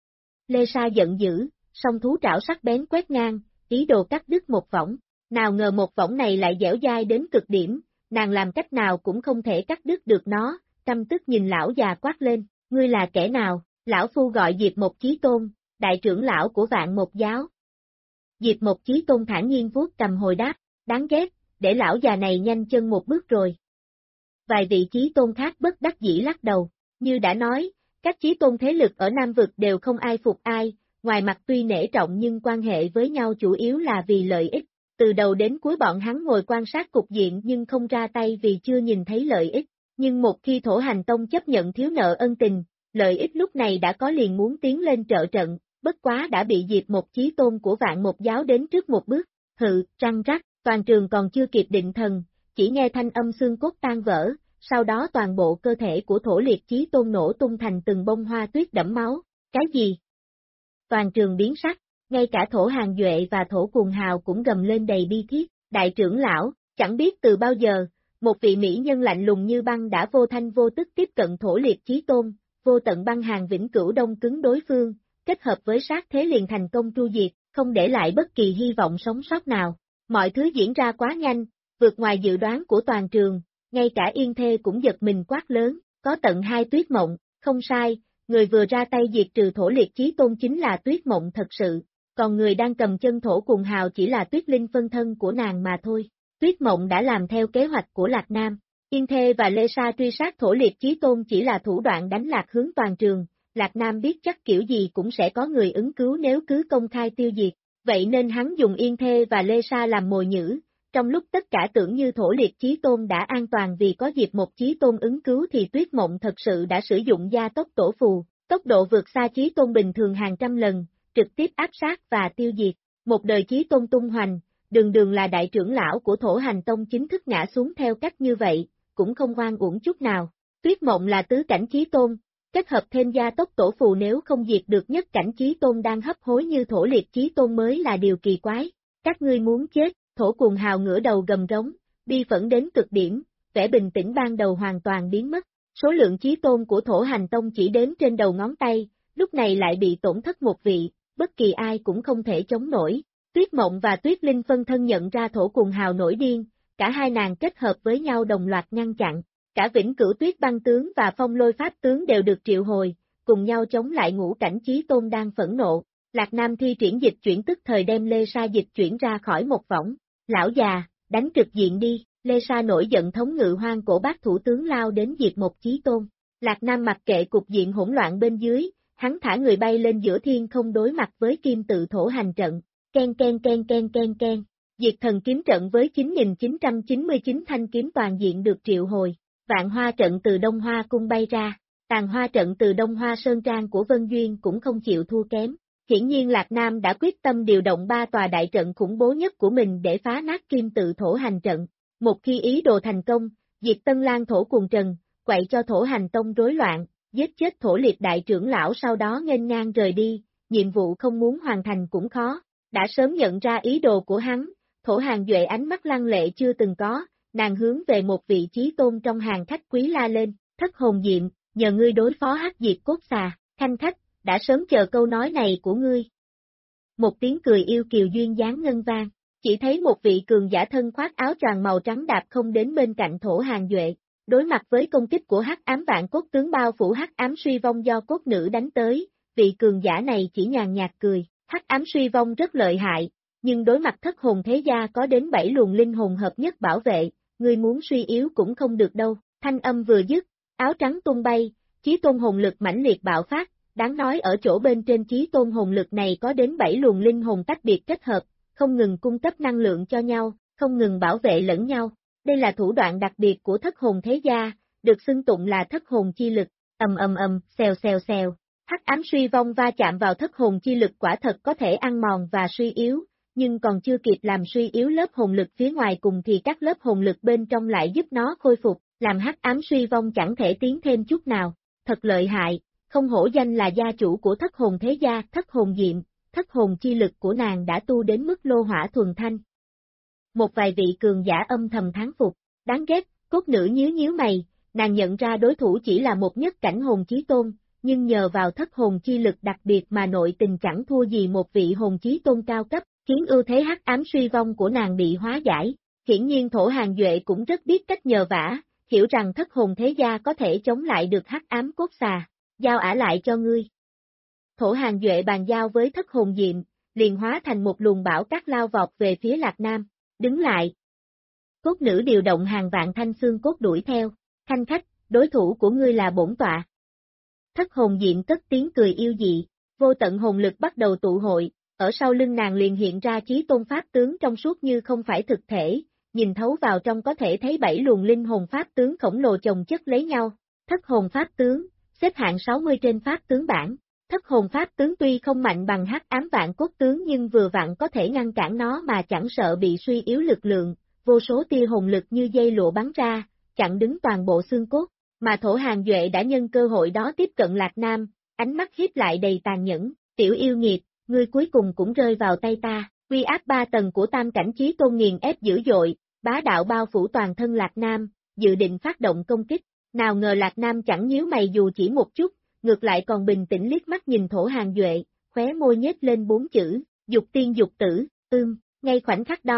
Lê Sa giận dữ, song thú trảo sắc bén quét ngang, ý đồ cắt đứt một võng, nào ngờ một võng này lại dẻo dai đến cực điểm, nàng làm cách nào cũng không thể cắt đứt được nó, căm tức nhìn lão già quát lên, ngươi là kẻ nào, lão phu gọi Diệp Một Chí Tôn, đại trưởng lão của Vạn Một Giáo. Diệp Một Chí Tôn thản nhiên vuốt cầm hồi đáp, đáng ghét, để lão già này nhanh chân một bước rồi. Vài vị Chí Tôn khác bất đắc dĩ lắc đầu, như đã nói, các Chí Tôn thế lực ở Nam Vực đều không ai phục ai, ngoài mặt tuy nể trọng nhưng quan hệ với nhau chủ yếu là vì lợi ích. Từ đầu đến cuối bọn hắn ngồi quan sát cục diện nhưng không ra tay vì chưa nhìn thấy lợi ích, nhưng một khi Thổ Hành Tông chấp nhận thiếu nợ ân tình, lợi ích lúc này đã có liền muốn tiến lên trợ trận, bất quá đã bị Diệp Một Chí Tôn của Vạn Một Giáo đến trước một bước, hự, răng rắc, toàn trường còn chưa kịp định thần, chỉ nghe thanh âm xương cốt tan vỡ, sau đó toàn bộ cơ thể của Thổ Liệt Chí Tôn nổ tung thành từng bông hoa tuyết đẫm máu, cái gì? Toàn trường biến sắc. Ngay cả Thổ Hàng Duệ và Thổ Cùng Hào cũng gầm lên đầy bi thiết, đại trưởng lão, chẳng biết từ bao giờ, một vị mỹ nhân lạnh lùng như băng đã vô thanh vô tức tiếp cận Thổ Liệt Chí Tôn, vô tận băng hàng vĩnh cửu đông cứng đối phương, kết hợp với sát thế liền thành công tru diệt, không để lại bất kỳ hy vọng sống sót nào. Mọi thứ diễn ra quá nhanh, vượt ngoài dự đoán của toàn trường, ngay cả Yên Thê cũng giật mình quát lớn, có tận 2 Tuyết Mộng, không sai, người vừa ra tay diệt trừ Thổ Liệt Chí Tôn chính là Tuyết Mộng thật sự, còn người đang cầm chân Thổ Cùng Hào chỉ là Tuyết Linh phân thân của nàng mà thôi. Tuyết Mộng đã làm theo kế hoạch của Lạc Nam, Yên Thê và Lê Sa truy sát Thổ Liệt Chí Tôn chỉ là thủ đoạn đánh lạc hướng toàn trường, Lạc Nam biết chắc kiểu gì cũng sẽ có người ứng cứu nếu cứ công khai tiêu diệt, vậy nên hắn dùng Yên Thê và Lê Sa làm mồi nhử. Trong lúc tất cả tưởng như Thổ Liệt Chí Tôn đã an toàn vì có Diệp một Chí Tôn ứng cứu thì Tuyết Mộng thật sự đã sử dụng gia tốc tổ phù, tốc độ vượt xa Chí Tôn bình thường hàng trăm lần, trực tiếp áp sát và tiêu diệt. Một đời Chí Tôn tung hoành, đường đường là đại trưởng lão của Thổ Hành Tông chính thức ngã xuống theo cách như vậy, cũng không oan uổng chút nào. Tuyết Mộng là tứ cảnh Chí Tôn, kết hợp thêm gia tốc tổ phù nếu không diệt được nhất cảnh Chí Tôn đang hấp hối như Thổ Liệt Chí Tôn mới là điều kỳ quái. Các ngươi muốn chết. Thổ Cuồng Hào ngửa đầu gầm rống, bi phẫn đến cực điểm, vẻ bình tĩnh ban đầu hoàn toàn biến mất. Số lượng chí tôn của Thổ Hành Tông chỉ đếm trên đầu ngón tay, lúc này lại bị tổn thất một vị, bất kỳ ai cũng không thể chống nổi. Tuyết Mộng và Tuyết Linh phân thân nhận ra Thổ Cuồng Hào nổi điên, cả hai nàng kết hợp với nhau đồng loạt ngăn chặn. Cả Vĩnh Cửu Tuyết Băng Tướng và Phong Lôi Pháp Tướng đều được triệu hồi, cùng nhau chống lại ngũ cảnh chí tôn đang phẫn nộ. Lạc Nam thi triển dịch chuyển tức thời đem Lê Sa dịch chuyển ra khỏi một võng. Lão già, đánh trực diện đi, Lê Sa nổi giận thống ngự hoang cổ bác thủ tướng lao đến diệt một chí tôn. Lạc Nam mặc kệ cục diện hỗn loạn bên dưới, hắn thả người bay lên giữa thiên không đối mặt với kim tự thổ hành trận, ken ken ken ken ken ken, diệt thần kiếm trận với 9.999 thanh kiếm toàn diện được triệu hồi, vạn hoa trận từ Đông Hoa cung bay ra, tàn hoa trận từ Đông Hoa Sơn Trang của Vân Duyên cũng không chịu thua kém. Hiển nhiên Lạc Nam đã quyết tâm điều động 3 tòa đại trận khủng bố nhất của mình để phá nát kim tự thổ hành trận. Một khi ý đồ thành công, diệt Tân Lang Thổ Cuồng Trần, quậy cho Thổ Hành Tông rối loạn, giết chết Thổ Liệt đại trưởng lão sau đó nghênh ngang rời đi, nhiệm vụ không muốn hoàn thành cũng khó. Đã sớm nhận ra ý đồ của hắn, Thổ Hàng Duệ ánh mắt lăng lệ chưa từng có, nàng hướng về một vị chí tôn trong hàng khách quý la lên, Thất Hồn Diệm, nhờ ngươi đối phó hắc diệt cốt xà, khanh khách. Đã sớm chờ câu nói này của ngươi. Một tiếng cười yêu kiều duyên dáng ngân vang, chỉ thấy một vị cường giả thân khoác áo choàng màu trắng đạp không đến bên cạnh Thổ Hàng Duệ, đối mặt với công kích của hắc ám vạn cốt tướng bao phủ hắc ám suy vong do cốt nữ đánh tới, vị cường giả này chỉ nhàn nhạt cười, hắc ám suy vong rất lợi hại, nhưng đối mặt thất hồn thế gia có đến 7 luồng linh hồn hợp nhất bảo vệ, ngươi muốn suy yếu cũng không được đâu, thanh âm vừa dứt, áo trắng tung bay, chí tôn hồn lực mãnh liệt bạo phát. Đáng nói ở chỗ bên trên chí tôn hồn lực này có đến 7 luồng linh hồn tách biệt kết hợp, không ngừng cung cấp năng lượng cho nhau, không ngừng bảo vệ lẫn nhau. Đây là thủ đoạn đặc biệt của thất hồn thế gia, được xưng tụng là thất hồn chi lực, xèo xèo xèo. Hắc ám suy vong va chạm vào thất hồn chi lực quả thật có thể ăn mòn và suy yếu, nhưng còn chưa kịp làm suy yếu lớp hồn lực phía ngoài cùng thì các lớp hồn lực bên trong lại giúp nó khôi phục, làm hắc ám suy vong chẳng thể tiến thêm chút nào. Thật lợi hại. Không hổ danh là gia chủ của thất hồn thế gia, thất hồn diệm, thất hồn chi lực của nàng đã tu đến mức lô hỏa thuần thanh. Một vài vị cường giả âm thầm thán phục, đáng ghét, cốt nữ nhíu nhíu mày, nàng nhận ra đối thủ chỉ là một nhất cảnh hồn chí tôn, nhưng nhờ vào thất hồn chi lực đặc biệt mà nội tình chẳng thua gì một vị hồn chí tôn cao cấp, khiến ưu thế hắc ám suy vong của nàng bị hóa giải. Hiển nhiên Thổ Hàng Duệ cũng rất biết cách nhờ vả, hiểu rằng thất hồn thế gia có thể chống lại được hắc ám cốt xà. Giao ả lại cho ngươi. Thổ Hàng Duệ bàn giao với thất hồn diệm, liền hóa thành một luồng bão cát lao vọt về phía Lạc Nam, đứng lại. Cốt nữ điều động hàng vạn thanh xương cốt đuổi theo, khanh khách, đối thủ của ngươi là bổn tọa. Thất hồn diệm cất tiếng cười yêu dị, vô tận hồn lực bắt đầu tụ hội, ở sau lưng nàng liền hiện ra chí tôn pháp tướng trong suốt như không phải thực thể, nhìn thấu vào trong có thể thấy 7 luồng linh hồn pháp tướng khổng lồ chồng chất lấy nhau, thất hồn pháp tướng. Xếp hạng 60 trên pháp tướng bảng, thất hồn pháp tướng tuy không mạnh bằng hắc ám vạn cốt tướng nhưng vừa vặn có thể ngăn cản nó mà chẳng sợ bị suy yếu lực lượng, vô số tia hồn lực như dây lụa bắn ra, chặn đứng toàn bộ xương cốt, mà Thổ Hàng Duệ đã nhân cơ hội đó tiếp cận Lạc Nam, ánh mắt hiếp lại đầy tàn nhẫn, tiểu yêu nghiệt, ngươi cuối cùng cũng rơi vào tay ta, uy áp 3 tầng của tam cảnh chí tôn nghiền ép dữ dội, bá đạo bao phủ toàn thân Lạc Nam, dự định phát động công kích. Nào ngờ Lạc Nam chẳng nhíu mày dù chỉ một chút, ngược lại còn bình tĩnh liếc mắt nhìn Thổ Hàng Duệ, khóe môi nhếch lên 4 chữ, dục tiên dục tử, ngay khoảnh khắc đó,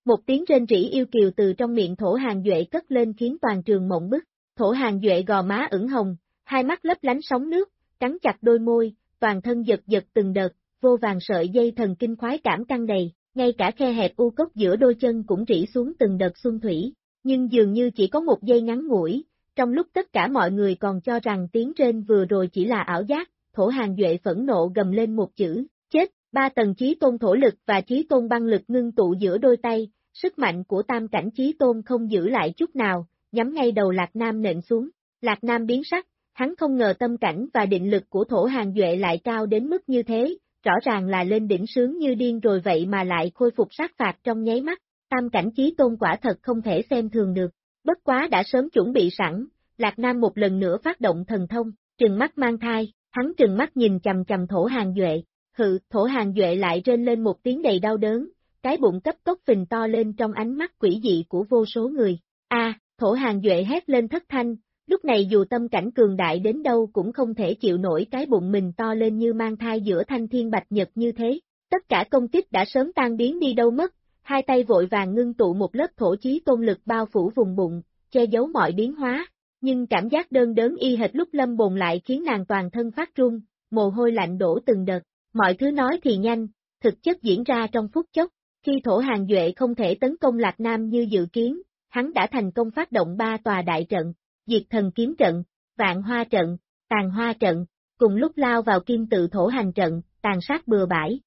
Một tiếng rên rỉ yêu kiều từ trong miệng Thổ Hàng Duệ cất lên khiến toàn trường mộng bức. Thổ Hàng Duệ gò má ửng hồng, hai mắt lấp lánh sóng nước, cắn chặt đôi môi, toàn thân giật giật từng đợt, vô vàng sợi dây thần kinh khoái cảm căng đầy, ngay cả khe hẹp u cốc giữa đôi chân cũng rỉ xuống từng đợt xuân thủy, nhưng dường như chỉ có một giây ngắn ngủi, trong lúc tất cả mọi người còn cho rằng tiếng rên vừa rồi chỉ là ảo giác, Thổ Hàng Duệ phẫn nộ gầm lên một chữ, chết, ba tầng chí tôn thổ lực và chí tôn băng lực ngưng tụ giữa đôi tay, sức mạnh của tam cảnh chí tôn không giữ lại chút nào, nhắm ngay đầu Lạc Nam nện xuống. Lạc Nam biến sắc, hắn không ngờ tâm cảnh và định lực của Thổ Hàng Duệ lại cao đến mức như thế, rõ ràng là lên đỉnh sướng như điên rồi vậy mà lại khôi phục sát phạt trong nháy mắt, tam cảnh chí tôn quả thật không thể xem thường được. Bất quá đã sớm chuẩn bị sẵn, Lạc Nam một lần nữa phát động thần thông, trừng mắt mang thai, hắn trừng mắt nhìn chầm chầm Thổ Hàng Duệ, Thổ Hàng Duệ lại rên lên một tiếng đầy đau đớn, cái bụng cấp tốc phình to lên trong ánh mắt quỷ dị của vô số người. Thổ Hàng Duệ hét lên thất thanh, lúc này dù tâm cảnh cường đại đến đâu cũng không thể chịu nổi cái bụng mình to lên như mang thai giữa thanh thiên bạch nhật như thế. Tất cả công kích đã sớm tan biến đi đâu mất, hai tay vội vàng ngưng tụ một lớp thổ chí tôn lực bao phủ vùng bụng, che giấu mọi biến hóa, nhưng cảm giác đơn đớn y hệt lúc lâm bồn lại khiến nàng toàn thân phát run, mồ hôi lạnh đổ từng đợt. Mọi thứ nói thì nhanh, thực chất diễn ra trong phút chốc, khi Thổ Hàng Duệ không thể tấn công Lạc Nam như dự kiến, hắn đã thành công phát động 3 tòa đại trận, Diệt Thần Kiếm Trận, Vạn Hoa Trận, Tàn Hoa Trận, cùng lúc lao vào kim tự thổ hành trận, tàn sát bừa bãi,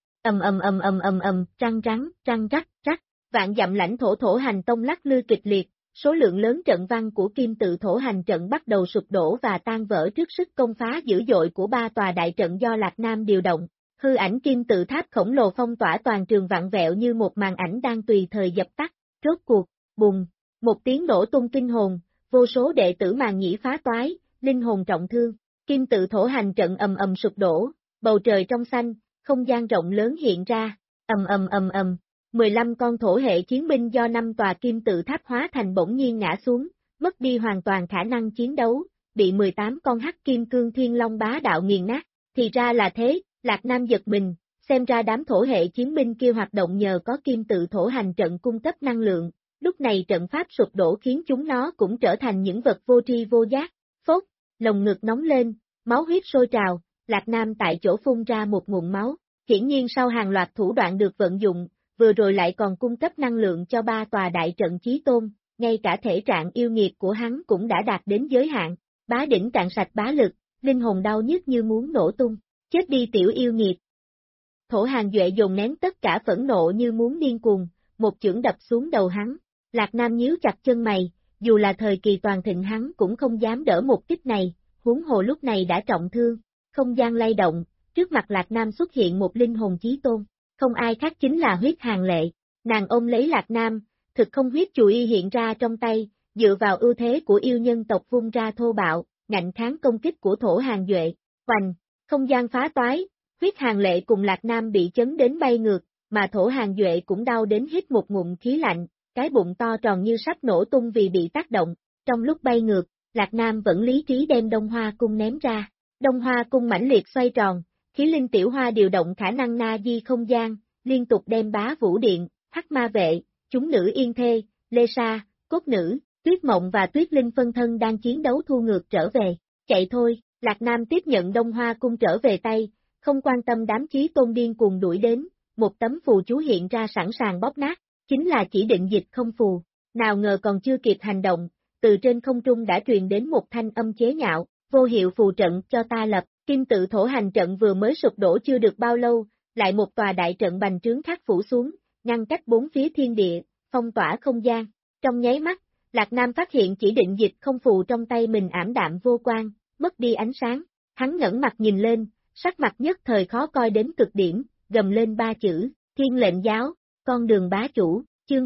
răng rắc, rắc, vạn dặm lãnh thổ thổ hành tông lắc lư kịch liệt, số lượng lớn trận văn của kim tự thổ hành trận bắt đầu sụp đổ và tan vỡ trước sức công phá dữ dội của 3 tòa đại trận do Lạc Nam điều động. Hư ảnh kim tự tháp khổng lồ phong tỏa toàn trường vặn vẹo như một màn ảnh đang tùy thời dập tắt, rốt cuộc, bùng, một tiếng nổ tung kinh hồn, vô số đệ tử màn nhĩ phá toái, linh hồn trọng thương, kim tự thổ hành trận ầm sụp đổ, bầu trời trong xanh, không gian rộng lớn hiện ra, 15 con thổ hệ chiến binh do 5 tòa kim tự tháp hóa thành bỗng nhiên ngã xuống, mất đi hoàn toàn khả năng chiến đấu, bị 18 con hắc kim cương thiên long bá đạo nghiền nát, thì ra là thế. Lạc Nam giật mình, xem ra đám thổ hệ chiến binh kia hoạt động nhờ có kim tự thổ hành trận cung cấp năng lượng, lúc này trận pháp sụp đổ khiến chúng nó cũng trở thành những vật vô tri vô giác, phốt, lồng ngực nóng lên, máu huyết sôi trào, Lạc Nam tại chỗ phun ra một nguồn máu, hiển nhiên sau hàng loạt thủ đoạn được vận dụng, vừa rồi lại còn cung cấp năng lượng cho 3 tòa đại trận chí tôn, ngay cả thể trạng yêu nghiệt của hắn cũng đã đạt đến giới hạn, bá đỉnh cạn sạch bá lực, linh hồn đau nhức như muốn nổ tung. Chết đi tiểu yêu nghiệt. Thổ Hàng Duệ dồn nén tất cả phẫn nộ như muốn điên cuồng, một chưởng đập xuống đầu hắn. Lạc Nam nhíu chặt chân mày, dù là thời kỳ toàn thịnh hắn cũng không dám đỡ một kích này, huống hồ lúc này đã trọng thương. Không gian lay động, trước mặt Lạc Nam xuất hiện một linh hồn chí tôn, không ai khác chính là Huyết Hàng Lệ. Nàng ôm lấy Lạc Nam, thực không huyết chùy y hiện ra trong tay, dựa vào ưu thế của yêu nhân tộc vung ra thô bạo, ngạnh kháng công kích của Thổ Hàng Duệ. Hoành! Không gian phá toái, Huyết Hàng Lệ cùng Lạc Nam bị chấn đến bay ngược, mà Thổ Hàng Duệ cũng đau đến hít một ngụm khí lạnh, cái bụng to tròn như sắp nổ tung vì bị tác động. Trong lúc bay ngược, Lạc Nam vẫn lý trí đem Đông Hoa Cung ném ra. Đông Hoa Cung mãnh liệt xoay tròn, khí linh tiểu hoa điều động khả năng na di không gian, liên tục đem Bá Vũ Điện, Hắc Ma Vệ, chúng nữ Yên Thê, Lê Sa, Cốt Nữ, Tuyết Mộng và Tuyết Linh phân thân đang chiến đấu thu ngược trở về. Chạy thôi! Lạc Nam tiếp nhận Đông Hoa Cung trở về tay, không quan tâm đám chí tôn điên cuồng đuổi đến, một tấm phù chú hiện ra sẵn sàng bóp nát, chính là chỉ định dịch không phù. Nào ngờ còn chưa kịp hành động, từ trên không trung đã truyền đến một thanh âm chế nhạo, vô hiệu phù trận cho ta lập, kim tự thổ hành trận vừa mới sụp đổ chưa được bao lâu, lại một tòa đại trận bành trướng khác phủ xuống, ngăn cách 4 phía thiên địa, phong tỏa không gian. Trong nháy mắt, Lạc Nam phát hiện chỉ định dịch không phù trong tay mình ảm đạm vô quang, mất đi ánh sáng, hắn ngẩng mặt nhìn lên, sắc mặt nhất thời khó coi đến cực điểm, gầm lên 3 chữ, Thiên Lệnh Giáo, con đường bá chủ, chương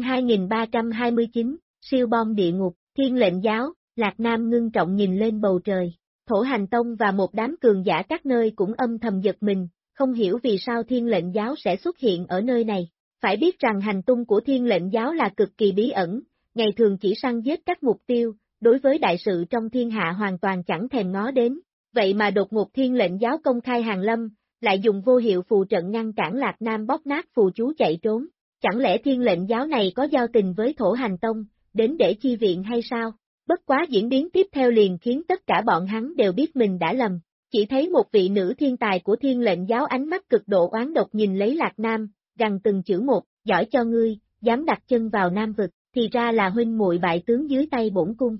2329, siêu bom địa ngục, Thiên Lệnh Giáo, Lạc Nam ngưng trọng nhìn lên bầu trời, Thổ Hành Tông và một đám cường giả các nơi cũng âm thầm giật mình, không hiểu vì sao Thiên Lệnh Giáo sẽ xuất hiện ở nơi này, phải biết rằng hành tung của Thiên Lệnh Giáo là cực kỳ bí ẩn, ngày thường chỉ săn giết các mục tiêu, đối với đại sự trong thiên hạ hoàn toàn chẳng thèm ngó đến, vậy mà đột ngột Thiên Lệnh Giáo công khai hàng lâm, lại dùng vô hiệu phù trận ngăn cản Lạc Nam bóp nát phù chú chạy trốn, chẳng lẽ thiên lệnh giáo này có giao tình với Thổ Hành Tông, đến để chi viện hay sao? Bất quá diễn biến tiếp theo liền khiến tất cả bọn hắn đều biết mình đã lầm, chỉ thấy một vị nữ thiên tài của thiên lệnh giáo ánh mắt cực độ oán độc nhìn lấy Lạc Nam, gằn từng chữ một, giỏi cho ngươi, dám đặt chân vào Nam vực, thì ra là huynh muội bại tướng dưới tay bổn cung.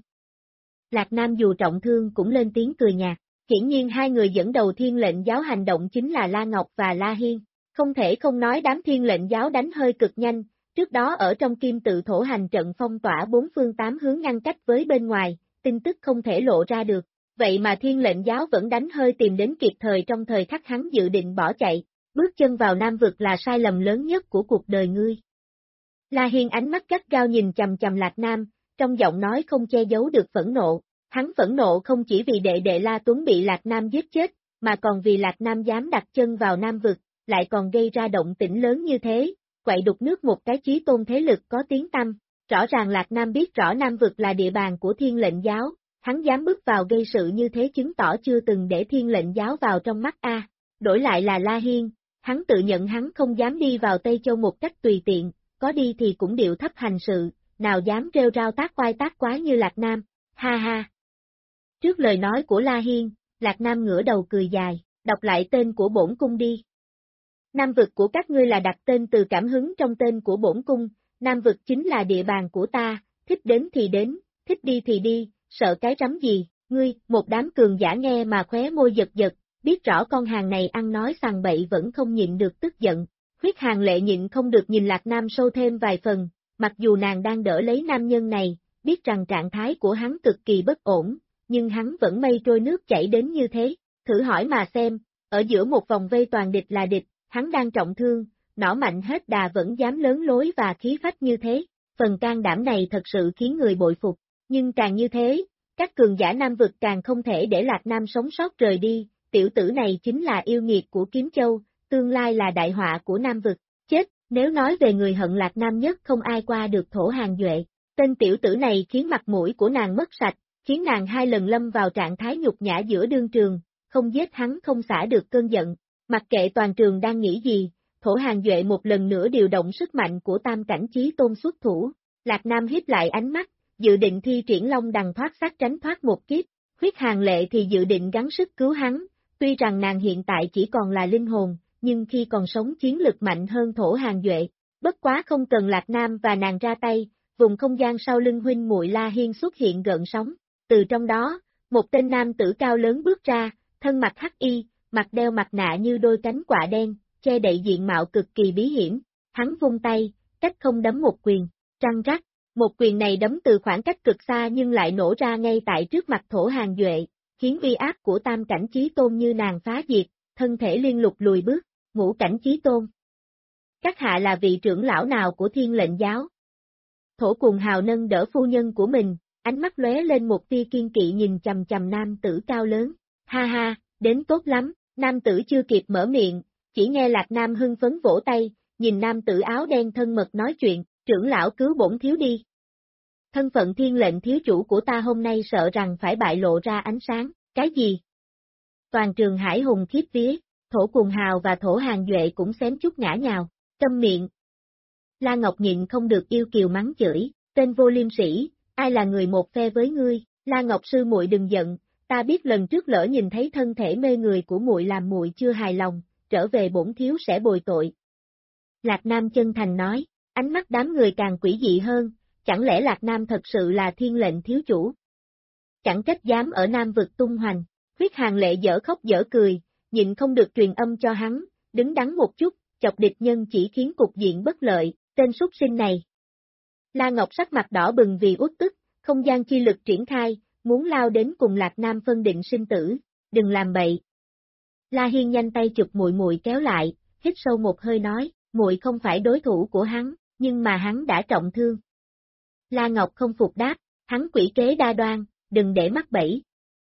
Lạc Nam dù trọng thương cũng lên tiếng cười nhạt, hiển nhiên hai người dẫn đầu thiên lệnh giáo hành động chính là La Ngọc và La Hiên, không thể không nói đám thiên lệnh giáo đánh hơi cực nhanh, trước đó ở trong kim tự thổ hành trận phong tỏa bốn phương tám hướng ngăn cách với bên ngoài, tin tức không thể lộ ra được, vậy mà thiên lệnh giáo vẫn đánh hơi tìm đến kịp thời trong thời khắc hắn dự định bỏ chạy, bước chân vào Nam vực là sai lầm lớn nhất của cuộc đời ngươi. La Hiên ánh mắt gắt gao nhìn chằm chằm Lạc Nam, trong giọng nói không che giấu được phẫn nộ, hắn phẫn nộ không chỉ vì đệ đệ La Tuấn bị Lạc Nam giết chết, mà còn vì Lạc Nam dám đặt chân vào Nam vực, lại còn gây ra động tĩnh lớn như thế, quậy đục nước một cái chí tôn thế lực có tiếng tăm, rõ ràng Lạc Nam biết rõ Nam vực là địa bàn của thiên lệnh giáo, hắn dám bước vào gây sự như thế chứng tỏ chưa từng để thiên lệnh giáo vào trong mắt a. Đổi lại là La Hiên, hắn tự nhận hắn không dám đi vào Tây Châu một cách tùy tiện, có đi thì cũng điệu thấp hành sự, nào dám rêu rao tác oai tác quái như Lạc Nam, ha ha. Trước lời nói của La Hiên, Lạc Nam ngửa đầu cười dài, đọc lại tên của bổn cung đi. Nam vực của các ngươi là đặt tên từ cảm hứng trong tên của bổn cung, Nam vực chính là địa bàn của ta, thích đến thì đến, thích đi thì đi, sợ cái rắm gì, ngươi, một đám cường giả nghe mà khóe môi giật giật, biết rõ con hàng này ăn nói sằng bậy vẫn không nhịn được tức giận. Huyết Hàn Lệ nhịn không được nhìn Lạc Nam sâu thêm vài phần, mặc dù nàng đang đỡ lấy nam nhân này, biết rằng trạng thái của hắn cực kỳ bất ổn, nhưng hắn vẫn mây trôi nước chảy đến như thế, thử hỏi mà xem, ở giữa một vòng vây toàn địch là địch, hắn đang trọng thương, nỏ mạnh hết đà vẫn dám lớn lối và khí phách như thế, phần can đảm này thật sự khiến người bội phục, nhưng càng như thế, các cường giả Nam vực càng không thể để Lạc Nam sống sót rời đi, tiểu tử này chính là yêu nghiệt của Kiếm Châu, tương lai là đại họa của Nam vực, chết, nếu nói về người hận Lạc Nam nhất không ai qua được Thổ Hàng Duệ, tên tiểu tử này khiến mặt mũi của nàng mất sạch, khiến nàng hai lần lâm vào trạng thái nhục nhã giữa đương trường, không giết hắn không xả được cơn giận, mặc kệ toàn trường đang nghĩ gì, Thổ Hàng Duệ một lần nữa điều động sức mạnh của tam cảnh chí tôn xuất thủ, Lạc Nam hiếp lại ánh mắt, dự định thi triển long đằng thoát xác tránh thoát một kiếp, Huyết Hàn Lệ thì dự định gắng sức cứu hắn, tuy rằng nàng hiện tại chỉ còn là linh hồn, nhưng khi còn sống chiến lực mạnh hơn Thổ Hàng Duệ, bất quá không cần Lạc Nam và nàng ra tay, vùng không gian sau lưng huynh muội La Hiên xuất hiện gợn sóng, từ trong đó, một tên nam tử cao lớn bước ra, thân mặc hắc y, mặt đeo mặt nạ như đôi cánh quạ đen, che đậy diện mạo cực kỳ bí hiểm, hắn vung tay, cách không đấm một quyền, răng rắc, một quyền này đấm từ khoảng cách cực xa nhưng lại nổ ra ngay tại trước mặt Thổ Hàng Duệ, khiến uy áp của tam cảnh chí tôn như nàng phá diệt, thân thể liên lục lùi bước, ngũ cảnh chí tôn. Các hạ là vị trưởng lão nào của thiên lệnh giáo? Thổ Cùng Hào nâng đỡ phu nhân của mình, ánh mắt lóe lên một tia kiên kỵ nhìn chầm chầm nam tử cao lớn, ha ha, đến tốt lắm, nam tử chưa kịp mở miệng, chỉ nghe Lạc Nam hưng phấn vỗ tay, nhìn nam tử áo đen thân mật nói chuyện, trưởng lão cứu bổn thiếu đi. Thân phận thiên lệnh thiếu chủ của ta hôm nay sợ rằng phải bại lộ ra ánh sáng, cái gì? Toàn trường hải hùng khiếp vía, Thổ Cùng Hào và Thổ Hàng Duệ cũng xém chút ngã nhào, câm miệng. La Ngọc nhịn không được yêu kiều mắng chửi, tên vô liêm sĩ, ai là người một phe với ngươi, La Ngọc sư muội đừng giận, ta biết lần trước lỡ nhìn thấy thân thể mê người của muội làm muội chưa hài lòng, trở về bổn thiếu sẽ bồi tội. Lạc Nam chân thành nói, ánh mắt đám người càng quỷ dị hơn, chẳng lẽ Lạc Nam thật sự là thiên lệnh thiếu chủ? Chẳng trách dám ở Nam vực tung hoành, Huyết Hàn Lệ dở khóc dở cười, nhịn không được truyền âm cho hắn, đứng đắn một chút, chọc địch nhân chỉ khiến cục diện bất lợi, tên súc sinh này. La Ngọc sắc mặt đỏ bừng vì uất tức, không gian chi lực triển khai, muốn lao đến cùng Lạc Nam phân định sinh tử, đừng làm bậy. La Hiên nhanh tay chụp muội muội kéo lại, hít sâu một hơi nói, muội không phải đối thủ của hắn, nhưng mà hắn đã trọng thương. La Ngọc không phục đáp, hắn quỷ kế đa đoan, đừng để mắc bẫy.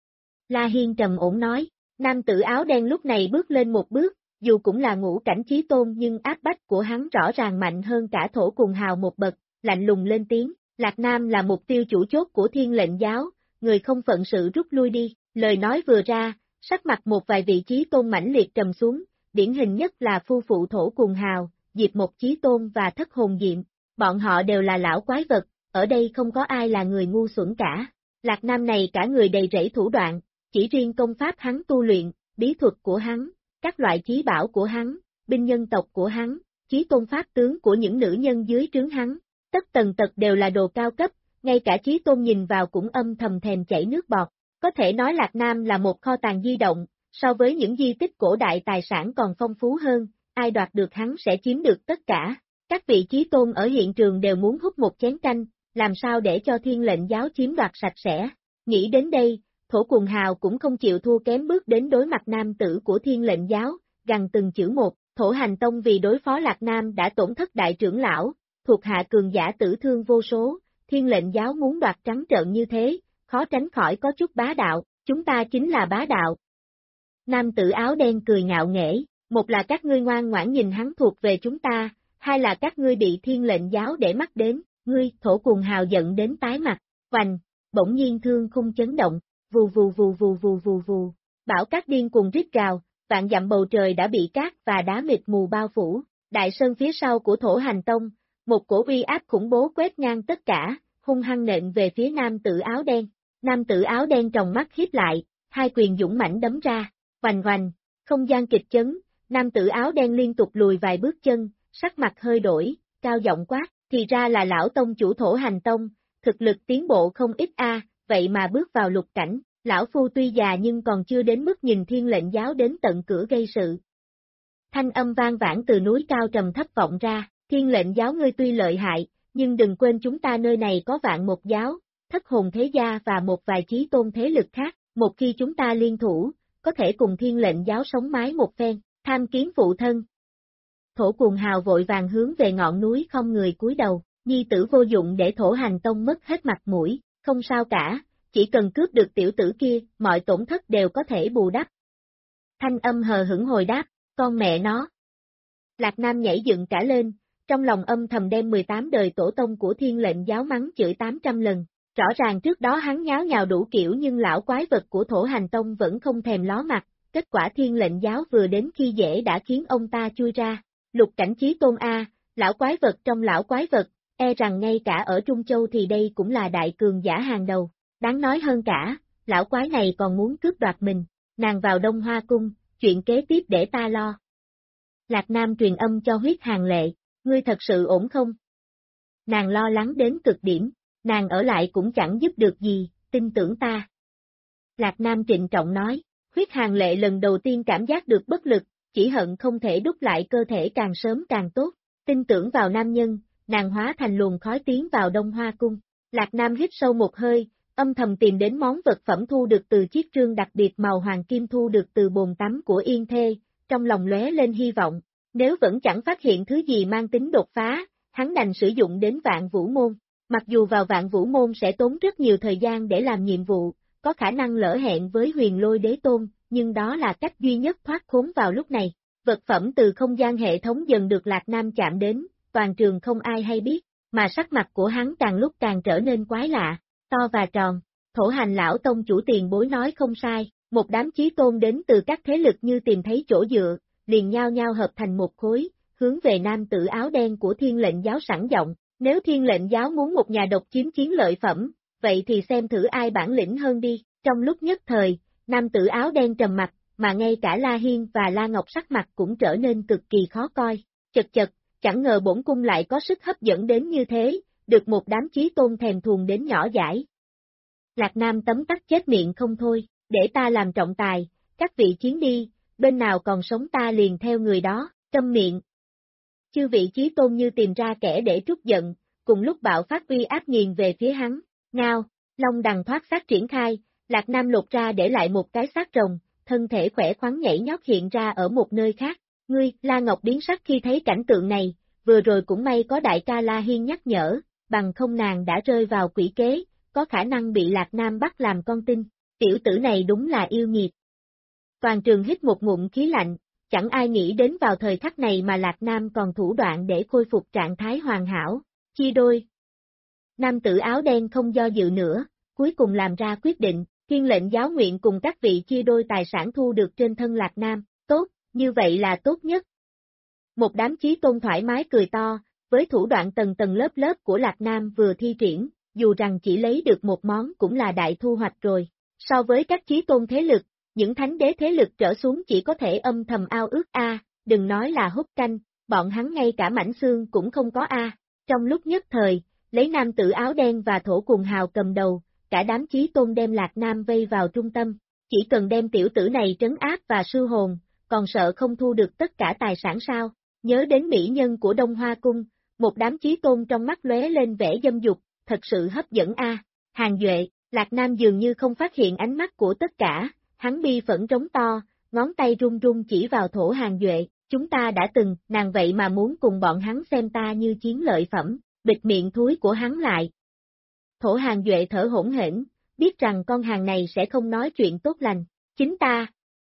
La Hiên trầm ổn nói, nam tử áo đen lúc này bước lên một bước, dù cũng là ngũ cảnh chí tôn nhưng áp bách của hắn rõ ràng mạnh hơn cả Thổ Cùng Hào một bậc, lạnh lùng lên tiếng, Lạc Nam là mục tiêu chủ chốt của thiên lệnh giáo, người không phận sự rút lui đi, lời nói vừa ra, sắc mặt một vài vị chí tôn mãnh liệt trầm xuống, điển hình nhất là phu phụ Thổ Cùng Hào, Diệp Một Chí Tôn và Thất Hồn Diệm, bọn họ đều là lão quái vật, ở đây không có ai là người ngu xuẩn cả. Lạc Nam này cả người đầy rẫy thủ đoạn, chỉ riêng công pháp hắn tu luyện, bí thuật của hắn, các loại chí bảo của hắn, binh nhân tộc của hắn, chí tôn pháp tướng của những nữ nhân dưới trướng hắn, tất tần tật đều là đồ cao cấp, ngay cả chí tôn nhìn vào cũng âm thầm thèm chảy nước bọt. Có thể nói Lạc Nam là một kho tàng di động, so với những di tích cổ đại tài sản còn phong phú hơn, ai đoạt được hắn sẽ chiếm được tất cả. Các vị chí tôn ở hiện trường đều muốn hút một chén canh, làm sao để cho Thiên Lệnh Giáo chiếm đoạt sạch sẽ. Nghĩ đến đây, Thổ Cuồng Hào cũng không chịu thua kém bước đến đối mặt nam tử của Thiên Lệnh Giáo, gằn từng chữ một. Thổ Hành Tông vì đối phó Lạc Nam đã tổn thất đại trưởng lão, thuộc hạ cường giả tử thương vô số, Thiên Lệnh Giáo muốn đoạt trắng trợn như thế, khó tránh khỏi có chút bá đạo, chúng ta chính là bá đạo. Nam tử áo đen cười ngạo nghễ, một là các ngươi ngoan ngoãn nhìn hắn thuộc về chúng ta, hai là các ngươi bị Thiên Lệnh Giáo để mắt đến, ngươi. Thổ Cuồng Hào giận đến tái mặt, hoành, bỗng nhiên thương khung chấn động, vù vù vù vù vù vù vù, bão cát điên cuồng rít gào, vạn dặm bầu trời đã bị cát và đá mịt mù bao phủ, đại sơn phía sau của Thổ Hành Tông, một cổ uy áp khủng bố quét ngang tất cả, hung hăng nện về phía nam tử áo đen. Nam tử áo đen tròng mắt híp lại, hai quyền dũng mãnh đấm ra, hoành hoành, không gian kịch chấn, nam tử áo đen liên tục lùi vài bước chân, sắc mặt hơi đổi, cao giọng quát, thì ra là lão tông chủ Thổ Hành Tông, thực lực tiến bộ không ít vậy mà bước vào lục cảnh, lão phu tuy già nhưng còn chưa đến mức nhìn Thiên Lệnh Giáo đến tận cửa gây sự. Thanh âm vang vãn từ núi cao trầm thấp vọng ra, Thiên Lệnh Giáo ngươi tuy lợi hại, nhưng đừng quên chúng ta nơi này có Vạn Một Giáo, Thất Hồn Thế Gia và một vài chí tôn thế lực khác, một khi chúng ta liên thủ, có thể cùng Thiên Lệnh Giáo sống mái một phen, tham kiến phụ thân. Thổ Cuồng Hào vội vàng hướng về ngọn núi không người cúi đầu, nhi tử vô dụng để Thổ Hành Tông mất hết mặt mũi, không sao cả, chỉ cần cướp được tiểu tử kia, mọi tổn thất đều có thể bù đắp. Thanh âm hờ hững hồi đáp, con mẹ nó. Lạc Nam nhảy dựng cả lên, trong lòng âm thầm đem 18 đời tổ tông của Thiên Lệnh Giáo mắng chửi 800 lần. Rõ ràng trước đó hắn nháo nhào đủ kiểu nhưng lão quái vật của Thổ Hành Tông vẫn không thèm ló mặt, kết quả Thiên Lệnh Giáo vừa đến khi dễ đã khiến ông ta chui ra. Lục cảnh chí tôn lão quái vật trong lão quái vật, e rằng ngay cả ở Trung Châu thì đây cũng là đại cường giả hàng đầu. Đáng nói hơn cả, lão quái này còn muốn cướp đoạt mình, nàng vào Đông Hoa Cung, chuyện kế tiếp để ta lo. Lạc Nam truyền âm cho Huyết Hàng Lệ, ngươi thật sự ổn không? Nàng lo lắng đến cực điểm, nàng ở lại cũng chẳng giúp được gì, tin tưởng ta. Lạc Nam trịnh trọng nói, Huyết Hàng Lệ lần đầu tiên cảm giác được bất lực, chỉ hận không thể đúc lại cơ thể càng sớm càng tốt, tin tưởng vào nam nhân, nàng hóa thành luồng khói tiến vào Đông Hoa Cung. Lạc Nam hít sâu một hơi, âm thầm tìm đến món vật phẩm thu được từ chiếc trương đặc biệt màu hoàng kim thu được từ bồn tắm của Yên Thê, trong lòng lóe lên hy vọng, nếu vẫn chẳng phát hiện thứ gì mang tính đột phá, hắn đành sử dụng đến Vạn Vũ Môn. Mặc dù vào Vạn Vũ Môn sẽ tốn rất nhiều thời gian để làm nhiệm vụ, có khả năng lỡ hẹn với Huyền Lôi Đế Tôn, nhưng đó là cách duy nhất thoát khốn vào lúc này. Vật phẩm từ không gian hệ thống dần được Lạc Nam chạm đến, toàn trường không ai hay biết, mà sắc mặt của hắn càng lúc càng trở nên quái lạ, to và tròn. Thổ Hành lão tông chủ tiền bối nói không sai, một đám chí tôn đến từ các thế lực như tìm thấy chỗ dựa, liền nhao nhao hợp thành một khối, hướng về nam tử áo đen của Thiên Lệnh Giáo sẵn giọng. Nếu Thiên Lệnh Giáo muốn một nhà độc chiếm chiến lợi phẩm, vậy thì xem thử ai bản lĩnh hơn đi. Trong lúc nhất thời, nam tử áo đen trầm mặt, mà ngay cả La Hiên và La Ngọc sắc mặt cũng trở nên cực kỳ khó coi. Chật chật, chẳng ngờ bổn cung lại có sức hấp dẫn đến như thế, được một đám chí tôn thèm thuồng đến nhỏ dãi. Lạc Nam tấm tắc chết miệng không thôi, để ta làm trọng tài, các vị chiến đi, bên nào còn sống ta liền theo người đó, câm miệng. Chư vị chí tôn như tìm ra kẻ để trút giận, cùng lúc bạo phát uy áp nghiền về phía hắn, ngao, long đằng thoát xác triển khai, Lạc Nam lột ra để lại một cái xác rồng, thân thể khỏe khoắn nhảy nhót hiện ra ở một nơi khác. Ngươi, La Ngọc biến sắc khi thấy cảnh tượng này, vừa rồi cũng may có đại ca La Hiên nhắc nhở, bằng không nàng đã rơi vào quỷ kế, có khả năng bị Lạc Nam bắt làm con tin, tiểu tử này đúng là yêu nghiệt. Toàn trường hít một ngụm khí lạnh, chẳng ai nghĩ đến vào thời khắc này mà Lạc Nam còn thủ đoạn để khôi phục trạng thái hoàn hảo, chia đôi. Nam tử áo đen không do dự nữa, cuối cùng làm ra quyết định, Thiên Lệnh Giáo nguyện cùng các vị chia đôi tài sản thu được trên thân Lạc Nam, tốt, như vậy là tốt nhất. Một đám chí tôn thoải mái cười to, với thủ đoạn tầng tầng lớp lớp của Lạc Nam vừa thi triển, dù rằng chỉ lấy được một món cũng là đại thu hoạch rồi. So với các chí tôn thế lực, những thánh đế thế lực trở xuống chỉ có thể âm thầm ao ước đừng nói là hút canh, bọn hắn ngay cả mảnh xương cũng không có Trong lúc nhất thời, lấy nam tử áo đen và thổ cuồng hào cầm đầu, cả đám chí tôn đem Lạc Nam vây vào trung tâm, chỉ cần đem tiểu tử này trấn áp và sư hồn, còn sợ không thu được tất cả tài sản sao? Nhớ đến mỹ nhân của Đông Hoa Cung, một đám chí tôn trong mắt lóe lên vẻ dâm dục, thật sự hấp dẫn Hàng Duệ, Lạc Nam dường như không phát hiện ánh mắt của tất cả, hắn bi phẫn trống to, ngón tay run run chỉ vào thổ Hàng Duệ, chúng ta đã từng, nàng vậy mà muốn cùng bọn hắn xem ta như chiến lợi phẩm, bịt miệng thúi của hắn lại. Thổ Hàng Duệ thở hổn hển, biết rằng con hàng này sẽ không nói chuyện tốt lành, chính ta.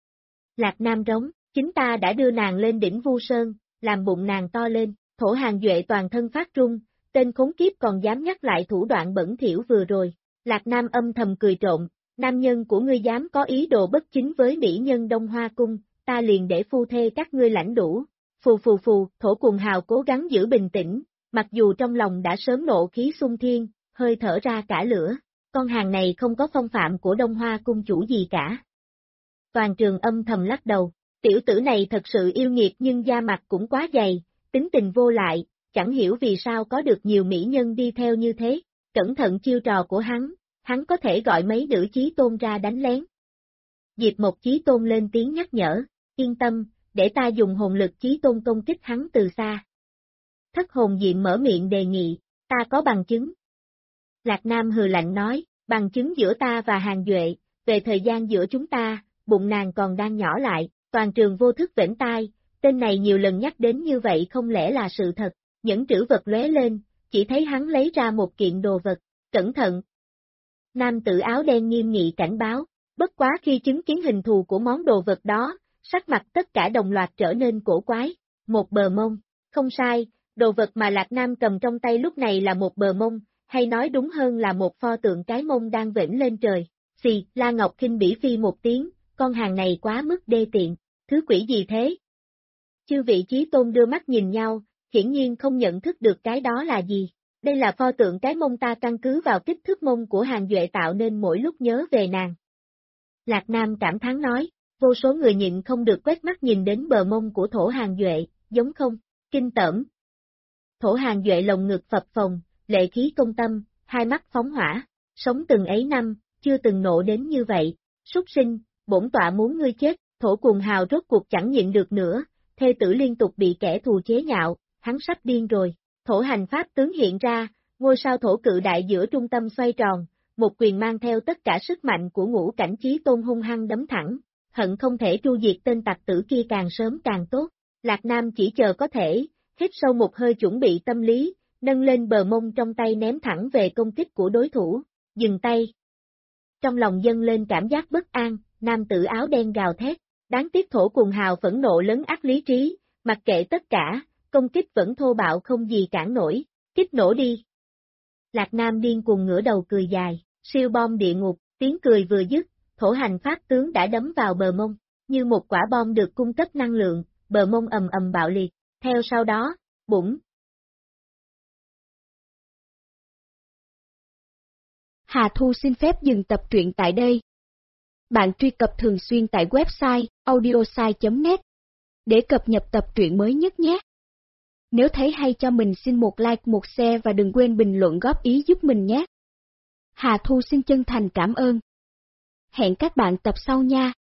Lạc Nam rống, chính ta đã đưa nàng lên đỉnh Vu Sơn, làm bụng nàng to lên, thổ Hàng Duệ toàn thân phát run, tên khốn kiếp còn dám nhắc lại thủ đoạn bẩn thỉu vừa rồi. Lạc Nam âm thầm cười trộn, nam nhân của ngươi dám có ý đồ bất chính với mỹ nhân Đông Hoa Cung, ta liền để phu thê các ngươi lãnh đủ. Phù phù phù, thổ cuồng hào cố gắng giữ bình tĩnh, mặc dù trong lòng đã sớm nộ khí xung thiên, hơi thở ra cả lửa, con hàng này không có phong phạm của Đông Hoa Cung chủ gì cả. Toàn trường âm thầm lắc đầu, tiểu tử này thật sự yêu nghiệt nhưng da mặt cũng quá dày, tính tình vô lại, chẳng hiểu vì sao có được nhiều mỹ nhân đi theo như thế, cẩn thận chiêu trò của hắn có thể gọi mấy nữ chí tôn ra đánh lén. Diệp Mộc chí tôn lên tiếng nhắc nhở, yên tâm, để ta dùng hồn lực chí tôn công kích hắn từ xa. Thất hồn Diệm mở miệng đề nghị, ta có bằng chứng. Lạc Nam hừ lạnh nói, bằng chứng giữa ta và Hàng Duệ, về thời gian giữa chúng ta, bụng nàng còn đang nhỏ lại, toàn trường vô thức vểnh tai, tên này nhiều lần nhắc đến như vậy không lẽ là sự thật, nhẫn trữ vật lóe lên, chỉ thấy hắn lấy ra một kiện đồ vật, cẩn thận. Nam tử áo đen nghiêm nghị cảnh báo, bất quá khi chứng kiến hình thù của món đồ vật đó, sắc mặt tất cả đồng loạt trở nên cổ quái, một bờ mông, không sai, đồ vật mà Lạc Nam cầm trong tay lúc này là một bờ mông, hay nói đúng hơn là một pho tượng cái mông đang vểnh lên trời. Xì, La Ngọc khinh bỉ phi một tiếng, con hàng này quá mức đê tiện, thứ quỷ gì thế? Chư vị chí tôn đưa mắt nhìn nhau, hiển nhiên không nhận thức được cái đó là gì. Đây là pho tượng cái mông ta căn cứ vào kích thước mông của Hàng Duệ tạo nên mỗi lúc nhớ về nàng. Lạc Nam cảm thán nói, vô số người nhịn không được quét mắt nhìn đến bờ mông của thổ Hàng Duệ, giống không? Kinh tởm. Thổ Hàng Duệ lồng ngực phập phồng, lệ khí công tâm, hai mắt phóng hỏa, sống từng ấy năm, chưa từng nộ đến như vậy, súc sinh, bổn tọa muốn ngươi chết, thổ cuồng hào rốt cuộc chẳng nhịn được nữa, thê tử liên tục bị kẻ thù chế nhạo, hắn sắp điên rồi, thổ hành pháp tướng hiện ra, ngôi sao thổ cự đại giữa trung tâm xoay tròn, một quyền mang theo tất cả sức mạnh của ngũ cảnh chí tôn hung hăng đấm thẳng, hận không thể tru diệt tên tặc tử kia càng sớm càng tốt, Lạc Nam chỉ chờ có thể, hít sâu một hơi chuẩn bị tâm lý, nâng lên bờ mông trong tay ném thẳng về công kích của đối thủ, dừng tay. Trong lòng dâng lên cảm giác bất an, nam tử áo đen gào thét, đáng tiếc thổ cuồng hào phẫn nộ lấn át lý trí, mặc kệ tất cả, công kích vẫn thô bạo không gì cản nổi, kích nổ đi. Lạc Nam điên cuồng ngửa đầu cười dài, siêu bom địa ngục, tiếng cười vừa dứt, thổ hành pháp tướng đã đấm vào bờ mông, như một quả bom được cung cấp năng lượng, bờ mông ầm ầm bạo liệt, theo sau đó, bủng. Hà Thu xin phép dừng tập truyện tại đây. Bạn truy cập thường xuyên tại website audiosai.net để cập nhật tập truyện mới nhất nhé. Nếu thấy hay cho mình xin một like, một share và đừng quên bình luận góp ý giúp mình nhé. Hà Thu xin chân thành cảm ơn. Hẹn các bạn tập sau nha.